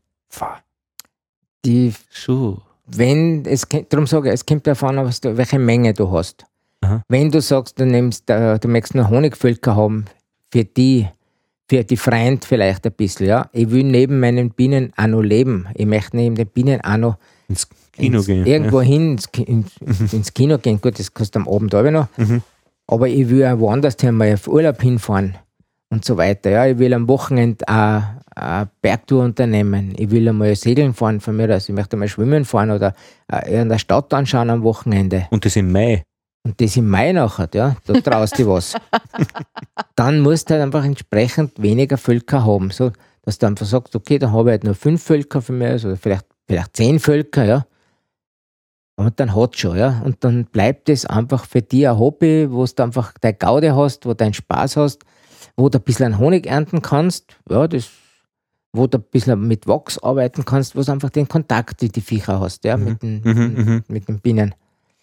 Darum sage ich, es kommt davon an, welche Menge du hast. Aha. Wenn du sagst, du möchtest nur Honigvölker haben, für die Freund vielleicht ein bisschen, ja. Ich will neben meinen Bienen auch noch leben. Ich möchte neben den Bienen auch noch ins Kino gehen. Irgendwo hin, ins Kino gehen. Gut, das kostet am Abend aber noch. Aber ich will auch woanders mal auf Urlaub hinfahren und so weiter. Ja, ich will am Wochenende auch eine Bergtour unternehmen. Ich will einmal segeln fahren von mir aus. Ich möchte mal schwimmen fahren oder irgendeine Stadt anschauen am Wochenende. Und das im Mai? Und das im Mai nachher, ja, da traust du was. Dann musst du halt einfach entsprechend weniger Völker haben. So, dass du einfach sagst, okay, dann habe ich halt nur 5 Völker von mir aus oder vielleicht 10 Völker, ja. Und dann hat schon, ja. Und dann bleibt es einfach für dich ein Hobby, wo du einfach deine Gaude hast, wo du deinen Spaß hast, wo du ein bisschen Honig ernten kannst, ja, wo du ein bisschen mit Wachs arbeiten kannst, wo du einfach den Kontakt, die Viecher hast, ja, mit den Bienen.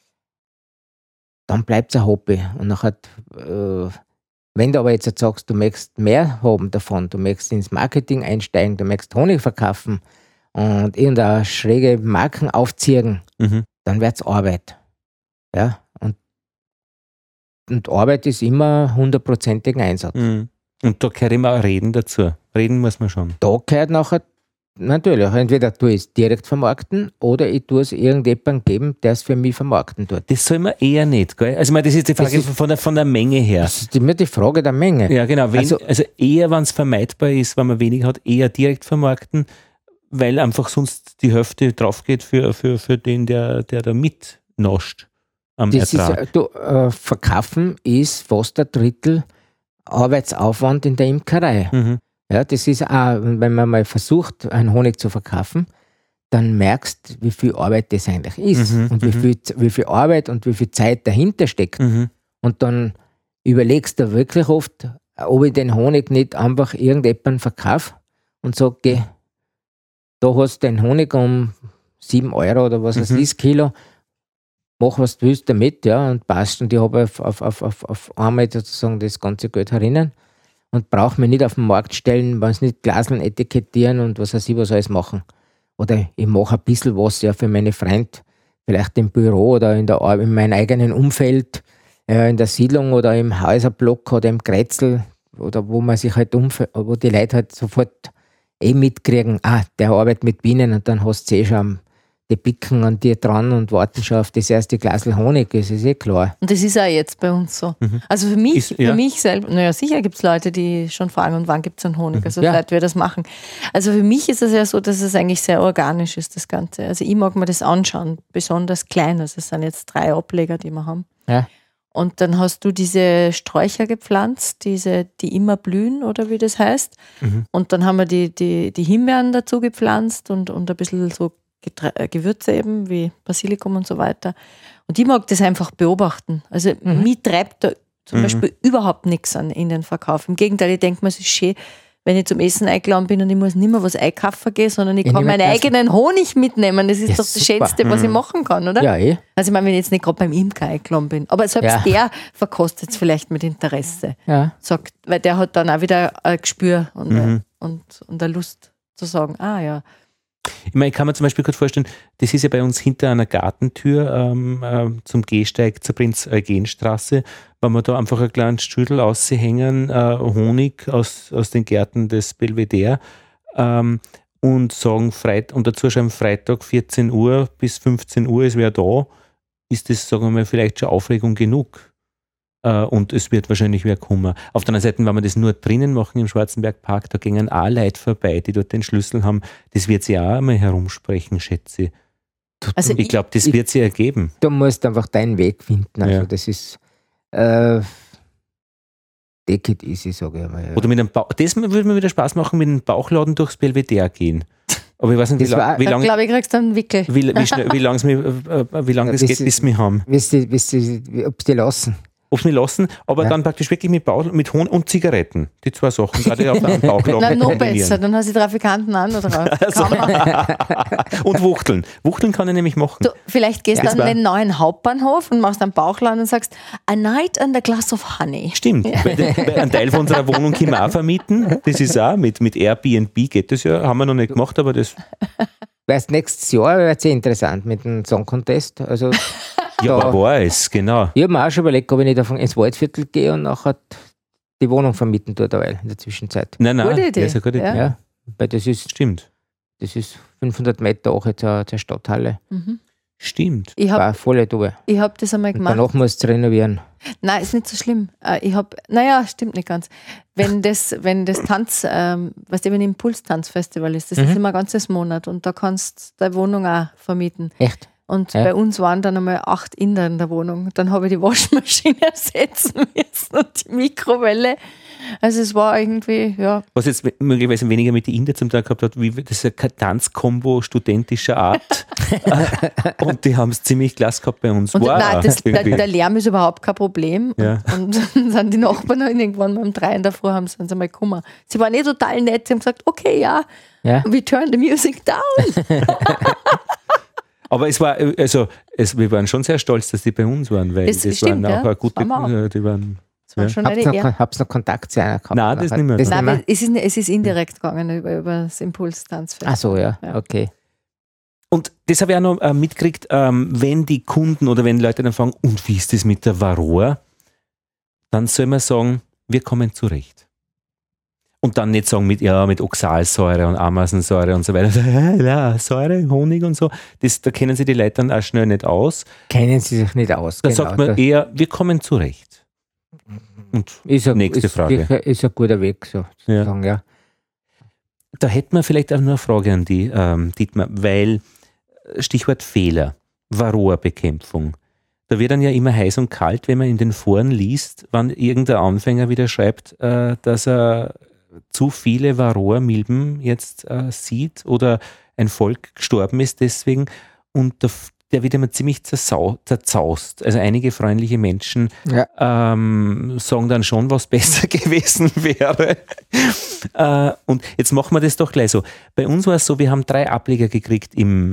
Dann bleibt es ein Hobby. Und nachher, wenn du aber jetzt sagst, du möchtest mehr haben davon, du möchtest ins Marketing einsteigen, du möchtest Honig verkaufen und irgendeine schräge Marken aufziehen, dann wird es Arbeit. Ja? Und Arbeit ist immer 100%igen Einsatz. Und da gehört immer auch Reden dazu. Reden muss man schon. Da gehört nachher natürlich, entweder tue ich es direkt vermarkten oder ich tue es irgendjemandem geben, der es für mich vermarkten tut. Das soll man eher nicht, gell? Also das ist die Frage von der Menge her. Das ist immer die Frage der Menge. Ja, genau. Also eher, wenn es vermeidbar ist, wenn man wenig hat, eher direkt vermarkten, weil einfach sonst die Hälfte drauf geht für den, der da mitnascht am Ertrag. Verkaufen ist fast 1/3 Arbeitsaufwand in der Imkerei. Ja, das ist auch, wenn man mal versucht, einen Honig zu verkaufen, dann merkst du, wie viel Arbeit das eigentlich ist und wie viel Arbeit und wie viel Zeit dahinter steckt. Und dann überlegst du wirklich oft, ob ich den Honig nicht einfach irgendjemandem verkaufe und sage, geh, da hast du den Honig um 7 Euro oder was es ist, Kilo, mach was du willst damit, ja, und passt. Und ich habe auf einmal sozusagen das ganze Geld herinnen und brauche mir nicht auf den Markt stellen, wenn es nicht Glaseln etikettieren und was weiß ich, was alles machen. Oder ich mache ein bisschen was ja für meine Freunde, vielleicht im Büro oder in meinem eigenen Umfeld, in der Siedlung oder im Häuserblock oder im Grätzl oder wo man sich halt wo die Leute halt sofort mitkriegen, der arbeitet mit Bienen und dann hast du schon die picken an dir dran und warten schon auf das erste Glasl Honig, das ist klar. Und das ist auch jetzt bei uns so. Also für mich selber, naja, sicher gibt es Leute, die schon fragen, und wann gibt es einen Honig? Also Leute, wir das machen. Also für mich ist es ja so, dass es eigentlich sehr organisch ist, das Ganze. Also ich mag mir das anschauen, besonders klein. Also es sind jetzt 3 Ableger, die wir haben. Ja. Und dann hast du diese Sträucher gepflanzt, die immer blühen, oder wie das heißt. Und dann haben wir die Himbeeren dazu gepflanzt und ein bisschen so Gewürze eben, wie Basilikum und so weiter. Und ich mag das einfach beobachten. Also mich treibt da zum Beispiel überhaupt nichts in den Verkauf. Im Gegenteil, ich denke mir, es ist schön, wenn ich zum Essen eingeladen bin und ich muss nicht mehr was einkaufen gehen, sondern ich kann meinen eigenen Honig mitnehmen. Das ist doch das Schönste, was ich machen kann, oder? Ja, Also ich meine, wenn ich jetzt nicht gerade beim Imker eingeladen bin. Aber selbst der verkostet es vielleicht mit Interesse. Ja. Sagt, weil der hat dann auch wieder ein Gespür und eine Lust zu sagen, ja. Ich meine, ich kann mir zum Beispiel gut vorstellen, das ist ja bei uns hinter einer Gartentür zum Gehsteig zur Prinz-Eugen-Straße, wenn wir da einfach ein kleines Stüdel raushängen, Honig aus den Gärten des Belvedere und sagen, und dazu schreiben Freitag 14 Uhr bis 15 Uhr ist wer da, ist das, sagen wir mal, vielleicht schon Aufregung genug. Und es wird wahrscheinlich wieder kommen. Auf der anderen Seite, wenn wir das nur drinnen machen im Schwarzenbergpark, da gingen auch Leute vorbei, die dort den Schlüssel haben. Das wird sich auch einmal herumsprechen, schätze ich. Also ich glaube, das wird sich ergeben. Du musst einfach deinen Weg finden. Also das ist take it easy, sage ich einmal. Ja. Oder mit einem das würde mir wieder Spaß machen, mit einem Bauchladen durchs Belvedere gehen. Aber ich weiß nicht, wie lange. Ich glaube, ich kriegst du einen Wickel. Wie lange das geht, bis wir haben. Ob sie lassen. Ob sie lassen, aber dann praktisch wirklich mit Hohn und Zigaretten. Die zwei Sachen, gerade auf einem Bauchladen. Nein, noch besser, dann hast du die Trafikanten an oder drauf. Und Wuchteln. Wuchteln kann ich nämlich machen. Du, vielleicht gehst du an den neuen Hauptbahnhof und machst einen Bauchladen und sagst, a night and a glass of honey. Stimmt, weil einen Teil von unserer Wohnung können wir auch vermieten. Das ist auch, mit Airbnb geht das ja, haben wir noch nicht gemacht, aber das... Weißt, nächstes Jahr wird es ja interessant mit dem Song Contest. Also, ja, aber war es, genau. Ich habe mir auch schon überlegt, ob ich nicht ins Waldviertel gehe und nachher die Wohnung vermieten tue dabei in der Zwischenzeit. Nein, gute Idee. Das ist eine gute Idee. Ja, weil das ist, stimmt. Das ist 500 Meter auch zur Stadthalle. Mhm. Stimmt. Ich war voll da. Ich habe das einmal gemacht. Danach musst du renovieren. Nein, ist nicht so schlimm. Stimmt nicht ganz. Wenn das Tanz, weißt du, wenn Impuls-Tanzfestival ist, das ist immer ein ganzes Monat und da kannst du deine Wohnung auch vermieten. Echt? Und bei uns waren dann einmal 8 Inder in der Wohnung. Dann habe ich die Waschmaschine ersetzen müssen und die Mikrowelle. Also es war irgendwie, ja. Was jetzt möglicherweise weniger mit den Inder zum Tag gehabt hat, wie das ist ein Tanzkombo studentischer Art. Und die haben es ziemlich klasse gehabt bei uns. Und der Lärm ist überhaupt kein Problem. Ja. Und dann sind die Nachbarn irgendwann um 3 in der Früh haben sie einmal gekommen. Sie waren total nett, sie haben gesagt, okay, ja. We turn the music down. Aber es war, wir waren schon sehr stolz, dass die bei uns waren, weil das stimmt, waren auch eine gute, die waren. Hab's noch Kontakt zu einer gehabt? Nein, das nicht mehr. Nein, es ist indirekt gegangen über das Impulstanzfest. Ach so, ja, okay. Und das habe ich auch noch mitgekriegt, wenn die Kunden oder wenn Leute dann fragen, und wie ist das mit der Varroa? Dann soll man sagen, wir kommen zurecht. Und dann nicht sagen mit Oxalsäure und Ameisensäure und so weiter. Ja, Säure, Honig und so. Da kennen sich die Leute dann auch schnell nicht aus. Kennen sie sich nicht aus. Da sagt man eher, wir kommen zurecht. Und nächste Frage. Ist ein guter Weg, so zu sagen, ja. Da hätten wir vielleicht auch noch eine Frage an die, Dietmar, weil Stichwort Fehler, Varroa-Bekämpfung. Da wird dann ja immer heiß und kalt, wenn man in den Foren liest, wann irgendein Anfänger wieder schreibt, dass er zu viele Varroa-Milben jetzt sieht oder ein Volk gestorben ist deswegen und der wird immer ziemlich zerzaust. Also einige freundliche Menschen sagen dann schon, was besser gewesen wäre. Und jetzt machen wir das doch gleich so. Bei uns war es so, wir haben 3 Ableger gekriegt im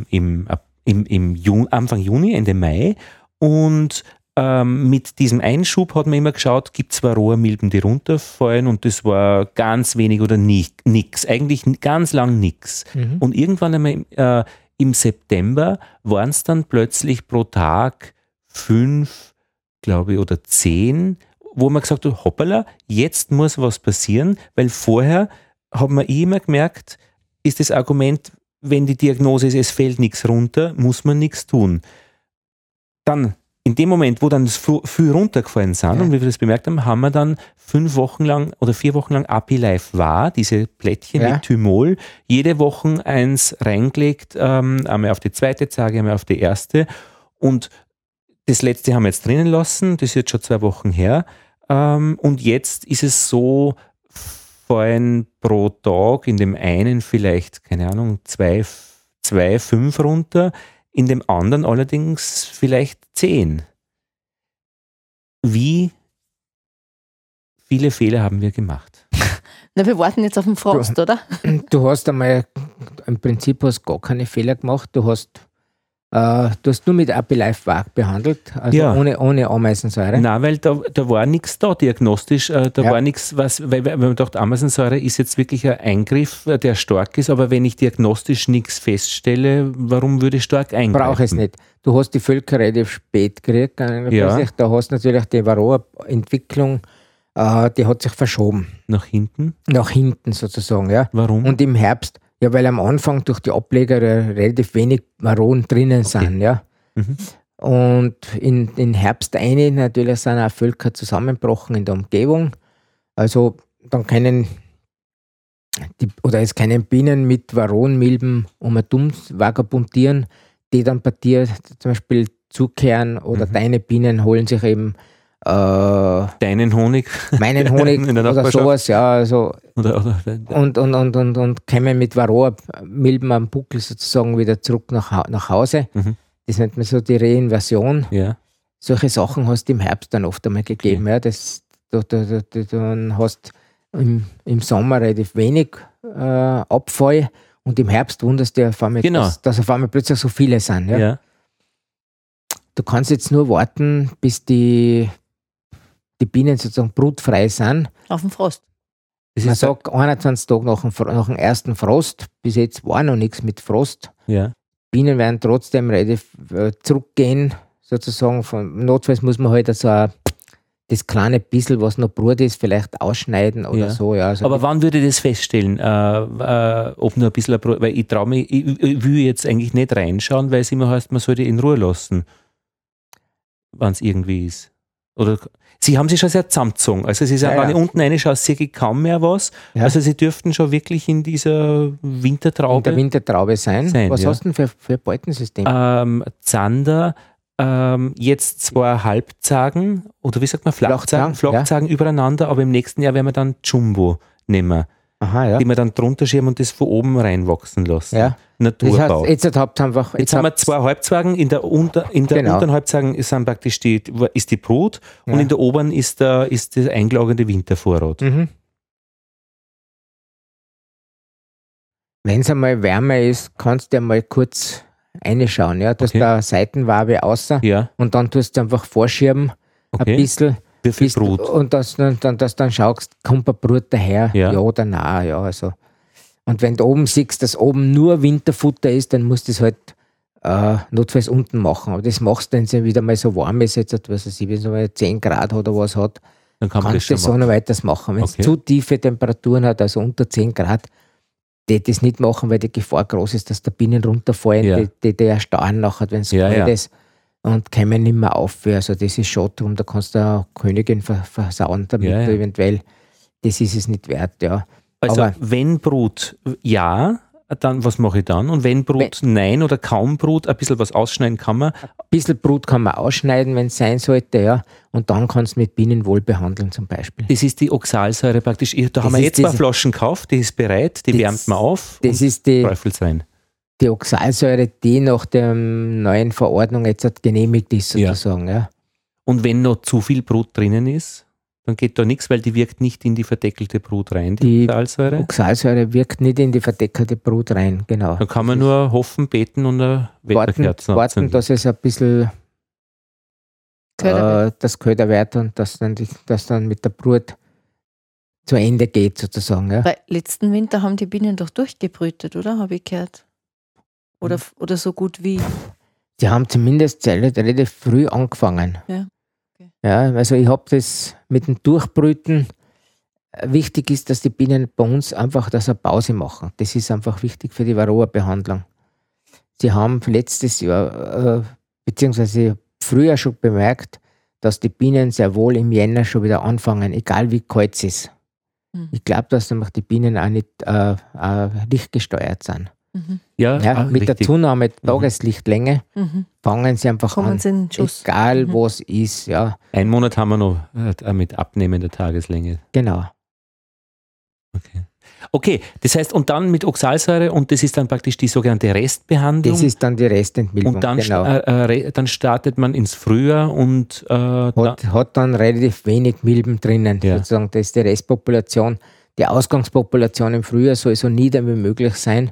Anfang Juni, Ende Mai und mit diesem Einschub hat man immer geschaut, gibt es Varroa-Milben, die runterfallen und das war ganz wenig oder nix. Eigentlich ganz lang nix. Mhm. Und irgendwann einmal im September waren es dann plötzlich pro Tag 5, glaube ich, oder 10, wo man gesagt hat, hoppala, jetzt muss was passieren, weil vorher hat man immer gemerkt, ist das Argument, wenn die Diagnose ist, es fällt nichts runter, muss man nichts tun. Dann in dem Moment, wo dann viel runtergefallen sind und wie wir das bemerkt haben, haben wir dann 5 Wochen lang oder 4 Wochen lang ApiLife war, diese Plättchen mit Thymol, jede Woche eins reingelegt, einmal auf die 2. Tage, einmal auf die 1. Und das letzte haben wir jetzt drinnen lassen, das ist jetzt schon 2 Wochen her. Und jetzt ist es so, fallen pro Tag in dem einen vielleicht, keine Ahnung, 2, 5 runter, in dem anderen allerdings vielleicht 10. Wie viele Fehler haben wir gemacht? Na, wir warten jetzt auf den Frost, oder? Du hast einmal, im Prinzip gar keine Fehler gemacht. Du hast nur mit ApiLife Wag behandelt, also ohne Ameisensäure. Nein, weil da war nichts da diagnostisch. War nichts, weil man dachte, Ameisensäure ist jetzt wirklich ein Eingriff, der stark ist, aber wenn ich diagnostisch nichts feststelle, warum würde ich stark eingreifen? Brauche es nicht. Du hast die Völker relativ spät gekriegt. Da hast du natürlich die Varroa-Entwicklung, die hat sich verschoben. Nach hinten? Nach hinten sozusagen, ja. Warum? Und im Herbst, ja, weil am Anfang durch die Ableger relativ wenig Varroen drinnen sind, ja. Mhm. Und in Herbst natürlich sind auch Völker zusammengebrochen in der Umgebung. Also dann es können Bienen mit Varroamilben vagabundieren, die dann bei dir zum Beispiel zukehren oder deine Bienen holen sich eben deinen Honig. Meinen Honig in der oder sowas, ja. Also, oder und kommen mit Varroamilben am Buckel sozusagen wieder zurück nach Hause. Das nennt man so die Reinversion. Ja. Solche Sachen hast du im Herbst dann oft einmal gegeben. Ja. Dann hast du im Sommer relativ wenig Abfall und im Herbst wunderst du dir auf einmal, dass auf einmal plötzlich so viele sind. Ja. Ja. Du kannst jetzt nur warten, bis die Bienen sozusagen brutfrei sind. Auf dem Frost. Man sagt 21 Tage nach dem ersten Frost, bis jetzt war noch nichts mit Frost. Ja. Bienen werden trotzdem relativ zurückgehen, sozusagen. Notfalls muss man halt also das kleine bisschen, was noch Brut ist, vielleicht ausschneiden oder so. Ja, also aber wann würde ich das feststellen? Ob nur ein bisschen Brut, weil ich traue mich, ich will jetzt eigentlich nicht reinschauen, weil es immer heißt, man sollte in Ruhe lassen, wenn es irgendwie ist. Oder Sie haben sich schon sehr zusammengezogen. Also Sie sagen, wenn ich unten reinschaue, sehe ich kaum mehr was. Ja. Also Sie dürften schon wirklich in dieser Wintertraube... In der Wintertraube sein. Was hast du denn für ein Beutensystem? Zander, jetzt 2 Halbzagen, oder wie sagt man, Flachzagen übereinander, aber im nächsten Jahr werden wir dann Jumbo nehmen. Aha, ja. Die wir dann drunter schieben und das von oben reinwachsen lassen. Ja. Naturbau. Das heißt, jetzt haben wir 2 Halbzagen, in der unteren Halbzagen sind praktisch ist die Brut und in der oberen ist der eingelagerte Wintervorrat. Wenn es einmal wärmer ist, kannst du mal kurz reinschauen, ja, dass da Seitenwabe außer und dann tust du einfach vorschieben, ein bisschen. Wie viel Brut? Und dass dann schaust, kommt eine Brut daher, ja oder nein, ja, also. Und wenn du oben siehst, dass oben nur Winterfutter ist, dann musst du es halt notfalls unten machen. Aber das machst du, wenn es wieder mal so warm ist, jetzt, was weiß ich, wenn es mal 10 Grad hat oder was hat, dann kannst du das so noch weiter machen. Wenn es zu tiefe Temperaturen hat, also unter 10 Grad, die das nicht machen, weil die Gefahr groß ist, dass da Bienen runterfallen, die erstarren nachher, wenn es kalt ist und kommen nicht mehr auf. Also das ist schon drum, da kannst du eine Königin versauen damit, eventuell. Das ist es nicht wert, ja. Also aber wenn Brut dann was mache ich dann? Und wenn Brut nein oder kaum Brut, ein bisschen was ausschneiden kann man? Ein bisschen Brut kann man ausschneiden, wenn es sein sollte, ja. Und dann kannst du mit Bienenwohl behandeln zum Beispiel. Das ist die Oxalsäure praktisch. Da haben wir jetzt 2 Flaschen gekauft, die ist bereit, die wärmt man auf. Das ist die Oxalsäure, die nach der neuen Verordnung jetzt genehmigt ist, sozusagen. Ja. Und wenn noch zu viel Brut drinnen ist? Dann geht da nichts, weil die wirkt nicht in die verdeckelte Brut rein, die Oxalsäure? Oxalsäure wirkt nicht in die verdeckelte Brut rein, genau. Da kann man nur hoffen, beten und eine Wetterkerze warten, dass es ein bisschen das kälter wird und dass dann mit der Brut zu Ende geht, sozusagen. Ja. Weil letzten Winter haben die Bienen doch durchgebrütet, oder? Habe ich gehört. Oder so gut wie. Die haben zumindest relativ früh angefangen. Ja. Ja, also ich habe das mit dem Durchbrüten. Wichtig ist, dass die Bienen bei uns einfach eine Pause machen. Das ist einfach wichtig für die Varroa-Behandlung. Sie haben letztes Jahr, beziehungsweise früher schon bemerkt, dass die Bienen sehr wohl im Jänner schon wieder anfangen, egal wie kalt es ist. Ich glaube, dass nämlich die Bienen auch nicht lichtgesteuert sind. Ja, mit der Zunahme der Tageslichtlänge fangen sie einfach an, egal was ist. Ja. 1 Monat haben wir noch mit Abnehmen der Tageslänge. Genau. Okay, das heißt, und dann mit Oxalsäure und das ist dann praktisch die sogenannte Restbehandlung. Das ist dann die Restentmilbung. Und dann, dann startet man ins Frühjahr und hat dann relativ wenig Milben drinnen. Sozusagen. Das ist die Restpopulation. Die Ausgangspopulation im Frühjahr soll so nieder wie möglich sein.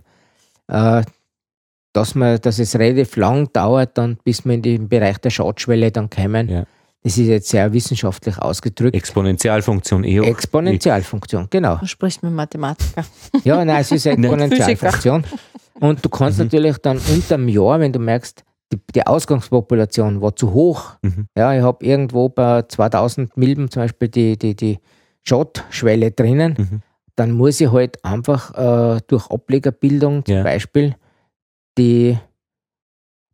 Dass es relativ lang dauert, dann, bis wir in den Bereich der Schadschwelle dann kommen. Ja. Das ist jetzt sehr wissenschaftlich ausgedrückt. Exponentialfunktion Exponentialfunktion, genau. Du sprichst mit Mathematiker. Ja, nein, es ist eine Exponentialfunktion. Und du kannst natürlich dann unterm Jahr, wenn du merkst, die Ausgangspopulation war zu hoch. Ja, ich habe irgendwo bei 2000 Milben zum Beispiel die Schadschwelle drinnen. Dann muss ich halt einfach durch Ablegerbildung zum Beispiel die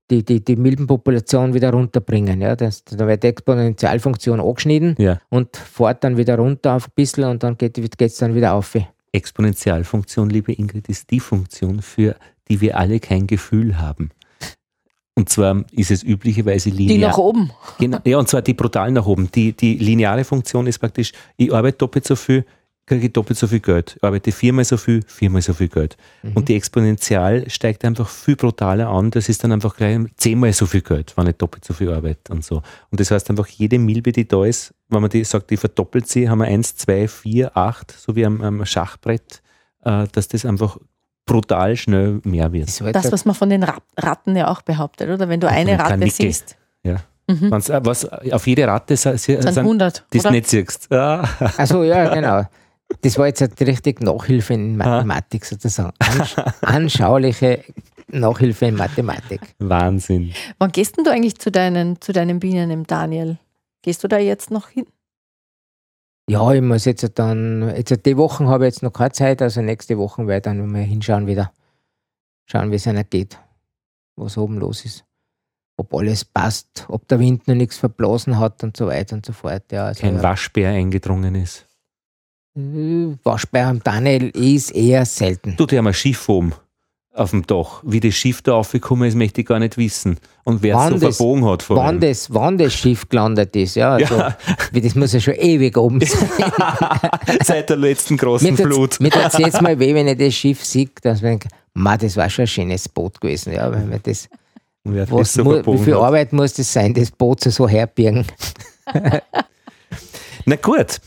die Milbenpopulation wieder runterbringen. Ja? Da wird die Exponentialfunktion angeschnitten und fährt dann wieder runter auf ein bisschen und dann geht es dann wieder auf. Exponentialfunktion, liebe Ingrid, ist die Funktion, für die wir alle kein Gefühl haben. Und zwar ist es üblicherweise linear. Die nach oben. Genau, ja, und zwar die brutal nach oben. Die lineare Funktion ist praktisch, ich arbeite doppelt so viel, kriege ich doppelt so viel Geld. Ich arbeite viermal so viel Geld. Und die Exponential steigt einfach viel brutaler an. Das ist dann einfach gleich 10-mal so viel Geld, wenn ich doppelt so viel arbeite und so. Und das heißt einfach, jede Milbe, die da ist, wenn man die sagt, die verdoppelt sie, haben wir 1, 2, 4, 8, so wie am Schachbrett, dass das einfach brutal schnell mehr wird. Das, was man von den Ratten ja auch behauptet, oder? Wenn du eine Ratte siehst. Ja. Was auf jede Ratte sind 100, die du nicht siehst. Also ja, genau. Das war jetzt eine richtig Nachhilfe in Mathematik sozusagen. Anschauliche Nachhilfe in Mathematik. Wahnsinn. Wann gehst denn du eigentlich zu deinen Bienen im Daniel? Gehst du da jetzt noch hin? Ja, ich muss jetzt die Wochen habe ich jetzt noch keine Zeit, also nächste Woche werde ich dann mal hinschauen wieder. Schauen, wie es einer geht, was oben los ist. Ob alles passt, ob der Wind noch nichts verblasen hat und so weiter und so fort. Ja, also kein Waschbär eingedrungen ist. Waschbär am Daniel ist eher selten. Du, die haben ein Schiff oben auf dem Dach. Wie das Schiff da aufgekommen ist, möchte ich gar nicht wissen. Und wer es so verbogen hat vor allem. Wann das Schiff gelandet ist, ja. Also, das muss ja schon ewig oben sein. Seit der letzten großen Flut. Mir tut es jetzt mal weh, wenn ich das Schiff sehe, dass ich denke, das war schon ein schönes Boot gewesen. Ja, wenn man das, wie viel Arbeit muss das sein, das Boot so herbiegen? Na gut.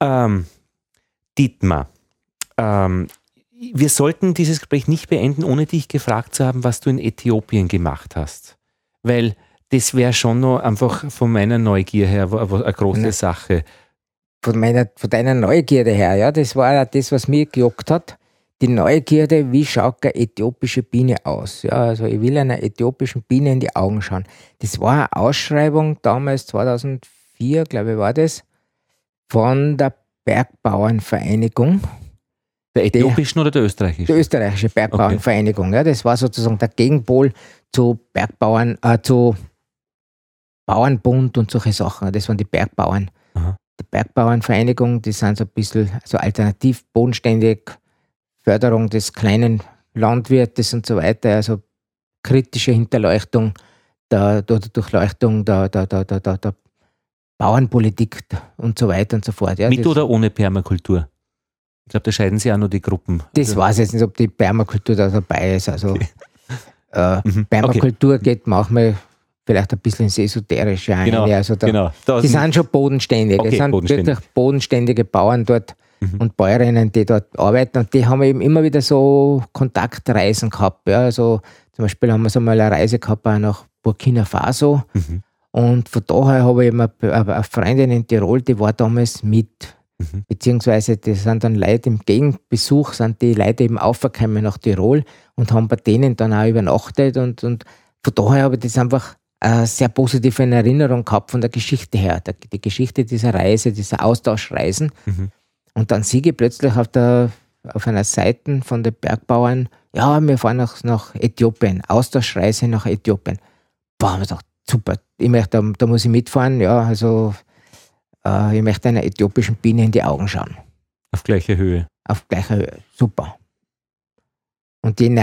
Dietmar, wir sollten dieses Gespräch nicht beenden, ohne dich gefragt zu haben, was du in Äthiopien gemacht hast. Weil das wäre schon noch einfach von meiner Neugier her eine große Sache. Von deiner Neugierde her, ja, das war ja das, was mich gejuckt hat. Die Neugierde, wie schaut eine äthiopische Biene aus? Ja, also ich will einer äthiopischen Biene in die Augen schauen. Das war eine Ausschreibung damals, 2004, glaube ich, war das, von der Bergbauernvereinigung. Der äthiopischen oder der österreichischen? Die österreichische Bergbauernvereinigung. Okay. Ja, das war sozusagen der Gegenpol zu zu Bauernbund und solche Sachen. Das waren die Bergbauern. Aha. Die Bergbauernvereinigung, die sind so ein bisschen so alternativ, bodenständig, Förderung des kleinen Landwirtes und so weiter, also kritische Hinterleuchtung der Durchleuchtung der Bauernpolitik und so weiter und so fort. Ja, mit oder ohne Permakultur? Ich glaube, da scheiden sich auch noch die Gruppen. Das weiß ich jetzt nicht, ob die Permakultur da dabei ist. Also Permakultur geht manchmal vielleicht ein bisschen ins Esoterische ein. Genau, also die sind schon bodenständig. Es sind wirklich bodenständige Bauern dort und Bäuerinnen, die dort arbeiten. Und die haben eben immer wieder so Kontaktreisen gehabt. Ja. Also zum Beispiel haben wir so mal eine Reise gehabt auch nach Burkina Faso. Und von daher habe ich eben eine Freundin in Tirol, die war damals mit. Beziehungsweise das sind dann Leute im Gegenbesuch, sind die Leute eben aufgekommen nach Tirol und haben bei denen dann auch übernachtet. Und von daher habe ich das einfach sehr positiv in Erinnerung gehabt von der Geschichte her. Die Geschichte dieser Reise, dieser Austauschreisen. Und dann sehe ich plötzlich auf einer Seite von den Bergbauern, ja, wir fahren nach Äthiopien, Austauschreise nach Äthiopien. Boah, haben wir gedacht, super, da muss ich mitfahren, ja, also ich möchte einer äthiopischen Biene in die Augen schauen. Auf gleicher Höhe. Auf gleicher Höhe, super. Und je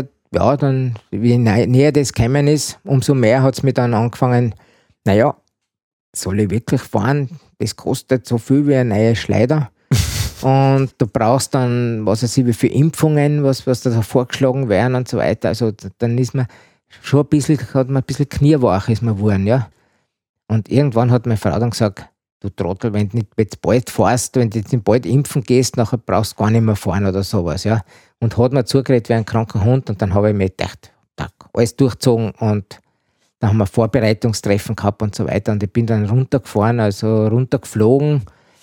je näher das gekommen ist, umso mehr hat es mir dann angefangen, naja, soll ich wirklich fahren? Das kostet so viel wie ein neuer Schleider. Und du brauchst dann, was weiß ich, wie viele Impfungen, was da vorgeschlagen werden und so weiter. Also dann ist man schon hat man ein bisschen kniewach ist man geworden, ja. Und irgendwann hat meine Frau dann gesagt, du Trottel, wenn du nicht jetzt bald fährst, wenn du jetzt nicht bald impfen gehst, nachher brauchst du gar nicht mehr fahren oder sowas, ja. Und hat mir zugeredet wie ein kranker Hund und dann habe ich mir gedacht, alles durchgezogen und dann haben wir Vorbereitungstreffen gehabt und so weiter und ich bin dann runtergefahren, also runtergeflogen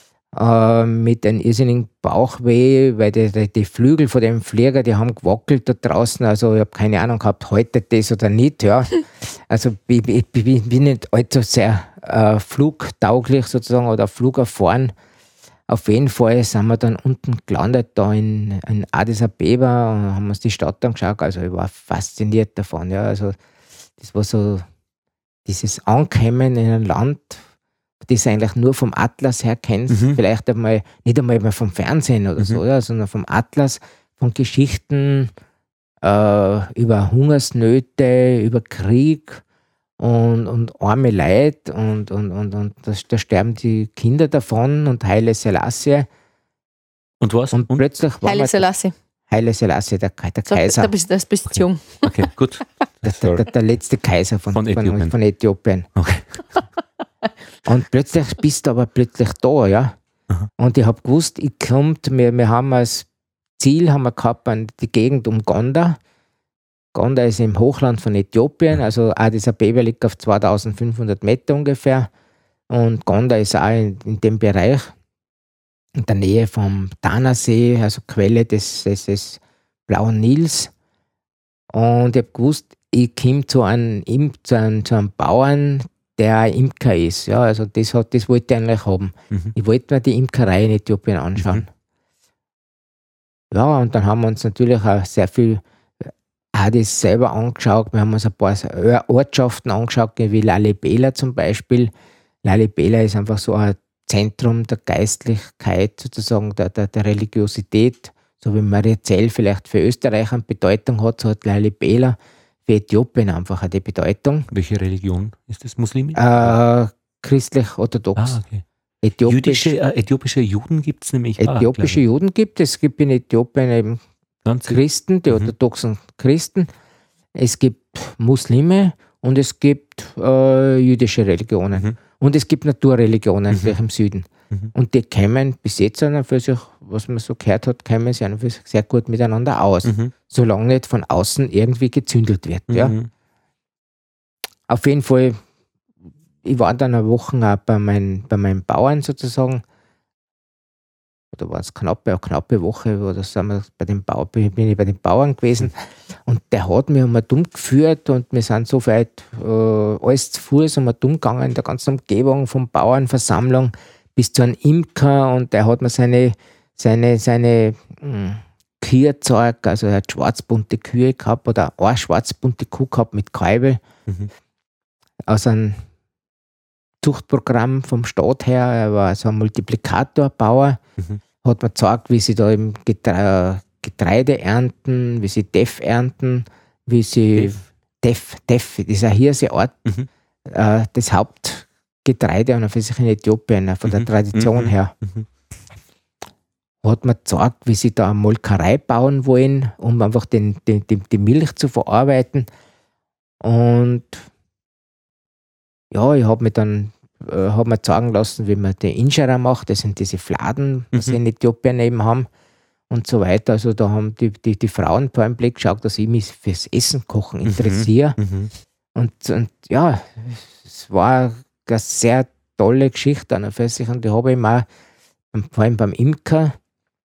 mit einem irrsinnigen Bauchweh, weil die Flügel von dem Flieger, die haben gewackelt da draußen, also ich habe keine Ahnung gehabt, haltet das oder nicht, ja. Also ich bin nicht allzu sehr flugtauglich sozusagen oder flugerfahren. Auf jeden Fall sind wir dann unten gelandet, da in Addis Abeba und haben uns die Stadt angeschaut, also ich war fasziniert davon, ja, also das war so dieses Ankommen in ein Land, das eigentlich nur vom Atlas her kennst, vielleicht einmal, nicht einmal vom Fernsehen oder so, ja, sondern vom Atlas, von Geschichten über Hungersnöte, über Krieg und arme Leute und da sterben die Kinder davon und Haile Selassie. Und was? Und plötzlich war Haile Selassie. Haile Selassie, der So, Kaiser. da bist du jung. Okay, gut. Der letzte Kaiser von Äthiopien. Okay. Und plötzlich bist du aber plötzlich da, ja. Aha. Und ich habe gewusst, wir haben als Ziel gehabt an die Gegend um Gonda. Gonda ist im Hochland von Äthiopien, also Addis Abeba liegt auf 2500 Meter ungefähr. Und Gonda ist auch in dem Bereich, in der Nähe vom Tanasee, also Quelle des Blauen Nils. Und ich habe gewusst, ich komme zu einem Bauern, der ein Imker ist. Ja, also das wollte ich eigentlich haben. Ich wollte mir die Imkerei in Äthiopien anschauen. Ja, und dann haben wir uns natürlich auch sehr viel das selber angeschaut. Wir haben uns ein paar Ortschaften angeschaut, wie Lalibela zum Beispiel. Lalibela ist einfach so ein Zentrum der Geistlichkeit, sozusagen der Religiosität. So wie Mariazell vielleicht für Österreich eine Bedeutung hat, so hat Lalibela für Äthiopien einfach eine Bedeutung. Welche Religion ist das? Muslimisch? Christlich-orthodox. Okay. Äthiopische Juden gibt es nämlich auch. Äthiopische Juden gibt es. Es gibt in Äthiopien eben Christen, die orthodoxen Christen. Es gibt Muslime und es gibt jüdische Religionen. Und es gibt Naturreligionen, wie im Süden. Und die kämen bis jetzt für sich, was man so gehört hat, kämen sie für sich sehr gut miteinander aus. Solange nicht von außen irgendwie gezündelt wird. Ja. Auf jeden Fall, ich war dann eine Woche auch bei meinen Bauern sozusagen. Oder war es eine knappe Woche, oder bin ich bei den Bauern gewesen. Und der hat mich dumm geführt und wir sind so weit alles zu Fuß dumm gegangen in der ganzen Umgebung vom Bauernversammlung bis zu einem Imker, und der hat mir seine Kühe gezeigt, also er hat schwarzbunte Kühe gehabt oder eine schwarzbunte Kuh gehabt mit Kalbe aus einem Zuchtprogramm vom Staat her. Er war so ein Multiplikatorbauer, hat mir gezeigt, wie sie da im Getreide ernten, wie sie Teff ernten, wie sie Teff, das ist eine Hirseart, das Hauptgetreide und für sich in Äthiopien, von der Tradition her. Hat mir gezeigt, wie sie da eine Molkerei bauen wollen, um einfach die Milch zu verarbeiten. Und ja, ich habe mir sagen lassen, wie man die Injera macht. Das sind diese Fladen, was sie in Äthiopien eben haben und so weiter. Also da haben die Frauen vor einem Blick geschaut, dass ich mich fürs Essen kochen interessiere. Und ja, es war eine sehr tolle Geschichte an und für sich. Und ich habe eben auch, vor allem beim Imker,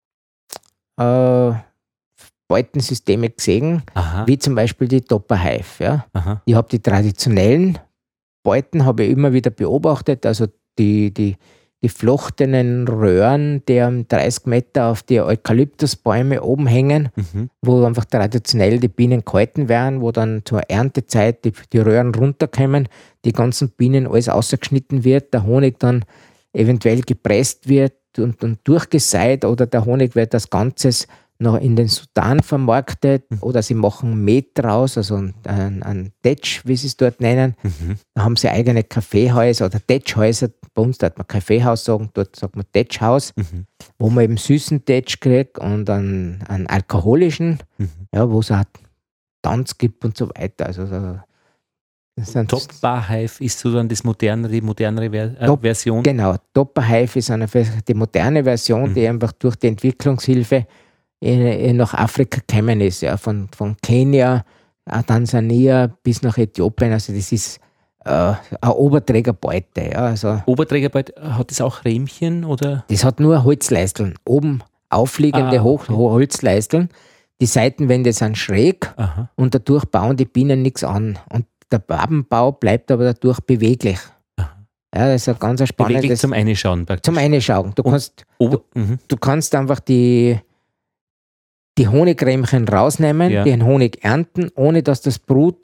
Beutensysteme gesehen, wie zum Beispiel die Topper Hive. Ja. Ich habe die traditionellen Beuten habe ich immer wieder beobachtet, also die geflochtenen Röhren, die am 30 Meter auf die Eukalyptusbäume oben hängen, wo einfach traditionell die Bienen gehalten werden, wo dann zur Erntezeit die Röhren runterkommen, die ganzen Bienen alles ausgeschnitten wird, der Honig dann eventuell gepresst wird und durchgeseit, oder der Honig wird als Ganzes noch in den Sudan vermarktet, oder sie machen Met draus, also ein Tetsch, wie sie es dort nennen. Da haben sie eigene Kaffeehäuser oder Tetschhäuser. Bei uns darf man Kaffeehaus sagen, dort sagt man Tetschhaus, wo man eben süßen Tetsch kriegt und einen alkoholischen, ja, wo es auch Tanz gibt und so weiter. Also Topper Hive ist so dann die modernere Version? Genau, Topper Hive ist die moderne Version, die einfach durch die Entwicklungshilfe nach Afrika gekommen ist, ja, von Kenia, Tansania bis nach Äthiopien. Also das ist eine Oberträgerbeute. Ja, also Oberträgerbeute, hat das auch Rähmchen? Oder? Das hat nur Holzleisteln, oben aufliegende Holzleisteln. Die Seitenwände sind schräg und dadurch bauen die Bienen nichts an. Und der Wabenbau bleibt aber dadurch beweglich. Ja, das ist ein ganz spannendes. Beweglich zum Einschauen praktisch. Zum Einschauen. Du kannst einfach die Honigrämchen rausnehmen, den Honig ernten, ohne dass das Brut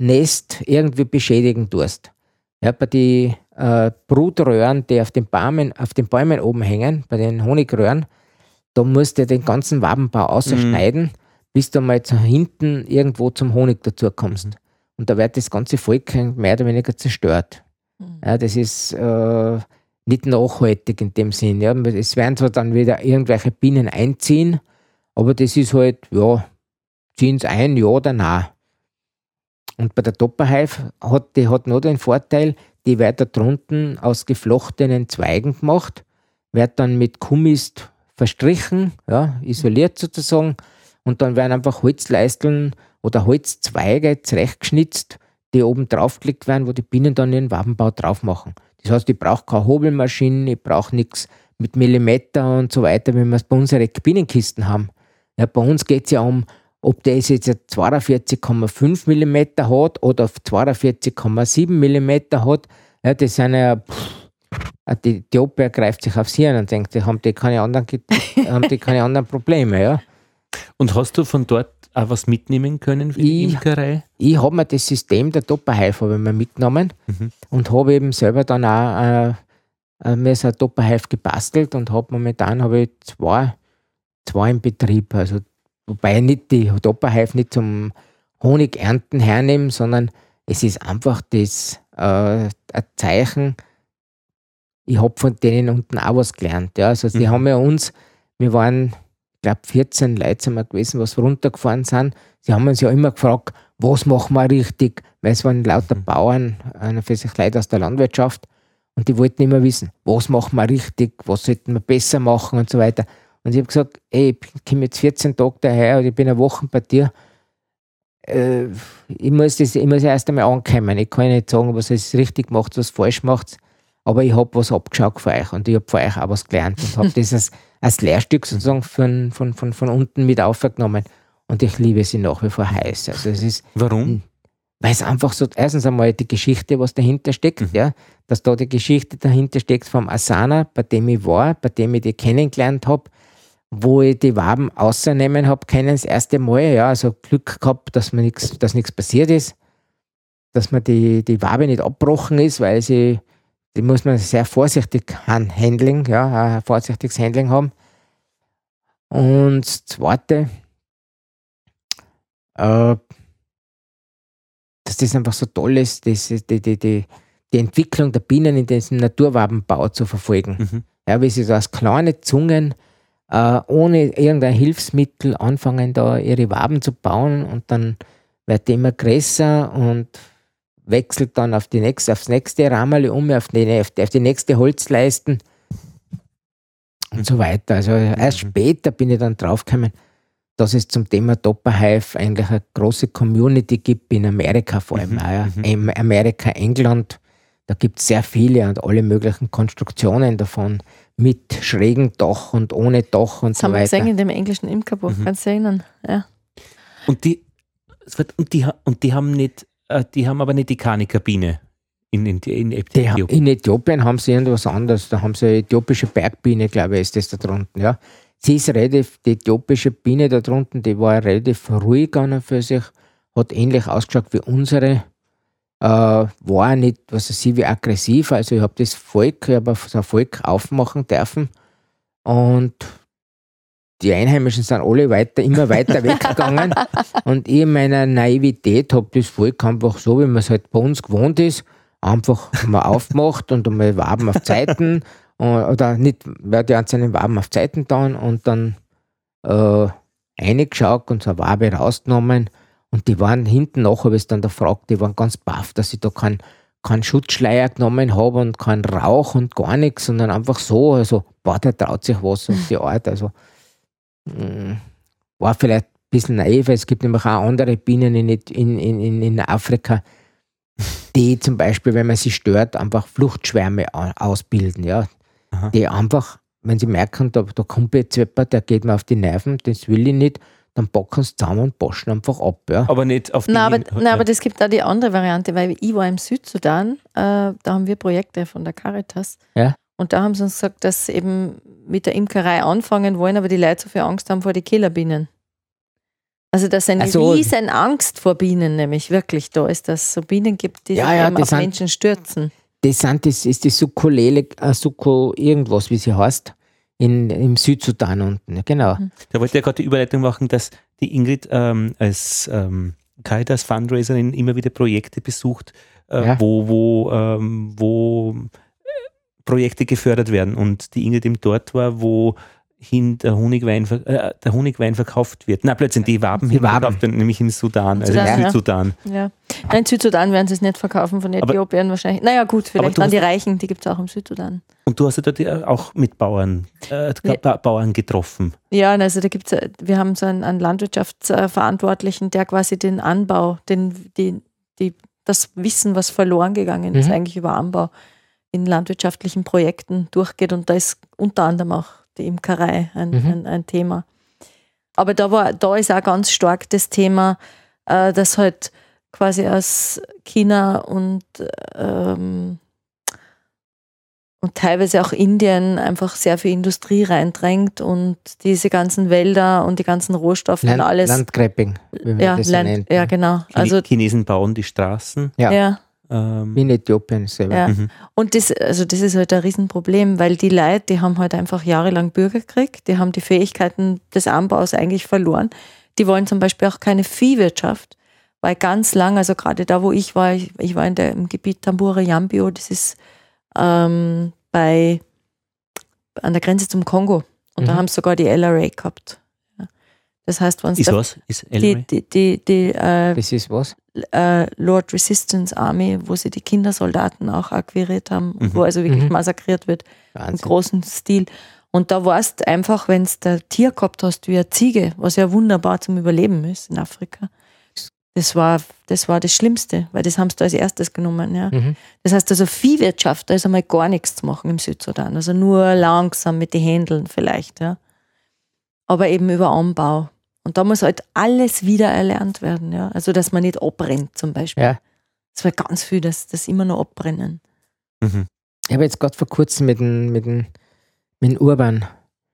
Nest irgendwie beschädigen tust. Ja, bei den Brutröhren, die auf den Bäumen oben hängen, bei den Honigröhren, da musst du den ganzen Wabenbau ausschneiden, bis du mal hinten irgendwo zum Honig dazu kommst. Und da wird das ganze Volk mehr oder weniger zerstört. Ja, das ist nicht nachhaltig in dem Sinn. Ja. Es werden zwar dann wieder irgendwelche Bienen einziehen, aber das ist halt, ja, ziehen es ein, ja oder nein. Und bei der Topperhive die hat noch den Vorteil, die wird da drunten aus geflochtenen Zweigen gemacht, wird dann mit Kuhmist verstrichen, ja, isoliert sozusagen, und dann werden einfach Holzleisteln oder Holzzweige zurechtgeschnitzt, die oben draufgelegt werden, wo die Bienen dann ihren Wabenbau drauf machen. Das heißt, ich brauche keine Hobelmaschinen, ich brauche nichts mit Millimeter und so weiter, wie wir es bei unseren Bienenkisten haben. Ja, bei uns geht es ja um, ob das jetzt 42,5 mm hat oder 42,7 mm hat. Ja, das sind ja, die Oper greift sich aufs Hirn und denkt, haben die keine anderen Probleme. Ja. Und hast du von dort auch was mitnehmen können für die Imkerei? Ich habe mir das System der Topperhive mitgenommen und habe eben selber dann auch mir so eine Topperhive gebastelt und momentan habe ich zwei im Betrieb. Also, wobei ich nicht die Topperhive nicht zum Honigernten hernehmen, sondern es ist einfach ein Zeichen, ich habe von denen unten auch was gelernt. Ja. Also die haben ja wir waren, ich glaube 14 Leute sind wir gewesen, was runtergefahren sind. Sie haben uns ja immer gefragt, was machen wir richtig, weil es waren lauter Bauern, für sich Leute aus der Landwirtschaft, und die wollten immer wissen, was machen wir richtig, was sollten wir besser machen und so weiter. Und ich habe gesagt, ich komme jetzt 14 Tage daher und ich bin eine Woche bei dir. Ich muss erst einmal ankommen. Ich kann nicht sagen, was es richtig macht, was falsch macht, aber ich habe was abgeschaut von euch und ich habe von euch auch was gelernt und habe das als Lehrstück sozusagen von unten mit aufgenommen. Und ich liebe sie nach wie vor heiß. Also es ist, warum? Weil es einfach so, erstens einmal die Geschichte, was dahinter steckt, ja, dass da die Geschichte dahinter steckt vom Asana, bei dem ich war, bei dem ich die kennengelernt habe, wo ich die Waben außernehmen habe können, das erste Mal, ja, also Glück gehabt, dass nichts passiert ist, dass mir die Wabe nicht abgebrochen ist, weil die muss man sehr vorsichtig handling, ja, ein vorsichtiges Handling haben. Und das Zweite, dass das einfach so toll ist, die Entwicklung der Bienen in diesem Naturwabenbau zu verfolgen. Ja, wie sie so als kleine Zungen ohne irgendein Hilfsmittel anfangen, da ihre Waben zu bauen, und dann wird die immer größer und wechselt dann aufs nächste Rammel auf die nächste Holzleisten und so weiter. Also erst später bin ich dann draufgekommen, dass es zum Thema Topperhive eigentlich eine große Community gibt in Amerika vor allem. In Amerika, England, da gibt es sehr viele und alle möglichen Konstruktionen davon, mit schrägem Dach und ohne Dach und das so weiter. Das haben wir gesehen in dem englischen Imkerbuch, kannst du erinnern? Ja. Und die haben aber nicht die Kanikabine in Äthiopien. In Äthiopien haben sie irgendwas anderes. Da haben sie eine äthiopische Bergbiene, glaube ich, ist das da drunten. Ja. Sie ist die äthiopische Biene da drunten, die war relativ ruhig an und für sich, hat ähnlich ausgeschaut wie unsere, war nicht, wie aggressiv. Also ich habe so ein Volk aufmachen dürfen und die Einheimischen sind alle immer weiter weggegangen und ich in meiner Naivität habe das Volk einfach so, wie man es halt bei uns gewohnt ist, einfach mal aufgemacht und einmal Waben auf Zeiten oder nicht, wer die einzelnen Waben auf Zeiten dann und dann reingeschaut und so eine Wabe rausgenommen, und die waren hinten nach, habe ich es dann gefragt, die waren ganz baff, dass ich da keinen Schutzschleier genommen habe und keinen Rauch und gar nichts, sondern einfach so, also der traut sich was auf die Art, also war vielleicht ein bisschen naiv, weil es gibt nämlich auch andere Bienen in Afrika, die zum Beispiel, wenn man sie stört, einfach Fluchtschwärme ausbilden, ja. Die einfach, wenn sie merken, da kommt jetzt jemand, der geht mir auf die Nerven, das will ich nicht, dann packen sie zusammen und poschen einfach ab. Ja. Aber nicht auf die aber das gibt auch die andere Variante, weil ich war im Südsudan, da haben wir Projekte von der Caritas. Ja. Und da haben sie uns gesagt, dass sie eben mit der Imkerei anfangen wollen, aber die Leute so viel Angst haben vor die Killerbienen. Also, dass eine riesen Angst vor Bienen nämlich wirklich da ist, dass es so Bienen gibt, die sich auf Menschen stürzen. Das ist die Sukulele, Suko irgendwas, wie sie heißt, im Südsudan unten, genau. Da wollte ich ja gerade die Überleitung machen, dass die Ingrid als Caritas Fundraiserin immer wieder Projekte besucht, wo Projekte gefördert werden. Und die Ingrid eben dort war, wo der Honigwein verkauft wird. Na, plötzlich die Waben verkauft werden, nämlich im Sudan, also im Südsudan. Ja. Nein, in Südsudan werden sie es nicht verkaufen, von Äthiopien wahrscheinlich. Naja gut, vielleicht dann die Reichen, die gibt es auch im Südsudan. Und du hast ja dort auch mit Bauern getroffen. Ja, also da gibt's, wir haben so einen Landwirtschaftsverantwortlichen, der quasi den Anbau, das Wissen, was verloren gegangen ist, eigentlich über Anbau in landwirtschaftlichen Projekten durchgeht. Und da ist unter anderem auch die Imkerei ein Thema. Aber da ist auch ganz stark das Thema, dass halt quasi aus China und teilweise auch Indien einfach sehr viel Industrie reindrängt und diese ganzen Wälder und die ganzen Rohstoffe und alles. Landgrabbing, wie man das nennt. Ja, genau. Also Chinesen bauen die Straßen. Ja. Wie in Äthiopien selber. Ja. Und das ist halt ein Riesenproblem, weil die Leute, die haben halt einfach jahrelang Bürgerkrieg, die haben die Fähigkeiten des Anbaus eigentlich verloren. Die wollen zum Beispiel auch keine Viehwirtschaft, weil ganz lang, also gerade da, wo ich war im Gebiet Tambura Yambio, das ist an der Grenze zum Kongo. Und da haben sie sogar die LRA gehabt. Ja. Das heißt, wenn was? Ist LRA? Das ist was? Lord Resistance Army, wo sie die Kindersoldaten auch akquiriert haben, wo also wirklich massakriert wird. Wahnsinn. Im großen Stil. Und da warst du einfach, wenn du ein Tier gehabt hast wie eine Ziege, was ja wunderbar zum Überleben ist in Afrika, das war das Schlimmste, weil das haben sie da als erstes genommen. Ja. Das heißt also Viehwirtschaft, da ist einmal gar nichts zu machen im Südsudan. Also nur langsam mit den Händeln vielleicht. Ja. Aber eben über Anbau. Und da muss halt alles wieder erlernt werden. Ja. Also dass man nicht abbrennt zum Beispiel. Ja. Das war ganz viel, das immer noch abbrennen. Ich habe jetzt gerade vor kurzem mit dem Urban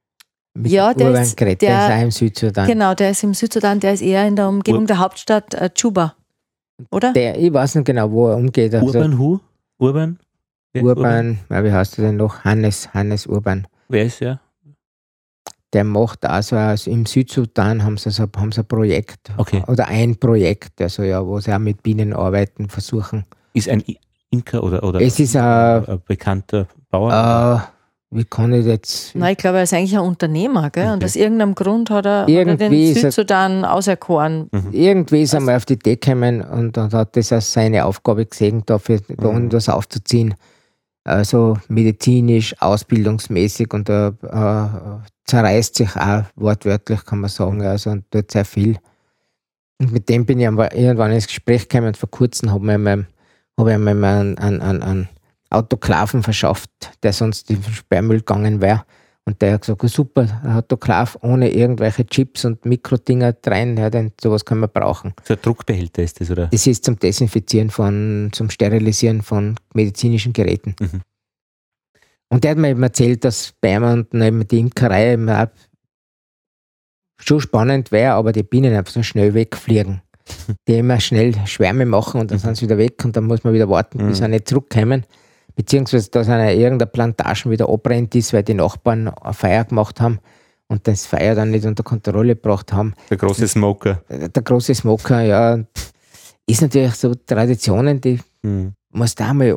der ist auch im Südsudan. Genau, der ist im Südsudan, der ist eher in der Umgebung der Hauptstadt Juba, oder? Ich weiß nicht genau, wo er umgeht. Also Urban? Urban, wie heißt er denn noch? Hannes Urban. Wer ist er? Der macht also im Südsudan haben sie ein Projekt. Okay. Oder ein Projekt, also wo sie auch mit Bienen arbeiten, versuchen. Ist ein Imker oder es ist ein bekannter Bauer? Wie kann ich jetzt... Nein, ich glaube, er ist eigentlich ein Unternehmer, gell? Okay. Und aus irgendeinem Grund hat er den Südsudan auserkoren. Irgendwie ist er mal auf die Idee gekommen und hat das als seine Aufgabe gesehen, dafür da unten was aufzuziehen. Also medizinisch, ausbildungsmäßig und zerreißt sich auch wortwörtlich, kann man sagen, also und tut sehr viel. Und mit dem bin ich irgendwann ins Gespräch gekommen und vor kurzem habe ich mir einen Autoklaven verschafft, der sonst in den Sperrmüll gegangen wäre. Und der hat gesagt, super, ein Autoklav ohne irgendwelche Chips und Mikrodinger rein, ja, denn sowas kann man brauchen. So ein Druckbehälter ist das, oder? Das ist zum Desinfizieren zum Sterilisieren von medizinischen Geräten. Und der hat mir eben erzählt, dass bei ihm unten eben die Imkerei eben auch schon spannend wäre, aber die Bienen einfach so schnell wegfliegen. Die immer schnell Schwärme machen und dann sind sie wieder weg und dann muss man wieder warten, bis sie nicht zurückkommen. Beziehungsweise, dass irgendeine Plantagen wieder abbrennt ist, weil die Nachbarn eine Feier gemacht haben und das Feuer dann nicht unter Kontrolle gebracht haben. Der große Smoker. Der große Smoker, ja. Ist natürlich so Traditionen, die muss da mal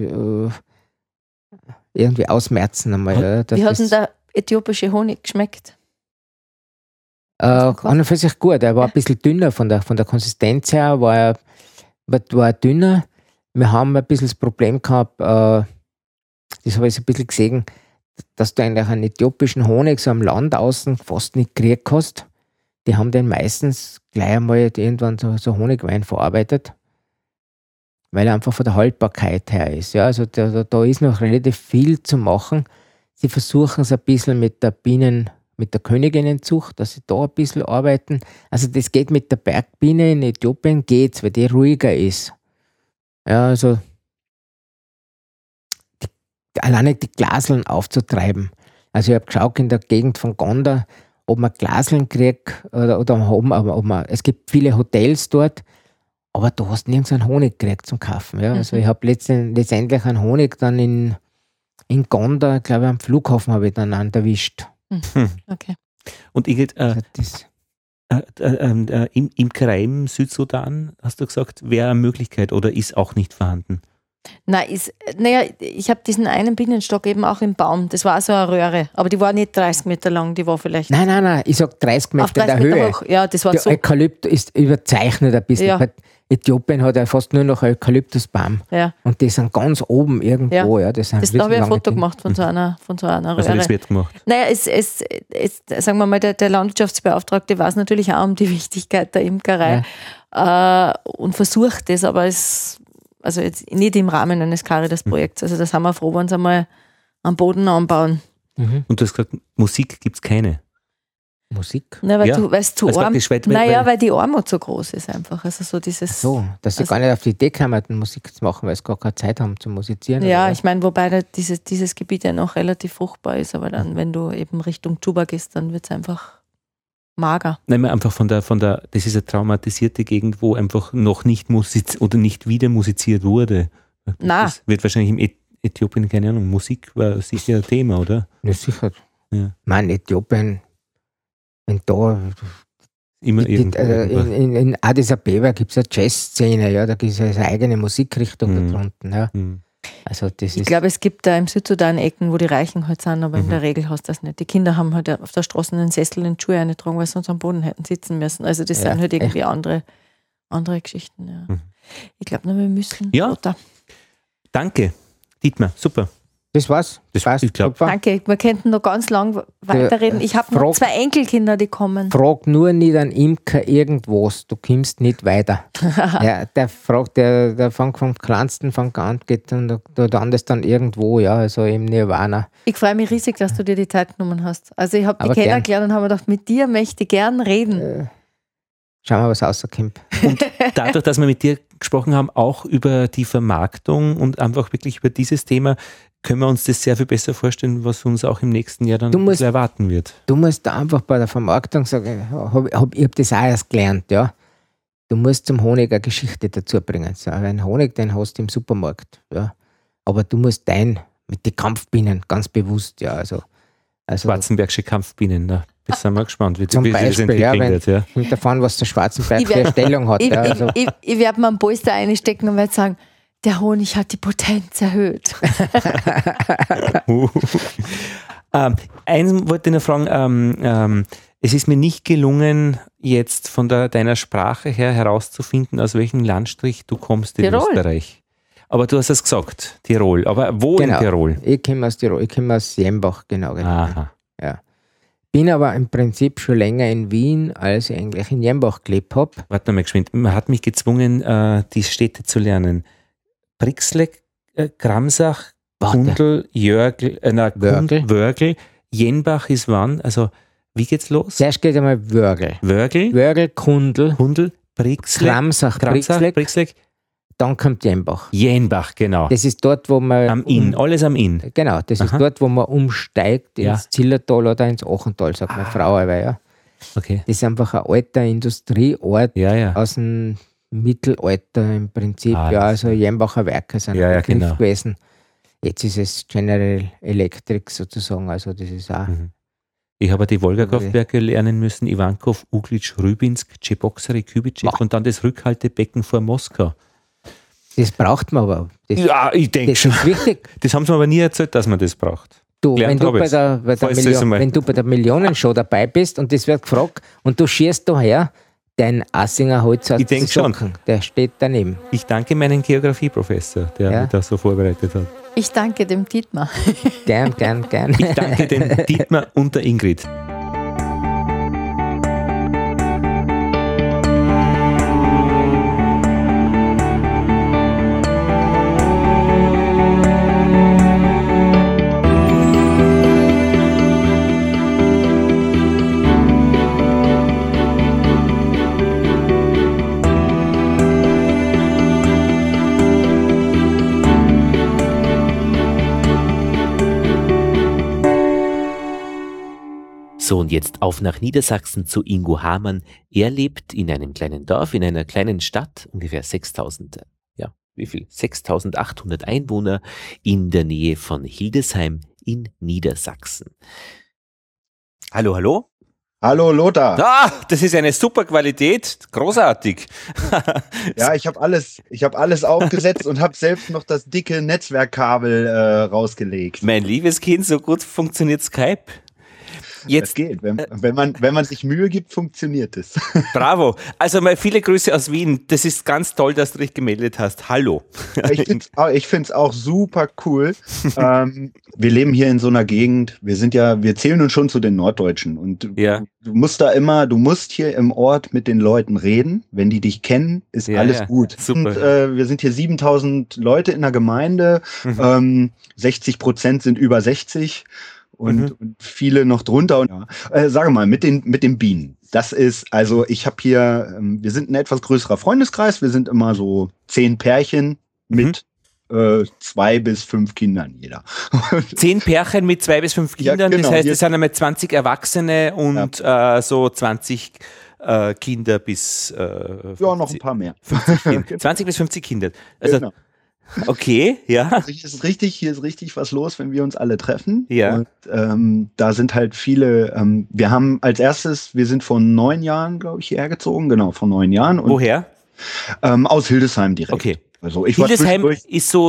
irgendwie ausmerzen einmal. Ja, wie hat denn der äthiopische Honig geschmeckt? An und für sich gut. Er war ein bisschen dünner von der Konsistenz her, war er dünner. Wir haben ein bisschen das Problem gehabt, das habe ich so ein bisschen gesehen, dass du eigentlich einen äthiopischen Honig so am Land außen fast nicht gekriegt hast. Die haben den meistens gleich einmal irgendwann so Honigwein verarbeitet, weil er einfach von der Haltbarkeit her ist. Ja, also da ist noch relativ viel zu machen. Sie versuchen es ein bisschen mit der Königinnenzucht, dass sie da ein bisschen arbeiten. Also das geht mit der Bergbiene in Äthiopien, weil die ruhiger ist. Ja, also alleine die Glaseln aufzutreiben. Also ich habe geschaut in der Gegend von Gondar, ob man Glaseln kriegt es gibt viele Hotels dort, aber du hast nirgends einen Honig gekriegt zum Kaufen. Ja? Also ich habe letztendlich einen Honig dann in Gonda, glaube ich, am Flughafen habe ich dann einen erwischt. Okay. Und Ingrid, Imkerei im Südsudan, hast du gesagt, wäre eine Möglichkeit oder ist auch nicht vorhanden? Ich habe diesen einen Bienenstock eben auch im Baum. Das war so eine Röhre, aber die war nicht 30 Meter lang, die war vielleicht... Nein, ich sage 30 Meter in der Höhe. Hoch. Ja, das war der so. Eukalypt ist überzeichnet ein bisschen. Ja. Äthiopien hat ja fast nur noch einen Eukalyptusbaum. Ja. Und die sind ganz oben irgendwo. Ja. Da habe ich ein Foto gemacht von so einer Röhre. Also das wird gemacht. Naja, sagen wir mal, der Landwirtschaftsbeauftragte weiß natürlich auch um die Wichtigkeit der Imkerei und versucht das, aber also jetzt nicht im Rahmen eines Caritas-Projekts. Also da sind wir froh, wenn sie einmal am Boden anbauen. Und du hast gesagt, Musik gibt es keine. Musik? Nein, weil die Armut so groß ist einfach. Also so dieses... Dass sie gar nicht auf die Idee kommen, Musik zu machen, weil sie gar keine Zeit haben zu musizieren. Ja, ich meine, wobei dieses Gebiet ja noch relativ fruchtbar ist, aber dann, wenn du eben Richtung Juba gehst, dann wird es einfach mager. Nein, einfach von der, das ist eine traumatisierte Gegend, wo einfach noch nicht nicht wieder musiziert wurde. Das wird wahrscheinlich im Äthiopien, keine Ahnung, Musik war sicher ein Thema, oder? Ja, sicher. Ja. Mein Äthiopien, wenn da immer in Addis Abeba gibt es eine Jazzszene, ja, da gibt es eine eigene Musikrichtung da drunten. Ja. Also ich glaube, es gibt da im Südsudan Ecken, wo die Reichen halt sind, aber in der Regel hast du das nicht. Die Kinder haben halt auf der Straße einen Sessel in die Schuhe eingetragen, weil sie sonst am Boden hätten sitzen müssen. Also das sind halt irgendwie andere Geschichten. Ja. Ich glaube, wir müssen... Ja, Oder? Danke, Dietmar, super. Das war's. Ich glaube. Danke, wir könnten noch ganz lang weiterreden. Ich habe noch 2 Enkelkinder, die kommen. Frag nur nicht einen Imker irgendwas, du kommst nicht weiter. Ja, der fragt, der fängt vom Kleinsten an, geht und du landest dann irgendwo, ja, also im Nirvana. Ich freue mich riesig, dass du dir die Zeit genommen hast. Also ich habe dich kennengelernt und habe mir gedacht, mit dir möchte ich gern reden. Schauen wir, was rauskommt. Und dadurch, dass wir mit dir gesprochen haben, auch über die Vermarktung und einfach wirklich über dieses Thema, können wir uns das sehr viel besser vorstellen, was uns auch im nächsten Jahr dann erwarten wird. Du musst da einfach bei der Vermarktung sagen, ich habe das auch erst gelernt, ja. Du musst zum Honig eine Geschichte dazu bringen. So, einen Honig, den hast du im Supermarkt, ja. Aber du musst mit den Kampfbienen, ganz bewusst, ja. Also Schwarzenbergsche Kampfbienen, da sind wir gespannt, wie das entwickelt wird. Ja. Kommt davon, was der Schwarzenberg für eine Stellung hat. Ich werde mir einen Polster einstecken und werde sagen, der Honig hat die Potenz erhöht. Eins wollte ich noch fragen, es ist mir nicht gelungen, jetzt von deiner Sprache her herauszufinden, aus welchem Landstrich du kommst in Österreich. Aber du hast es gesagt, Tirol. Aber wo in Tirol? Ich komme aus Tirol, ich komme aus Jembach, genau. Aha. Ja. Bin aber im Prinzip schon länger in Wien, als ich eigentlich in Jembach gelebt habe. Warte mal geschwind, man hat mich gezwungen, die Städte zu lernen. Brixleck, Gramsach, Kundl, Wörgl, Jenbach ist wann? Also, wie geht's los? Zuerst geht einmal Wörgl. Wörgl, Kundl, Brixleck, Gramsach, Brixleck. Dann kommt Jenbach. Jenbach, genau. Das ist dort, wo man... Am Inn, alles am Inn. Genau, das ist dort, wo man umsteigt ins Zillertal oder ins Achental, sagt meine Frau. Aber, ja. Okay. Das ist einfach ein alter Industrieort aus dem Mittelalter im Prinzip. Also Jenbacher Werke sind Begriff gewesen. Jetzt ist es General Electric sozusagen. Also das ist auch... Ich habe die Wolga-Kraftwerke lernen müssen, Ivankov, Uglitsch, Rybinsk, Cheboksary, Kubitschek und dann das Rückhaltebecken vor Moskau. Das braucht man aber. Ich denke schon. Das ist wichtig. Das haben sie mir aber nie erzählt, dass man das braucht. Wenn du bei der Millionenshow dabei bist und das wird gefragt und du schießt daher, dein Assinger Holzhaus zu Socken, der steht daneben. Ich danke meinem Geografieprofessor, der mich da so vorbereitet hat. Ich danke dem Dietmar. Gern. Ich danke dem Dietmar und der Ingrid. So, und jetzt auf nach Niedersachsen zu Ingo Hamann. Er lebt in einem kleinen Dorf, in einer kleinen Stadt, ungefähr 6.800 Einwohner in der Nähe von Hildesheim in Niedersachsen. Hallo, hallo? Hallo Lothar. Das ist eine super Qualität, großartig. Ja, ich habe alles aufgesetzt und habe selbst noch das dicke Netzwerkkabel rausgelegt. Mein liebes Kind, so gut funktioniert Skype. Das geht. Wenn man sich Mühe gibt, funktioniert es. Bravo. Also mal viele Grüße aus Wien. Das ist ganz toll, dass du dich gemeldet hast. Hallo. Ich finde es auch super cool. Wir leben hier in so einer Gegend. Wir zählen uns schon zu den Norddeutschen. Und du musst hier im Ort mit den Leuten reden. Wenn die dich kennen, ist alles gut. Super. Und, wir sind hier 7.000 Leute in der Gemeinde. 60% sind über 60. Und viele noch drunter. Und, sage mal, mit den Bienen. Das ist, also ich habe hier, wir sind ein etwas größerer Freundeskreis. Wir sind immer so 10 Pärchen mit 2 bis 5 Kindern jeder. 10 Pärchen mit 2 bis 5 Kindern, ja, genau. Das heißt, es sind einmal 20 Erwachsene und so 20 Kinder bis 50, noch ein paar mehr. 50 Kinder. 20 bis 50 Kinder. Also genau. Okay, ja. Also hier ist richtig was los, wenn wir uns alle treffen. Ja. Und da sind halt viele, wir haben als erstes, wir sind vor 9 Jahren, glaube ich, hierher gezogen. Genau, vor 9 Jahren. Und, woher? Aus Hildesheim direkt. Okay. Also Hildesheim ist so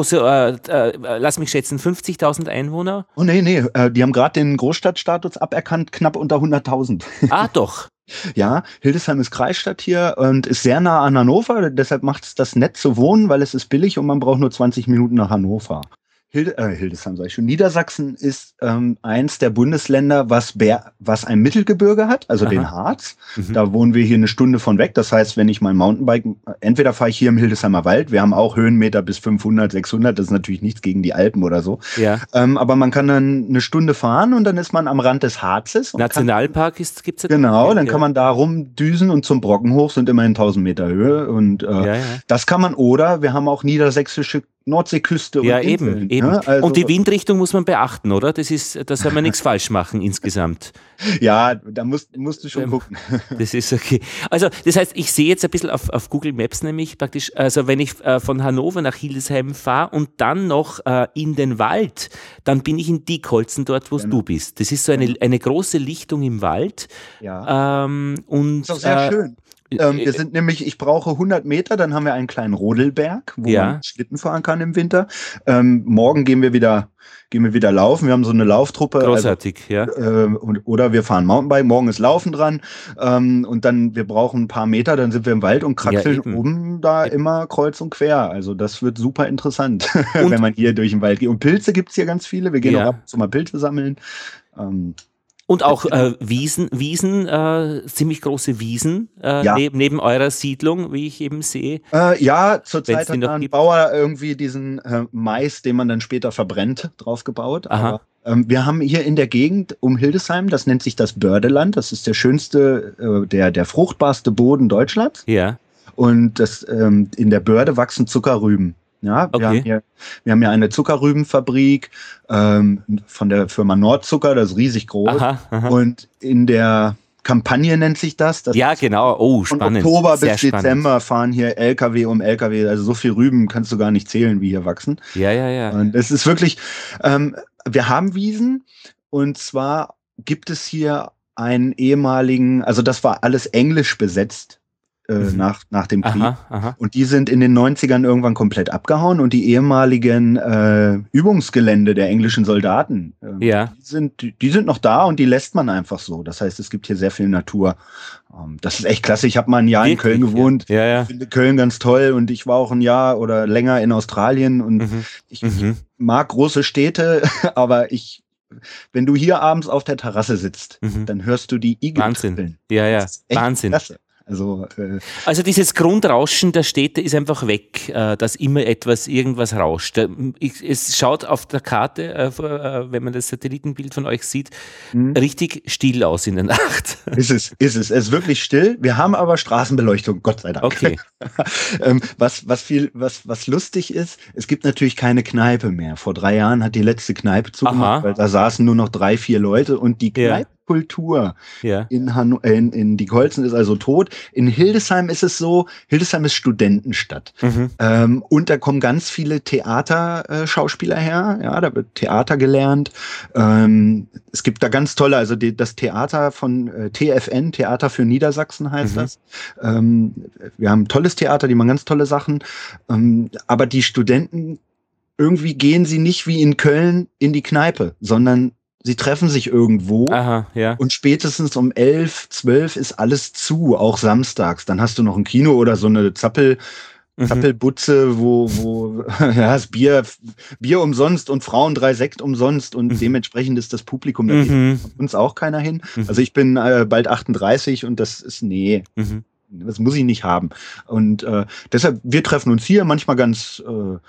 lass mich schätzen, 50.000 Einwohner? Oh nee, die haben gerade den Großstadtstatus aberkannt, knapp unter 100.000. Ah, doch. Ja, Hildesheim ist Kreisstadt hier und ist sehr nah an Hannover, deshalb macht es das nett zu wohnen, weil es ist billig und man braucht nur 20 Minuten nach Hannover. Hildesheim sage ich schon. Niedersachsen ist eins der Bundesländer, was ein Mittelgebirge hat, also den Harz. Da wohnen wir hier eine Stunde von weg. Das heißt, wenn ich mein Mountainbike, entweder fahre ich hier im Hildesheimer Wald, wir haben auch Höhenmeter bis 500, 600, das ist natürlich nichts gegen die Alpen oder so. Ja. Aber man kann dann eine Stunde fahren und dann ist man am Rand des Harzes. Nationalpark gibt's ja. Genau, dann kann man da rumdüsen und zum Brocken hoch, sind immerhin 1000 Meter Höhe und das kann man, oder wir haben auch niedersächsische Nordseeküste und Inseln, eben. Ja, also und die Windrichtung muss man beachten, oder? Da soll man nichts falsch machen insgesamt. Ja, da musst du schon gucken. Das ist okay. Also das heißt, ich sehe jetzt ein bisschen auf Google Maps nämlich praktisch, also wenn ich von Hannover nach Hildesheim fahre und dann noch in den Wald, dann bin ich in Diekholzen, dort wo du bist. Das ist so eine große Lichtung im Wald. Ja. Und das ist auch sehr schön. Wir sind nämlich, ich brauche 100 Meter, dann haben wir einen kleinen Rodelberg, wo man Schlitten fahren kann im Winter. Morgen gehen wir wieder laufen. Wir haben so eine Lauftruppe. Großartig, oder wir fahren Mountainbike, morgen ist Laufen dran. Und dann, wir brauchen ein paar Meter, dann sind wir im Wald und kraxeln oben da immer kreuz und quer. Also das wird super interessant, wenn man hier durch den Wald geht. Und Pilze gibt's hier ganz viele. Wir gehen auch ab und zu mal Pilze sammeln. Und auch Wiesen, ziemlich große Wiesen neben eurer Siedlung, wie ich eben sehe. Zurzeit hat ein Bauer irgendwie diesen Mais, den man dann später verbrennt, draufgebaut. Aber wir haben hier in der Gegend um Hildesheim, das nennt sich das Bördeland, das ist der schönste, der fruchtbarste Boden Deutschlands. Ja. Und in der Börde wachsen Zuckerrüben. Ja, wir haben hier eine Zuckerrübenfabrik von der Firma Nordzucker, das ist riesig groß. Aha. Und in der Kampagne nennt sich das. Ja, genau. Oh, spannend. Von Oktober bis Dezember fahren hier LKW um LKW. Also so viel Rüben kannst du gar nicht zählen, wie hier wachsen. Ja. Und es ist wirklich, wir haben Wiesen und zwar gibt es hier einen ehemaligen, also das war alles englisch besetzt. Nach dem Krieg. Aha. Und die sind in den 90ern irgendwann komplett abgehauen und die ehemaligen Übungsgelände der englischen Soldaten, die sind noch da und die lässt man einfach so. Das heißt, es gibt hier sehr viel Natur. Das ist echt klasse. Ich habe mal ein Jahr in Köln gewohnt. Ja. Ich finde Köln ganz toll und ich war auch ein Jahr oder länger in Australien und ich mag große Städte, aber wenn du hier abends auf der Terrasse sitzt, dann hörst du die Igel Wahnsinn. Ja. Wahnsinn. Klasse. Also dieses Grundrauschen der Städte ist einfach weg, dass immer irgendwas rauscht. Es schaut auf der Karte, wenn man das Satellitenbild von euch sieht, richtig still aus in der Nacht. Ist es. Es ist wirklich still. Wir haben aber Straßenbeleuchtung, Gott sei Dank. Okay. Was lustig ist, es gibt natürlich keine Kneipe mehr. Vor 3 Jahren hat die letzte Kneipe zugemacht, weil da saßen nur noch 3, 4 Leute und die Kneipen Kultur in Diekholzen ist also tot. In Hildesheim ist es so, Hildesheim ist Studentenstadt. Und da kommen ganz viele Theaterschauspieler her. Ja, da wird Theater gelernt. Es gibt da ganz tolle, also das Theater von TFN, Theater für Niedersachsen heißt das. Wir haben ein tolles Theater, die machen ganz tolle Sachen. Aber die Studenten, irgendwie gehen sie nicht wie in Köln in die Kneipe, sondern sie treffen sich irgendwo und spätestens um 11, 12 ist alles zu, auch samstags. Dann hast du noch ein Kino oder so eine Zappelbutze, wo das Bier umsonst und Frauen 3 Sekt umsonst und dementsprechend ist das Publikum, da geht von uns auch keiner hin. Also ich bin bald 38 und das ist, das muss ich nicht haben. Und deshalb, wir treffen uns hier, manchmal ganz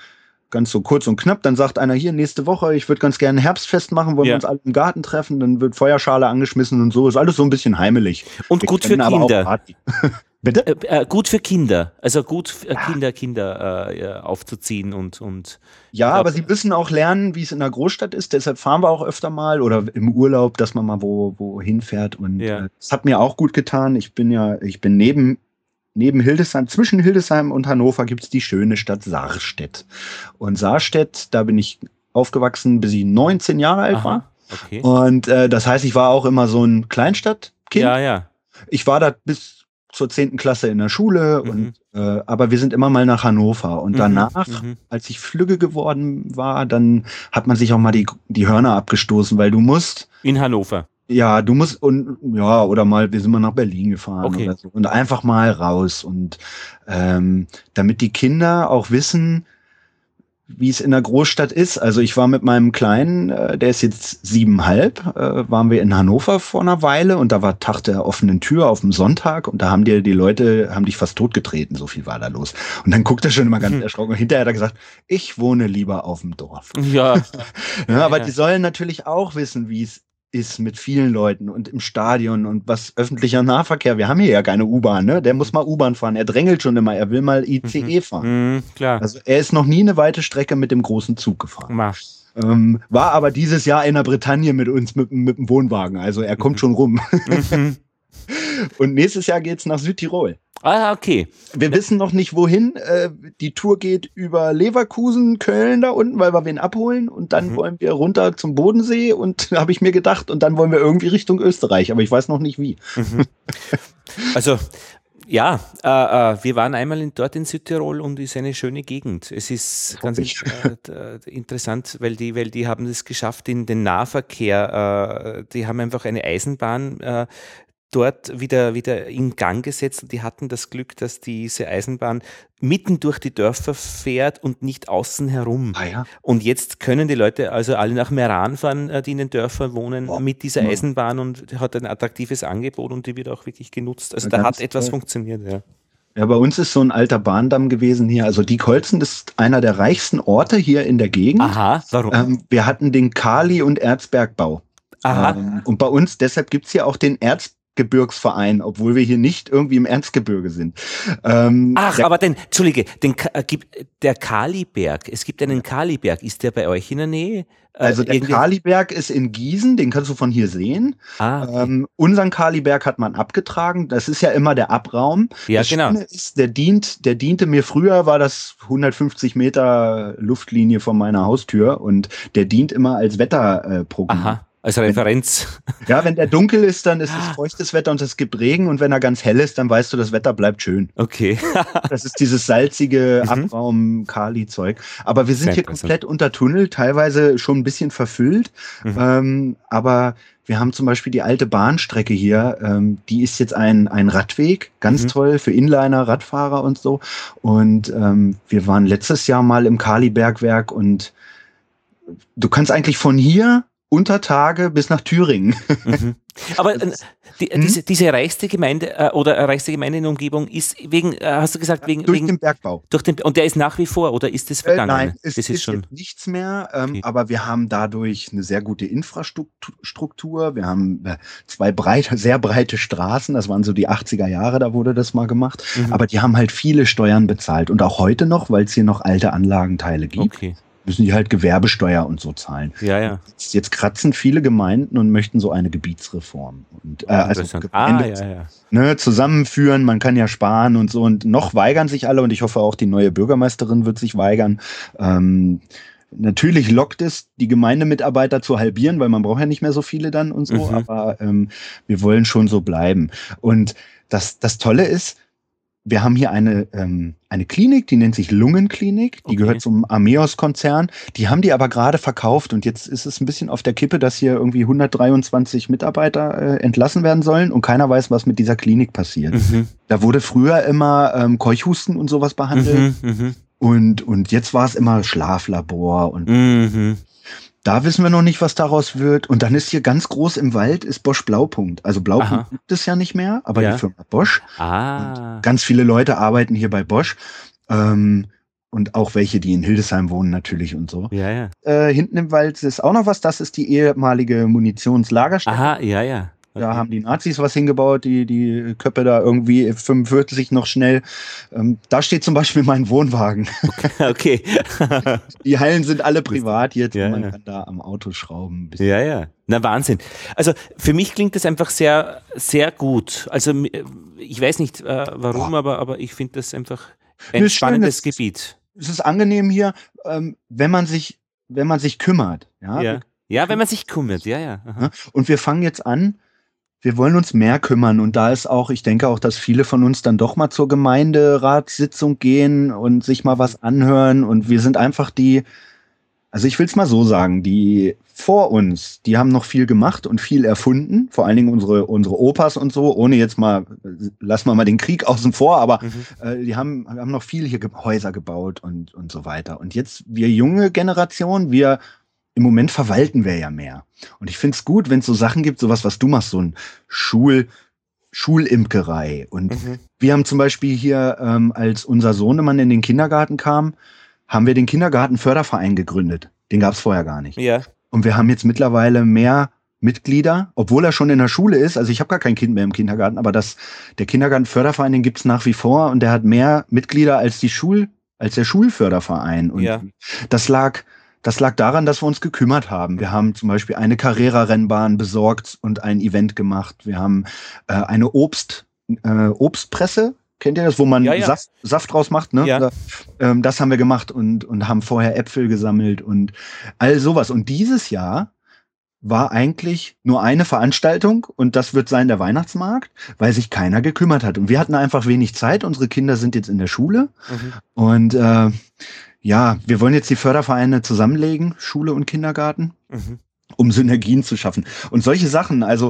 so kurz und knapp, dann sagt einer hier, nächste Woche, ich würde ganz gerne ein Herbstfest machen, wollen wir uns alle im Garten treffen, dann wird Feuerschale angeschmissen und so, ist alles so ein bisschen heimelig. Und gut für Kinder. Bitte? Gut für Kinder, also gut für Kinder aufzuziehen und ja, aber sie müssen auch lernen, wie es in der Großstadt ist, deshalb fahren wir auch öfter mal oder im Urlaub, dass man mal wo hinfährt und das hat mir auch gut getan. Ich bin neben Hildesheim, zwischen Hildesheim und Hannover gibt's die schöne Stadt Sarstedt. Und Sarstedt, da bin ich aufgewachsen, bis ich 19 Jahre alt war. Okay. Und das heißt, ich war auch immer so ein Kleinstadtkind. Ja. Ich war da bis zur 10. Klasse in der Schule, aber wir sind immer mal nach Hannover. Und danach, als ich flügge geworden war, dann hat man sich auch mal die Hörner abgestoßen, weil du musst... In Hannover? Ja, du musst oder mal, wir sind mal nach Berlin gefahren oder so und einfach mal raus und damit die Kinder auch wissen, wie es in der Großstadt ist. Also ich war mit meinem Kleinen, der ist jetzt 7,5, waren wir in Hannover vor einer Weile und da war Tag der offenen Tür auf dem Sonntag und da haben die Leute dich fast totgetreten, so viel war da los. Und dann guckt er schon immer ganz erschrocken und hinterher hat er gesagt, ich wohne lieber auf dem Dorf. Ja. Aber die sollen natürlich auch wissen, wie es ist mit vielen Leuten und im Stadion und was öffentlicher Nahverkehr. Wir haben hier ja keine U-Bahn, ne? Der muss mal U-Bahn fahren. Er drängelt schon immer, er will mal ICE fahren. Klar. Also er ist noch nie eine weite Strecke mit dem großen Zug gefahren. War aber dieses Jahr in der Bretagne mit uns mit dem Wohnwagen. Also er kommt schon rum. Und nächstes Jahr geht's nach Südtirol. Ah, okay. Wir wissen noch nicht, wohin. Die Tour geht über Leverkusen, Köln da unten, weil wir wen abholen. Und dann wollen wir runter zum Bodensee. Und habe ich mir gedacht, und dann wollen wir irgendwie Richtung Österreich. Aber ich weiß noch nicht, wie. Also, ja, wir waren einmal dort in Südtirol und es ist eine schöne Gegend. Es ist ganz interessant, weil die haben es geschafft, in den Nahverkehr, die haben einfach eine Eisenbahn dort wieder in Gang gesetzt und die hatten das Glück, dass diese Eisenbahn mitten durch die Dörfer fährt und nicht außen herum. Und jetzt können die Leute also alle nach Meran fahren, die in den Dörfern wohnen, mit dieser Eisenbahn und hat ein attraktives Angebot und die wird auch wirklich genutzt. Also da hat etwas funktioniert, Ja, bei uns ist so ein alter Bahndamm gewesen hier. Also Diekholzen ist einer der reichsten Orte hier in der Gegend. Aha, warum? Wir hatten den Kali- und Erzbergbau. Und bei uns, deshalb gibt's hier auch den Erzgebirgsverein, obwohl wir hier nicht irgendwie im Erzgebirge sind. Aber der Kaliberg, es gibt einen Kaliberg, ist der bei euch in der Nähe? Also der Kaliberg ist in Gießen, den kannst du von hier sehen. Okay. Unseren Kaliberg hat man abgetragen, das ist ja immer der Abraum. Ja, das genau. Schöne ist, der diente mir früher, war das 150 Meter Luftlinie von meiner Haustür und der dient immer als Wetterprogramm. Aha. Als Referenz. Wenn der dunkel ist, dann ist es feuchtes Wetter und es gibt Regen und wenn er ganz hell ist, dann weißt du, das Wetter bleibt schön. Okay. Das ist dieses salzige Abraum-Kali-Zeug. Aber wir sind hier komplett unter Tunnel, teilweise schon ein bisschen verfüllt. Aber wir haben zum Beispiel die alte Bahnstrecke hier, die ist jetzt ein Radweg, ganz toll für Inliner, Radfahrer und so. Und wir waren letztes Jahr mal im Kalibergwerk und du kannst eigentlich von hier unter Tage bis nach Thüringen. Aber diese reichste Gemeinde reichste Gemeinde in der Umgebung ist wegen, hast du gesagt, wegen den Bergbau. Und der ist nach wie vor oder ist es vergangen? Nein, es ist schon nichts mehr, okay. Aber wir haben dadurch eine sehr gute Infrastruktur. Wir haben zwei sehr breite Straßen, das waren so die 80er Jahre, da wurde das mal gemacht. Aber die haben halt viele Steuern bezahlt und auch heute noch, weil es hier noch alte Anlagenteile gibt. Okay. müssen die halt Gewerbesteuer und so zahlen. Ja. Jetzt kratzen viele Gemeinden und möchten so eine Gebietsreform. Und, also zusammenführen, man kann ja sparen und so. Und noch weigern sich alle und ich hoffe auch die neue Bürgermeisterin wird sich weigern. Natürlich lockt es, die Gemeindemitarbeiter zu halbieren, weil man braucht ja nicht mehr so viele dann und so. Aber wir wollen schon so bleiben. Und das Tolle ist, wir haben hier eine Klinik, die nennt sich Lungenklinik, die gehört zum Ameos-Konzern. Die haben die aber gerade verkauft und jetzt ist es ein bisschen auf der Kippe, dass hier irgendwie 123 Mitarbeiter entlassen werden sollen und keiner weiß, was mit dieser Klinik passiert. Da wurde früher immer Keuchhusten und sowas behandelt und jetzt war es immer Schlaflabor und da wissen wir noch nicht, was daraus wird. Und dann ist hier ganz groß im Wald ist Bosch Blaupunkt. Also Blaupunkt gibt es ja nicht mehr, aber die Firma Bosch. Und ganz viele Leute arbeiten hier bei Bosch. Und auch welche, die in Hildesheim wohnen natürlich und so. Hinten im Wald ist auch noch was. Das ist die ehemalige Munitionslagerstätte. Da haben die Nazis was hingebaut, die Köppe da irgendwie 45 noch schnell. Da steht zum Beispiel mein Wohnwagen. Okay. Die Hallen sind alle privat jetzt und man kann da am Auto schrauben. Na Wahnsinn. Also für mich klingt das einfach sehr, sehr gut. Also ich weiß nicht warum, aber ich finde das einfach ein spannendes Gebiet. Es ist angenehm hier, wenn man sich kümmert. Wenn man sich kümmert, Und wir fangen jetzt an, wir wollen uns mehr kümmern und da ist auch, ich denke auch, dass viele von uns dann doch mal zur Gemeinderatssitzung gehen und sich mal was anhören und wir sind einfach also ich will es mal so sagen, die vor uns, die haben noch viel gemacht und viel erfunden, vor allen Dingen unsere Opas und so, ohne jetzt mal, lassen wir mal den Krieg außen vor, aber die haben noch viel hier Häuser gebaut und so weiter. Und jetzt wir junge Generation, im Moment verwalten wir ja mehr. Und ich finde es gut, wenn es so Sachen gibt, sowas, was du machst, so ein Schulimkerei. Und wir haben zum Beispiel hier, als unser Sohnemann in den Kindergarten kam, haben wir den Kindergartenförderverein gegründet. Den gab es vorher gar nicht. Und wir haben jetzt mittlerweile mehr Mitglieder, obwohl er schon in der Schule ist. Also ich habe gar kein Kind mehr im Kindergarten, aber der Kindergartenförderverein, den gibt es nach wie vor und der hat mehr Mitglieder als der Schulförderverein. Und das lag daran, dass wir uns gekümmert haben. Wir haben zum Beispiel eine Carrera-Rennbahn besorgt und ein Event gemacht. Wir haben eine Obstpresse, kennt ihr das, wo man Saft draus macht? Ne? Das haben wir gemacht und haben vorher Äpfel gesammelt und all sowas. Und dieses Jahr war eigentlich nur eine Veranstaltung und das wird sein der Weihnachtsmarkt, weil sich keiner gekümmert hat. Und wir hatten einfach wenig Zeit. Unsere Kinder sind jetzt in der Schule und wir wollen jetzt die Fördervereine zusammenlegen, Schule und Kindergarten, um Synergien zu schaffen. Und solche Sachen, also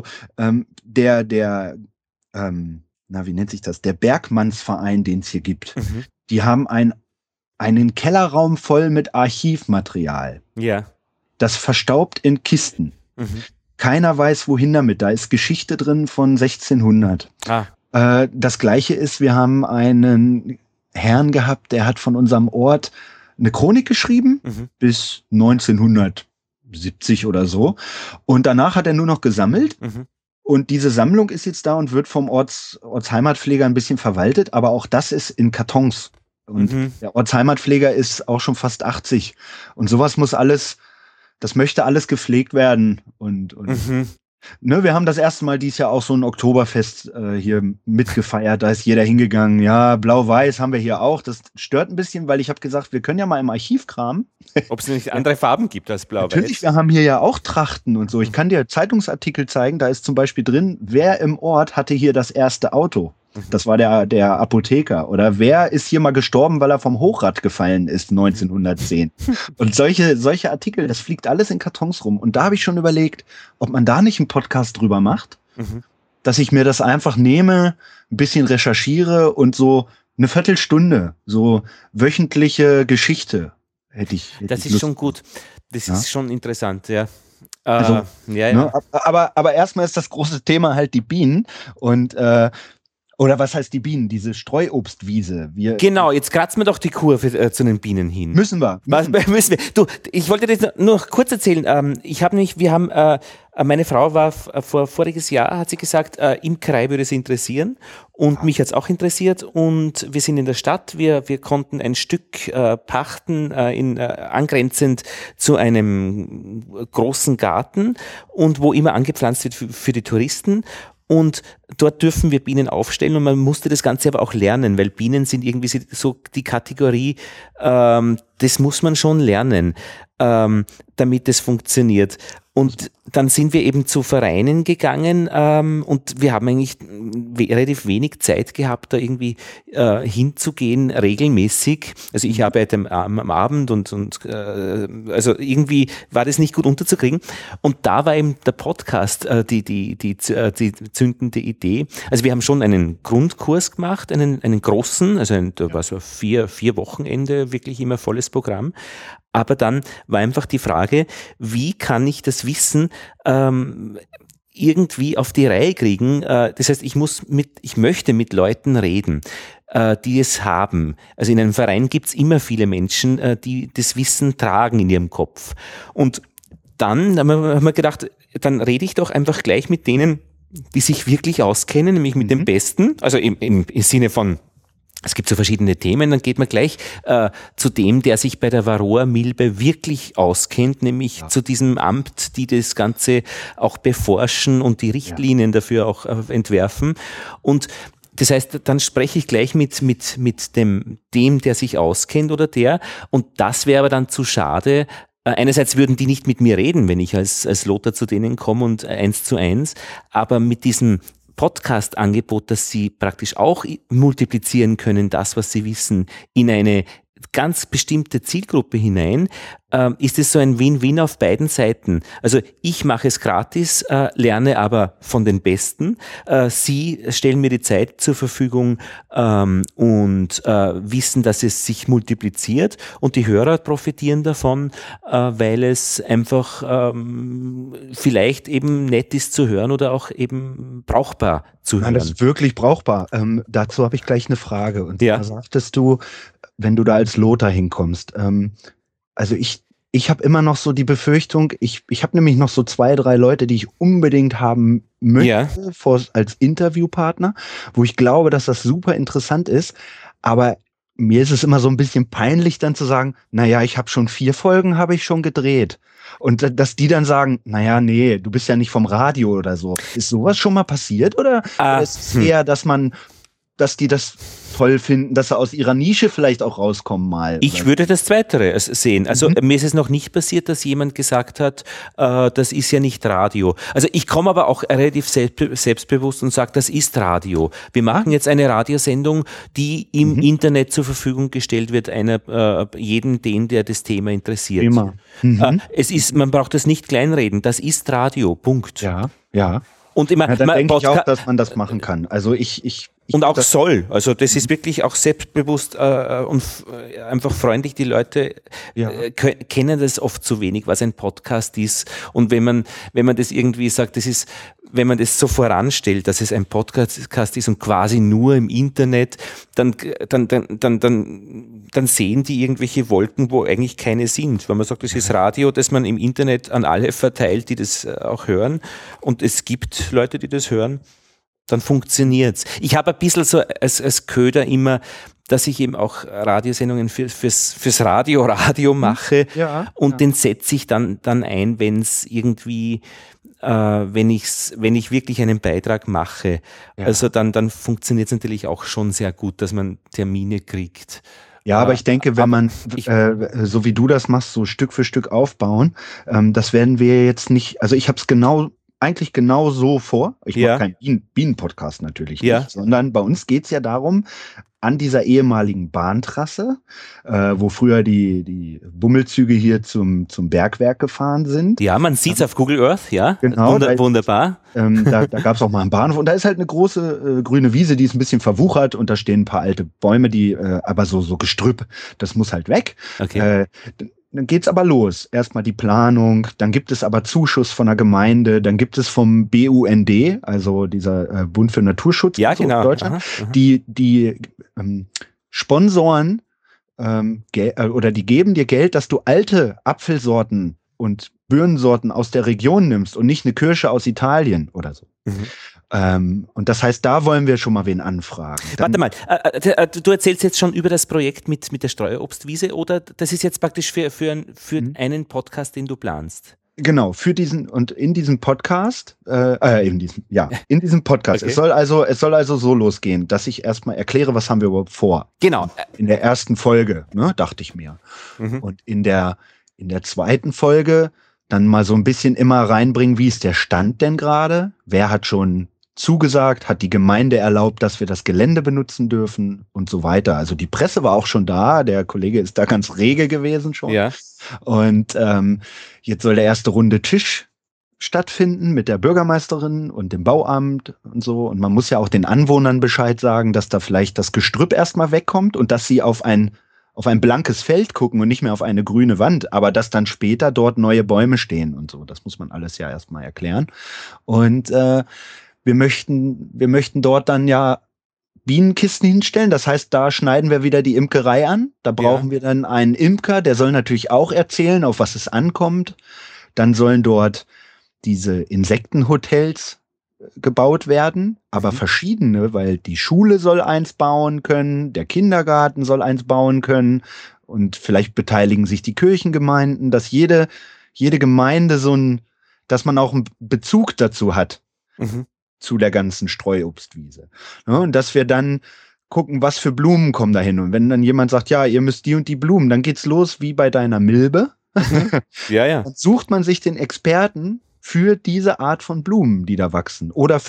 wie nennt sich das? Der Bergmannsverein, den es hier gibt, die haben einen Kellerraum voll mit Archivmaterial. Das verstaubt in Kisten. Keiner weiß, wohin damit. Da ist Geschichte drin von 1600. Das Gleiche ist, wir haben einen Herrn gehabt, der hat von unserem Ort eine Chronik geschrieben bis 1970 oder so. Und danach hat er nur noch gesammelt. Und diese Sammlung ist jetzt da und wird vom Ortsheimatpfleger ein bisschen verwaltet. Aber auch das ist in Kartons. Und der Ortsheimatpfleger ist auch schon fast 80. Und sowas das möchte alles gepflegt werden. Und wir haben das erste Mal dieses Jahr auch so ein Oktoberfest hier mitgefeiert. Da ist jeder hingegangen. Ja, blau-weiß haben wir hier auch. Das stört ein bisschen, weil ich habe gesagt, wir können ja mal im Archiv kramen. Ob es nicht andere Farben gibt als blau-weiß. Natürlich, wir haben hier ja auch Trachten und so. Ich kann dir Zeitungsartikel zeigen. Da ist zum Beispiel drin, wer im Ort hatte hier das erste Auto. Das war der Apotheker. Oder wer ist hier mal gestorben, weil er vom Hochrad gefallen ist 1910. Und solche Artikel, das fliegt alles in Kartons rum. Und da habe ich schon überlegt, ob man da nicht einen Podcast drüber macht, dass ich mir das einfach nehme, ein bisschen recherchiere und so eine Viertelstunde, so wöchentliche Geschichte hätte ich Das ist Lust. Schon gut. Das ist schon interessant, ja. Also, ne, aber erstmal ist das große Thema halt die Bienen und Oder was heißt die Bienen? Diese Streuobstwiese. Genau, jetzt kratzen wir doch die Kurve zu den Bienen hin. Müssen wir. Müssen wir. Du, ich wollte das nur kurz erzählen. Meine Frau war voriges Jahr, hat sie gesagt, Imkerei würde sie interessieren und mich hat es auch interessiert und wir sind in der Stadt, wir konnten ein Stück pachten, angrenzend zu einem großen Garten und wo immer angepflanzt wird für die Touristen. Und dort dürfen wir Bienen aufstellen und man musste das Ganze aber auch lernen, weil Bienen sind irgendwie so die Kategorie, das muss man schon lernen, damit es funktioniert. Und dann sind wir eben zu Vereinen gegangen und wir haben eigentlich relativ wenig Zeit gehabt, da irgendwie hinzugehen, regelmäßig. Also ich arbeite am Abend und also irgendwie war das nicht gut unterzukriegen. Und da war eben der Podcast die zündende Idee. Also wir haben schon einen Grundkurs gemacht, einen großen, also da war so 4 Wochenende, wirklich immer volles Programm. Aber dann war einfach die Frage, wie kann ich das Wissen irgendwie auf die Reihe kriegen? Das heißt, ich möchte mit Leuten reden, die es haben. Also in einem Verein gibt es immer viele Menschen, die das Wissen tragen in ihrem Kopf. Und dann haben wir gedacht, dann rede ich doch einfach gleich mit denen, die sich wirklich auskennen, nämlich mit dem Besten, also im Sinne von, es gibt so verschiedene Themen, dann geht man gleich zu dem, der sich bei der Varroa-Milbe wirklich auskennt, nämlich zu diesem Amt, die das Ganze auch beforschen und die Richtlinien dafür auch entwerfen. Und das heißt, dann spreche ich gleich mit dem, der sich auskennt oder der. Und das wäre aber dann zu schade. Einerseits würden die nicht mit mir reden, wenn ich als Lothar zu denen komme und 1:1, aber mit diesem Podcast-Angebot, dass sie praktisch auch multiplizieren können, das, was sie wissen, in eine ganz bestimmte Zielgruppe hinein, ist es so ein Win-Win auf beiden Seiten. Also ich mache es gratis, lerne aber von den Besten. Sie stellen mir die Zeit zur Verfügung und wissen, dass es sich multipliziert und die Hörer profitieren davon, weil es einfach vielleicht eben nett ist zu hören oder auch eben brauchbar zu hören. Nein, das ist wirklich brauchbar. Dazu habe ich gleich eine Frage. Und zwar sagtest du, wenn du da als Lothar hinkommst, also ich habe immer noch so die Befürchtung, ich habe nämlich noch so 2, 3 Leute, die ich unbedingt haben möchte als Interviewpartner, wo ich glaube, dass das super interessant ist, aber mir ist es immer so ein bisschen peinlich dann zu sagen, naja, ich habe schon 4 Folgen, habe ich schon gedreht. Und dass die dann sagen, naja, nee, du bist ja nicht vom Radio oder so. Ist sowas schon mal passiert oder ist es eher, dass die das toll finden, dass sie aus ihrer Nische vielleicht auch rauskommen mal? Ich würde das Zweite sehen. Also mir ist es noch nicht passiert, dass jemand gesagt hat, das ist ja nicht Radio. Also ich komme aber auch relativ selbstbewusst und sage, das ist Radio. Wir machen jetzt eine Radiosendung, die im Internet zur Verfügung gestellt wird, jeden, der das Thema interessiert. Immer. Man braucht das nicht kleinreden, das ist Radio, Punkt. Ja. Und immer, dann denke ich auch, dass man das machen kann. Also und auch soll. Also das ist wirklich auch selbstbewusst und einfach freundlich. Die Leute kennen das oft zu wenig, was ein Podcast ist. Und wenn man das irgendwie sagt, wenn man das so voranstellt, dass es ein Podcast ist und quasi nur im Internet, dann sehen die irgendwelche Wolken, wo eigentlich keine sind. Wenn man sagt, das ist Radio, das man im Internet an alle verteilt, die das auch hören. Und es gibt Leute, die das hören, dann funktioniert's. Ich habe ein bisschen so als Köder immer, dass ich eben auch Radiosendungen fürs Radio mache und den setze ich dann ein, wenn es irgendwie, wenn ich wirklich einen Beitrag mache. Also dann funktioniert es natürlich auch schon sehr gut, dass man Termine kriegt. Ja, aber ich denke, wenn man, so wie du das machst, so Stück für Stück aufbauen, das werden wir jetzt nicht, also ich habe es eigentlich genau so vor. Ich mache keinen Bienen-Podcast natürlich nicht, sondern bei uns geht's ja darum, an dieser ehemaligen Bahntrasse, wo früher die Bummelzüge hier zum Bergwerk gefahren sind. Ja, man sieht's auf Google Earth, ja. Genau. Wunderbar. Da gab's auch mal einen Bahnhof und da ist halt eine große grüne Wiese, die ist ein bisschen verwuchert und da stehen ein paar alte Bäume, die aber so Gestrüpp, das muss halt weg. Okay. geht's aber los. Erstmal die Planung, dann gibt es aber Zuschuss von der Gemeinde, dann gibt es vom BUND, also dieser Bund für Naturschutz in Deutschland, die sponsoren oder die geben dir Geld, dass du alte Apfelsorten und Birnensorten aus der Region nimmst und nicht eine Kirsche aus Italien oder so. Und das heißt, da wollen wir schon mal wen anfragen. Warte mal, du erzählst jetzt schon über das Projekt mit der Streuobstwiese oder das ist jetzt praktisch für einen Podcast, den du planst? Genau, in diesem Podcast, in diesem Podcast. Okay. Es soll also so losgehen, dass ich erstmal erkläre, was haben wir überhaupt vor. Genau. In der ersten Folge, ne, dachte ich mir. Und in der zweiten Folge dann mal so ein bisschen immer reinbringen, wie ist der Stand denn gerade? Wer hat schon zugesagt, hat die Gemeinde erlaubt, dass wir das Gelände benutzen dürfen und so weiter. Also die Presse war auch schon da, der Kollege ist da ganz rege gewesen schon. Ja. Und jetzt soll der erste runde Tisch stattfinden mit der Bürgermeisterin und dem Bauamt und so. Und man muss ja auch den Anwohnern Bescheid sagen, dass da vielleicht das Gestrüpp erstmal wegkommt und dass sie auf ein blankes Feld gucken und nicht mehr auf eine grüne Wand, aber dass dann später dort neue Bäume stehen und so. Das muss man alles ja erstmal erklären. Und wir möchten dort dann ja Bienenkisten hinstellen. Das heißt, da schneiden wir wieder die Imkerei an. Da brauchen wir dann einen Imker, der soll natürlich auch erzählen, auf was es ankommt. Dann sollen dort diese Insektenhotels gebaut werden, aber verschiedene, weil die Schule soll eins bauen können, der Kindergarten soll eins bauen können und vielleicht beteiligen sich die Kirchengemeinden, dass jede Gemeinde dass man auch einen Bezug dazu hat. Zu der ganzen Streuobstwiese. Ja, und dass wir dann gucken, was für Blumen kommen da hin. Und wenn dann jemand sagt, ja, ihr müsst die und die Blumen, dann geht's los wie bei deiner Milbe. Ja. Dann sucht man sich den Experten für diese Art von Blumen, die da wachsen. Oder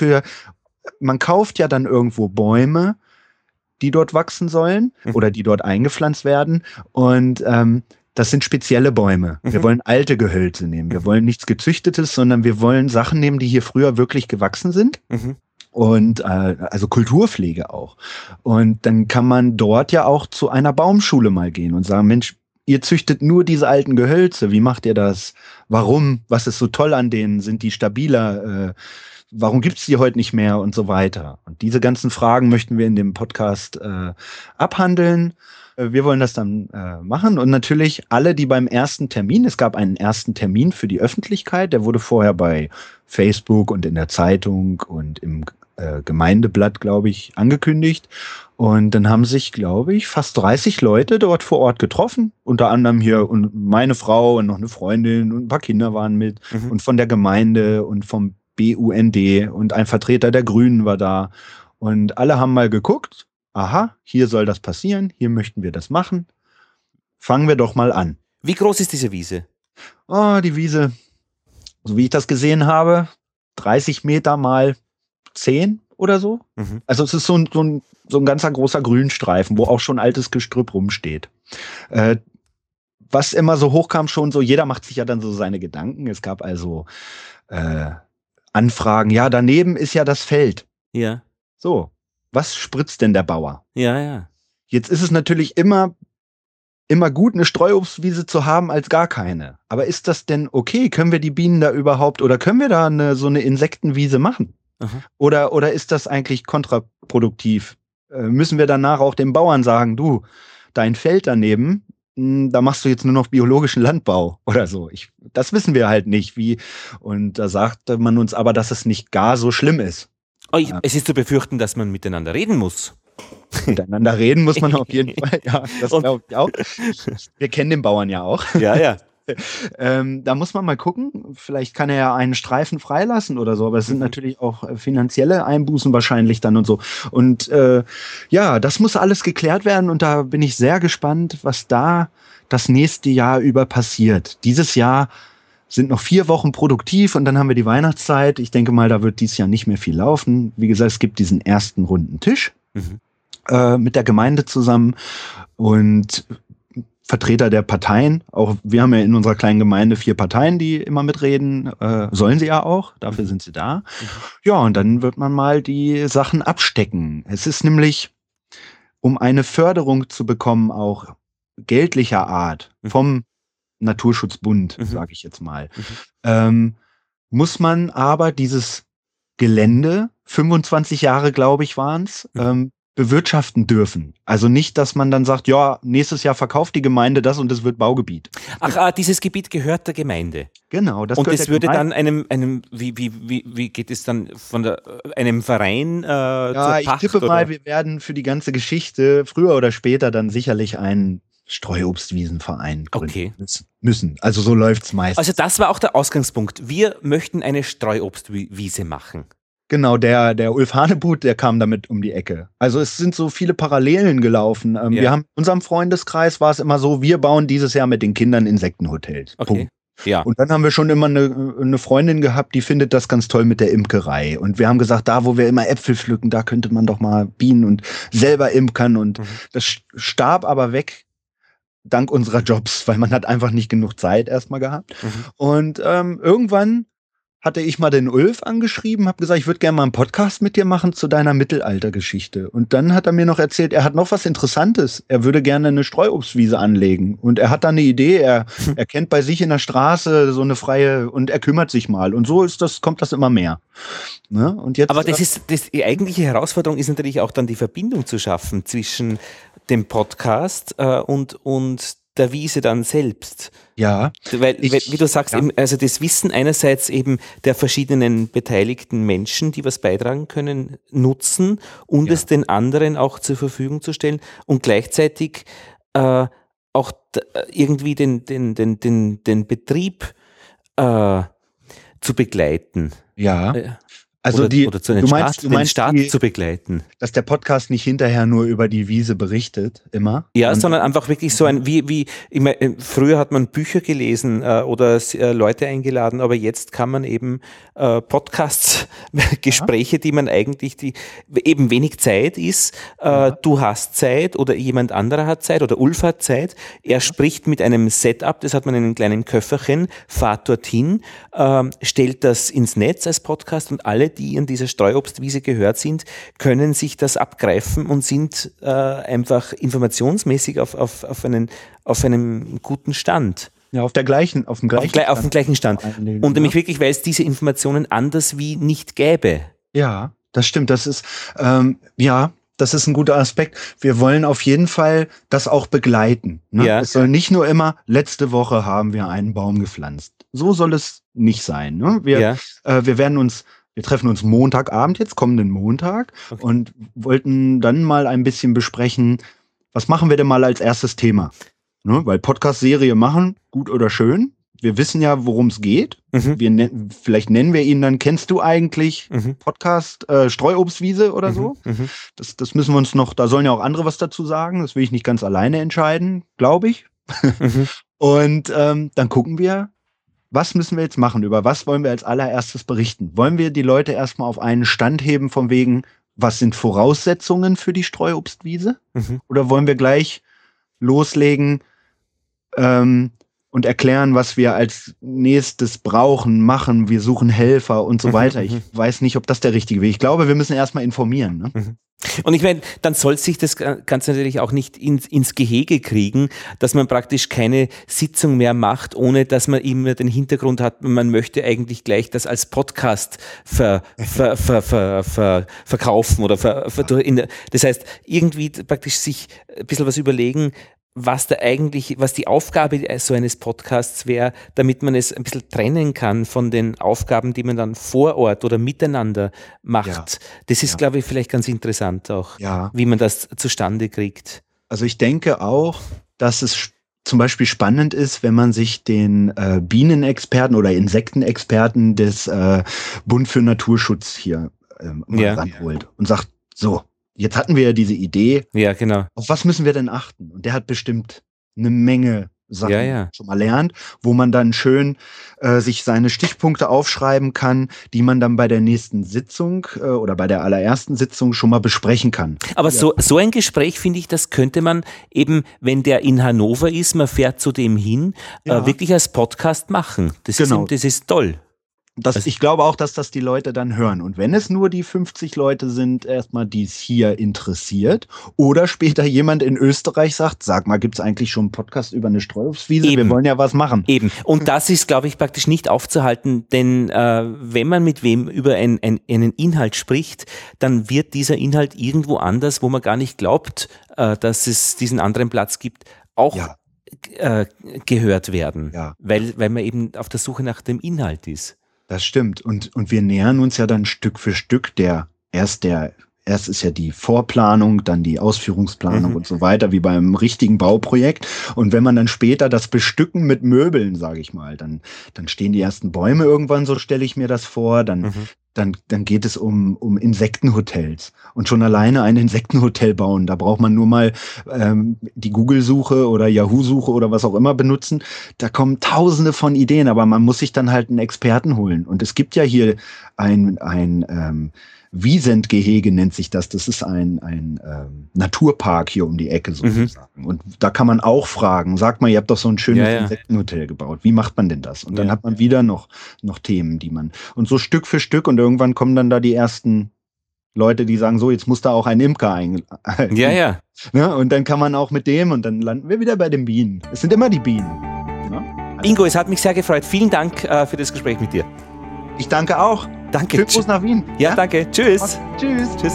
man kauft ja dann irgendwo Bäume, die dort wachsen sollen oder die dort eingepflanzt werden. Und das sind spezielle Bäume. Wir wollen alte Gehölze nehmen. Wir wollen nichts Gezüchtetes, sondern wir wollen Sachen nehmen, die hier früher wirklich gewachsen sind. Und also Kulturpflege auch. Und dann kann man dort ja auch zu einer Baumschule mal gehen und sagen, Mensch, ihr züchtet nur diese alten Gehölze. Wie macht ihr das? Warum? Was ist so toll an denen? Sind die stabiler? Warum gibt's die heute nicht mehr? Und so weiter. Und diese ganzen Fragen möchten wir in dem Podcast abhandeln. Wir wollen das dann machen und natürlich alle, die beim ersten Termin, es gab einen ersten Termin für die Öffentlichkeit, der wurde vorher bei Facebook und in der Zeitung und im Gemeindeblatt, glaube ich, angekündigt. Und dann haben sich, glaube ich, fast 30 Leute dort vor Ort getroffen. Unter anderem hier und meine Frau und noch eine Freundin und ein paar Kinder waren mit und von der Gemeinde und vom BUND und ein Vertreter der Grünen war da. Und alle haben mal geguckt. Aha, hier soll das passieren, hier möchten wir das machen. Fangen wir doch mal an. Wie groß ist diese Wiese? Oh, die Wiese, so wie ich das gesehen habe, 30 Meter mal 10 oder so. Also es ist so ein ganzer großer Grünstreifen, wo auch schon altes Gestrüpp rumsteht. Was immer so hochkam schon so, jeder macht sich ja dann so seine Gedanken. Es gab also Anfragen, ja, daneben ist ja das Feld. Ja. So. Was spritzt denn der Bauer? Ja. Jetzt ist es natürlich immer gut, eine Streuobstwiese zu haben als gar keine. Aber ist das denn okay? Können wir die Bienen da überhaupt oder können wir da so eine Insektenwiese machen? Oder ist das eigentlich kontraproduktiv? Müssen wir danach auch den Bauern sagen, du, dein Feld daneben, da machst du jetzt nur noch biologischen Landbau oder so. Das wissen wir halt nicht. Und da sagte man uns aber, dass es nicht gar so schlimm ist. Es ist zu befürchten, dass man miteinander reden muss. Miteinander reden muss man auf jeden Fall, ja, das glaube ich auch. Wir kennen den Bauern ja auch. Ja. Da muss man mal gucken, vielleicht kann er ja einen Streifen freilassen oder so, aber es sind natürlich auch finanzielle Einbußen wahrscheinlich dann und so. Und das muss alles geklärt werden und da bin ich sehr gespannt, was da das nächste Jahr über passiert. Dieses Jahr sind noch 4 Wochen produktiv und dann haben wir die Weihnachtszeit. Ich denke mal, da wird dieses Jahr nicht mehr viel laufen. Wie gesagt, es gibt diesen ersten runden Tisch mit der Gemeinde zusammen und Vertreter der Parteien. Auch wir haben ja in unserer kleinen Gemeinde 4 Parteien, die immer mitreden. Sollen sie ja auch, dafür sind sie da. Ja, und dann wird man mal die Sachen abstecken. Es ist nämlich, um eine Förderung zu bekommen, auch geldlicher Art vom Naturschutzbund, sage ich jetzt mal, muss man aber dieses Gelände, 25 Jahre, glaube ich, waren es, bewirtschaften dürfen. Also nicht, dass man dann sagt, ja, nächstes Jahr verkauft die Gemeinde das und es wird Baugebiet. Ach, dieses Gebiet gehört der Gemeinde. Genau. Und das würde dann wie geht es dann von einem Verein zur Pacht? Ja, ich tippe mal, wir werden für die ganze Geschichte früher oder später dann sicherlich einen Streuobstwiesenverein gründen müssen. Also so läuft's meistens. Also das war auch der Ausgangspunkt. Wir möchten eine Streuobstwiese machen. Genau, der Ulf Hanebuth, der kam damit um die Ecke. Also es sind so viele Parallelen gelaufen. Wir haben in unserem Freundeskreis war es immer so, wir bauen dieses Jahr mit den Kindern Insektenhotels. Okay. Punkt. Ja. Und dann haben wir schon immer eine Freundin gehabt, die findet das ganz toll mit der Imkerei. Und wir haben gesagt, da wo wir immer Äpfel pflücken, da könnte man doch mal Bienen und selber imkern. Und das starb aber weg dank unserer Jobs, weil man hat einfach nicht genug Zeit erstmal gehabt. Und irgendwann hatte ich mal den Ulf angeschrieben, habe gesagt, ich würde gerne mal einen Podcast mit dir machen zu deiner Mittelaltergeschichte. Und dann hat er mir noch erzählt, er hat noch was Interessantes. Er würde gerne eine Streuobstwiese anlegen. Und er hat da eine Idee, er kennt bei sich in der Straße so eine freie, und er kümmert sich mal. Und so kommt das immer mehr. Ne? Und jetzt, aber die eigentliche Herausforderung ist natürlich auch dann die Verbindung zu schaffen zwischen dem Podcast und der Wiese dann selbst. Ja. Weil, wie du sagst, eben, also das Wissen einerseits eben der verschiedenen beteiligten Menschen, die was beitragen können, nutzen und es den anderen auch zur Verfügung zu stellen und gleichzeitig auch irgendwie den Betrieb zu begleiten. Ja. Also oder den Start zu begleiten. Dass der Podcast nicht hinterher nur über die Wiese berichtet, immer. Ja, sondern einfach wirklich so ich meine, früher hat man Bücher gelesen oder Leute eingeladen, aber jetzt kann man eben Podcasts, Gespräche, die man eigentlich, die eben wenig Zeit ist, du hast Zeit oder jemand anderer hat Zeit oder Ulf hat Zeit, er spricht mit einem Setup, das hat man in einem kleinen Köfferchen, fahrt dorthin, stellt das ins Netz als Podcast und alle, die in dieser Streuobstwiese gehört sind, können sich das abgreifen und sind einfach informationsmäßig auf einem guten Stand. Ja, auf dem gleichen Stand. Und nämlich wirklich, weil es diese Informationen anders wie nicht gäbe. Ja, das stimmt. Das ist, das ist ein guter Aspekt. Wir wollen auf jeden Fall das auch begleiten. Ne? Ja. Es soll nicht nur immer, letzte Woche haben wir einen Baum gepflanzt. So soll es nicht sein. Ne? Wir treffen uns Montagabend jetzt, kommenden Montag, und wollten dann mal ein bisschen besprechen, was machen wir denn mal als erstes Thema? Ne? Weil Podcast-Serie machen, gut oder schön. Wir wissen ja, worum es geht. Vielleicht nennen wir ihn dann, kennst du eigentlich Podcast Streuobstwiese oder so? Das müssen wir uns noch, da sollen ja auch andere was dazu sagen. Das will ich nicht ganz alleine entscheiden, glaube ich. Und dann gucken wir, was müssen wir jetzt machen? Über was wollen wir als allererstes berichten? Wollen wir die Leute erstmal auf einen Stand heben von wegen, was sind Voraussetzungen für die Streuobstwiese? Oder wollen wir gleich loslegen und erklären, was wir als nächstes brauchen, machen, wir suchen Helfer und so weiter. Ich weiß nicht, ob das der richtige Weg ist. Ich glaube, wir müssen erstmal informieren. Ne? Und ich meine, dann soll sich das Ganze natürlich auch nicht ins Gehege kriegen, dass man praktisch keine Sitzung mehr macht, ohne dass man immer den Hintergrund hat, man möchte eigentlich gleich das als Podcast verkaufen oder das heißt, irgendwie praktisch sich ein bisschen was überlegen, was die Aufgabe so eines Podcasts wäre, damit man es ein bisschen trennen kann von den Aufgaben, die man dann vor Ort oder miteinander macht. Ja. Das ist, glaube ich, vielleicht ganz interessant auch, wie man das zustande kriegt. Also ich denke auch, dass es zum Beispiel spannend ist, wenn man sich den Bienenexperten oder Insektenexperten des Bund für Naturschutz hier ranholt und sagt, so, jetzt hatten wir ja diese Idee. Ja, genau. Auf was müssen wir denn achten? Und der hat bestimmt eine Menge Sachen schon mal lernt, wo man dann schön sich seine Stichpunkte aufschreiben kann, die man dann bei der nächsten Sitzung oder bei der allerersten Sitzung schon mal besprechen kann. Aber so ein Gespräch, finde ich, das könnte man eben, wenn der in Hannover ist, man fährt zu dem hin, wirklich als Podcast machen. Das ist toll. Ich glaube auch, dass das die Leute dann hören. Und wenn es nur die 50 Leute sind, erstmal, die es hier interessiert, oder später jemand in Österreich sagt, sag mal, gibt es eigentlich schon einen Podcast über eine Streuobstwiese? Wir wollen ja was machen. Eben. Und das ist, glaube ich, praktisch nicht aufzuhalten, denn wenn man mit wem über einen Inhalt spricht, dann wird dieser Inhalt irgendwo anders, wo man gar nicht glaubt, dass es diesen anderen Platz gibt, auch gehört werden. Ja. Weil man eben auf der Suche nach dem Inhalt ist. Das stimmt. Und wir nähern uns ja dann Stück für Stück erst ist ja die Vorplanung, dann die Ausführungsplanung und so weiter, wie beim richtigen Bauprojekt. Und wenn man dann später das bestücken mit Möbeln, sage ich mal, dann stehen die ersten Bäume irgendwann, so stelle ich mir das vor, dann geht es um Insektenhotels. Und schon alleine ein Insektenhotel bauen, da braucht man nur mal die Google-Suche oder Yahoo-Suche oder was auch immer benutzen. Da kommen tausende von Ideen, aber man muss sich dann halt einen Experten holen. Und es gibt ja hier ein Wiesentgehege nennt sich das. Das ist ein Naturpark hier um die Ecke sozusagen. Und da kann man auch fragen, sagt mal, ihr habt doch so ein schönes Insektenhotel gebaut. Wie macht man denn das? Und dann hat man wieder noch Themen, und so Stück für Stück, und irgendwann kommen dann da die ersten Leute, die sagen, so, jetzt muss da auch ein Imker Ja. Ne? Und dann kann man auch mit dem, und dann landen wir wieder bei den Bienen. Es sind immer die Bienen. Ja? Ingo, es hat mich sehr gefreut. Vielen Dank für das Gespräch mit dir. Ich danke auch. Danke. Schönen Gruß nach Wien. Ja, danke. Tschüss. Tschüss. Tschüss.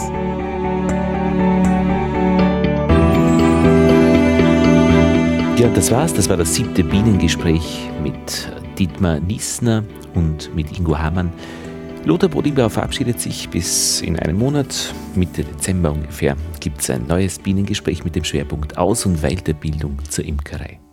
Ja, das war's. Das war das 7. Bienengespräch mit Dietmar Niesner und mit Ingo Hamann. Lothar Bodingbauer verabschiedet sich bis in einem Monat. Mitte Dezember ungefähr gibt es ein neues Bienengespräch mit dem Schwerpunkt Aus- und Weiterbildung zur Imkerei.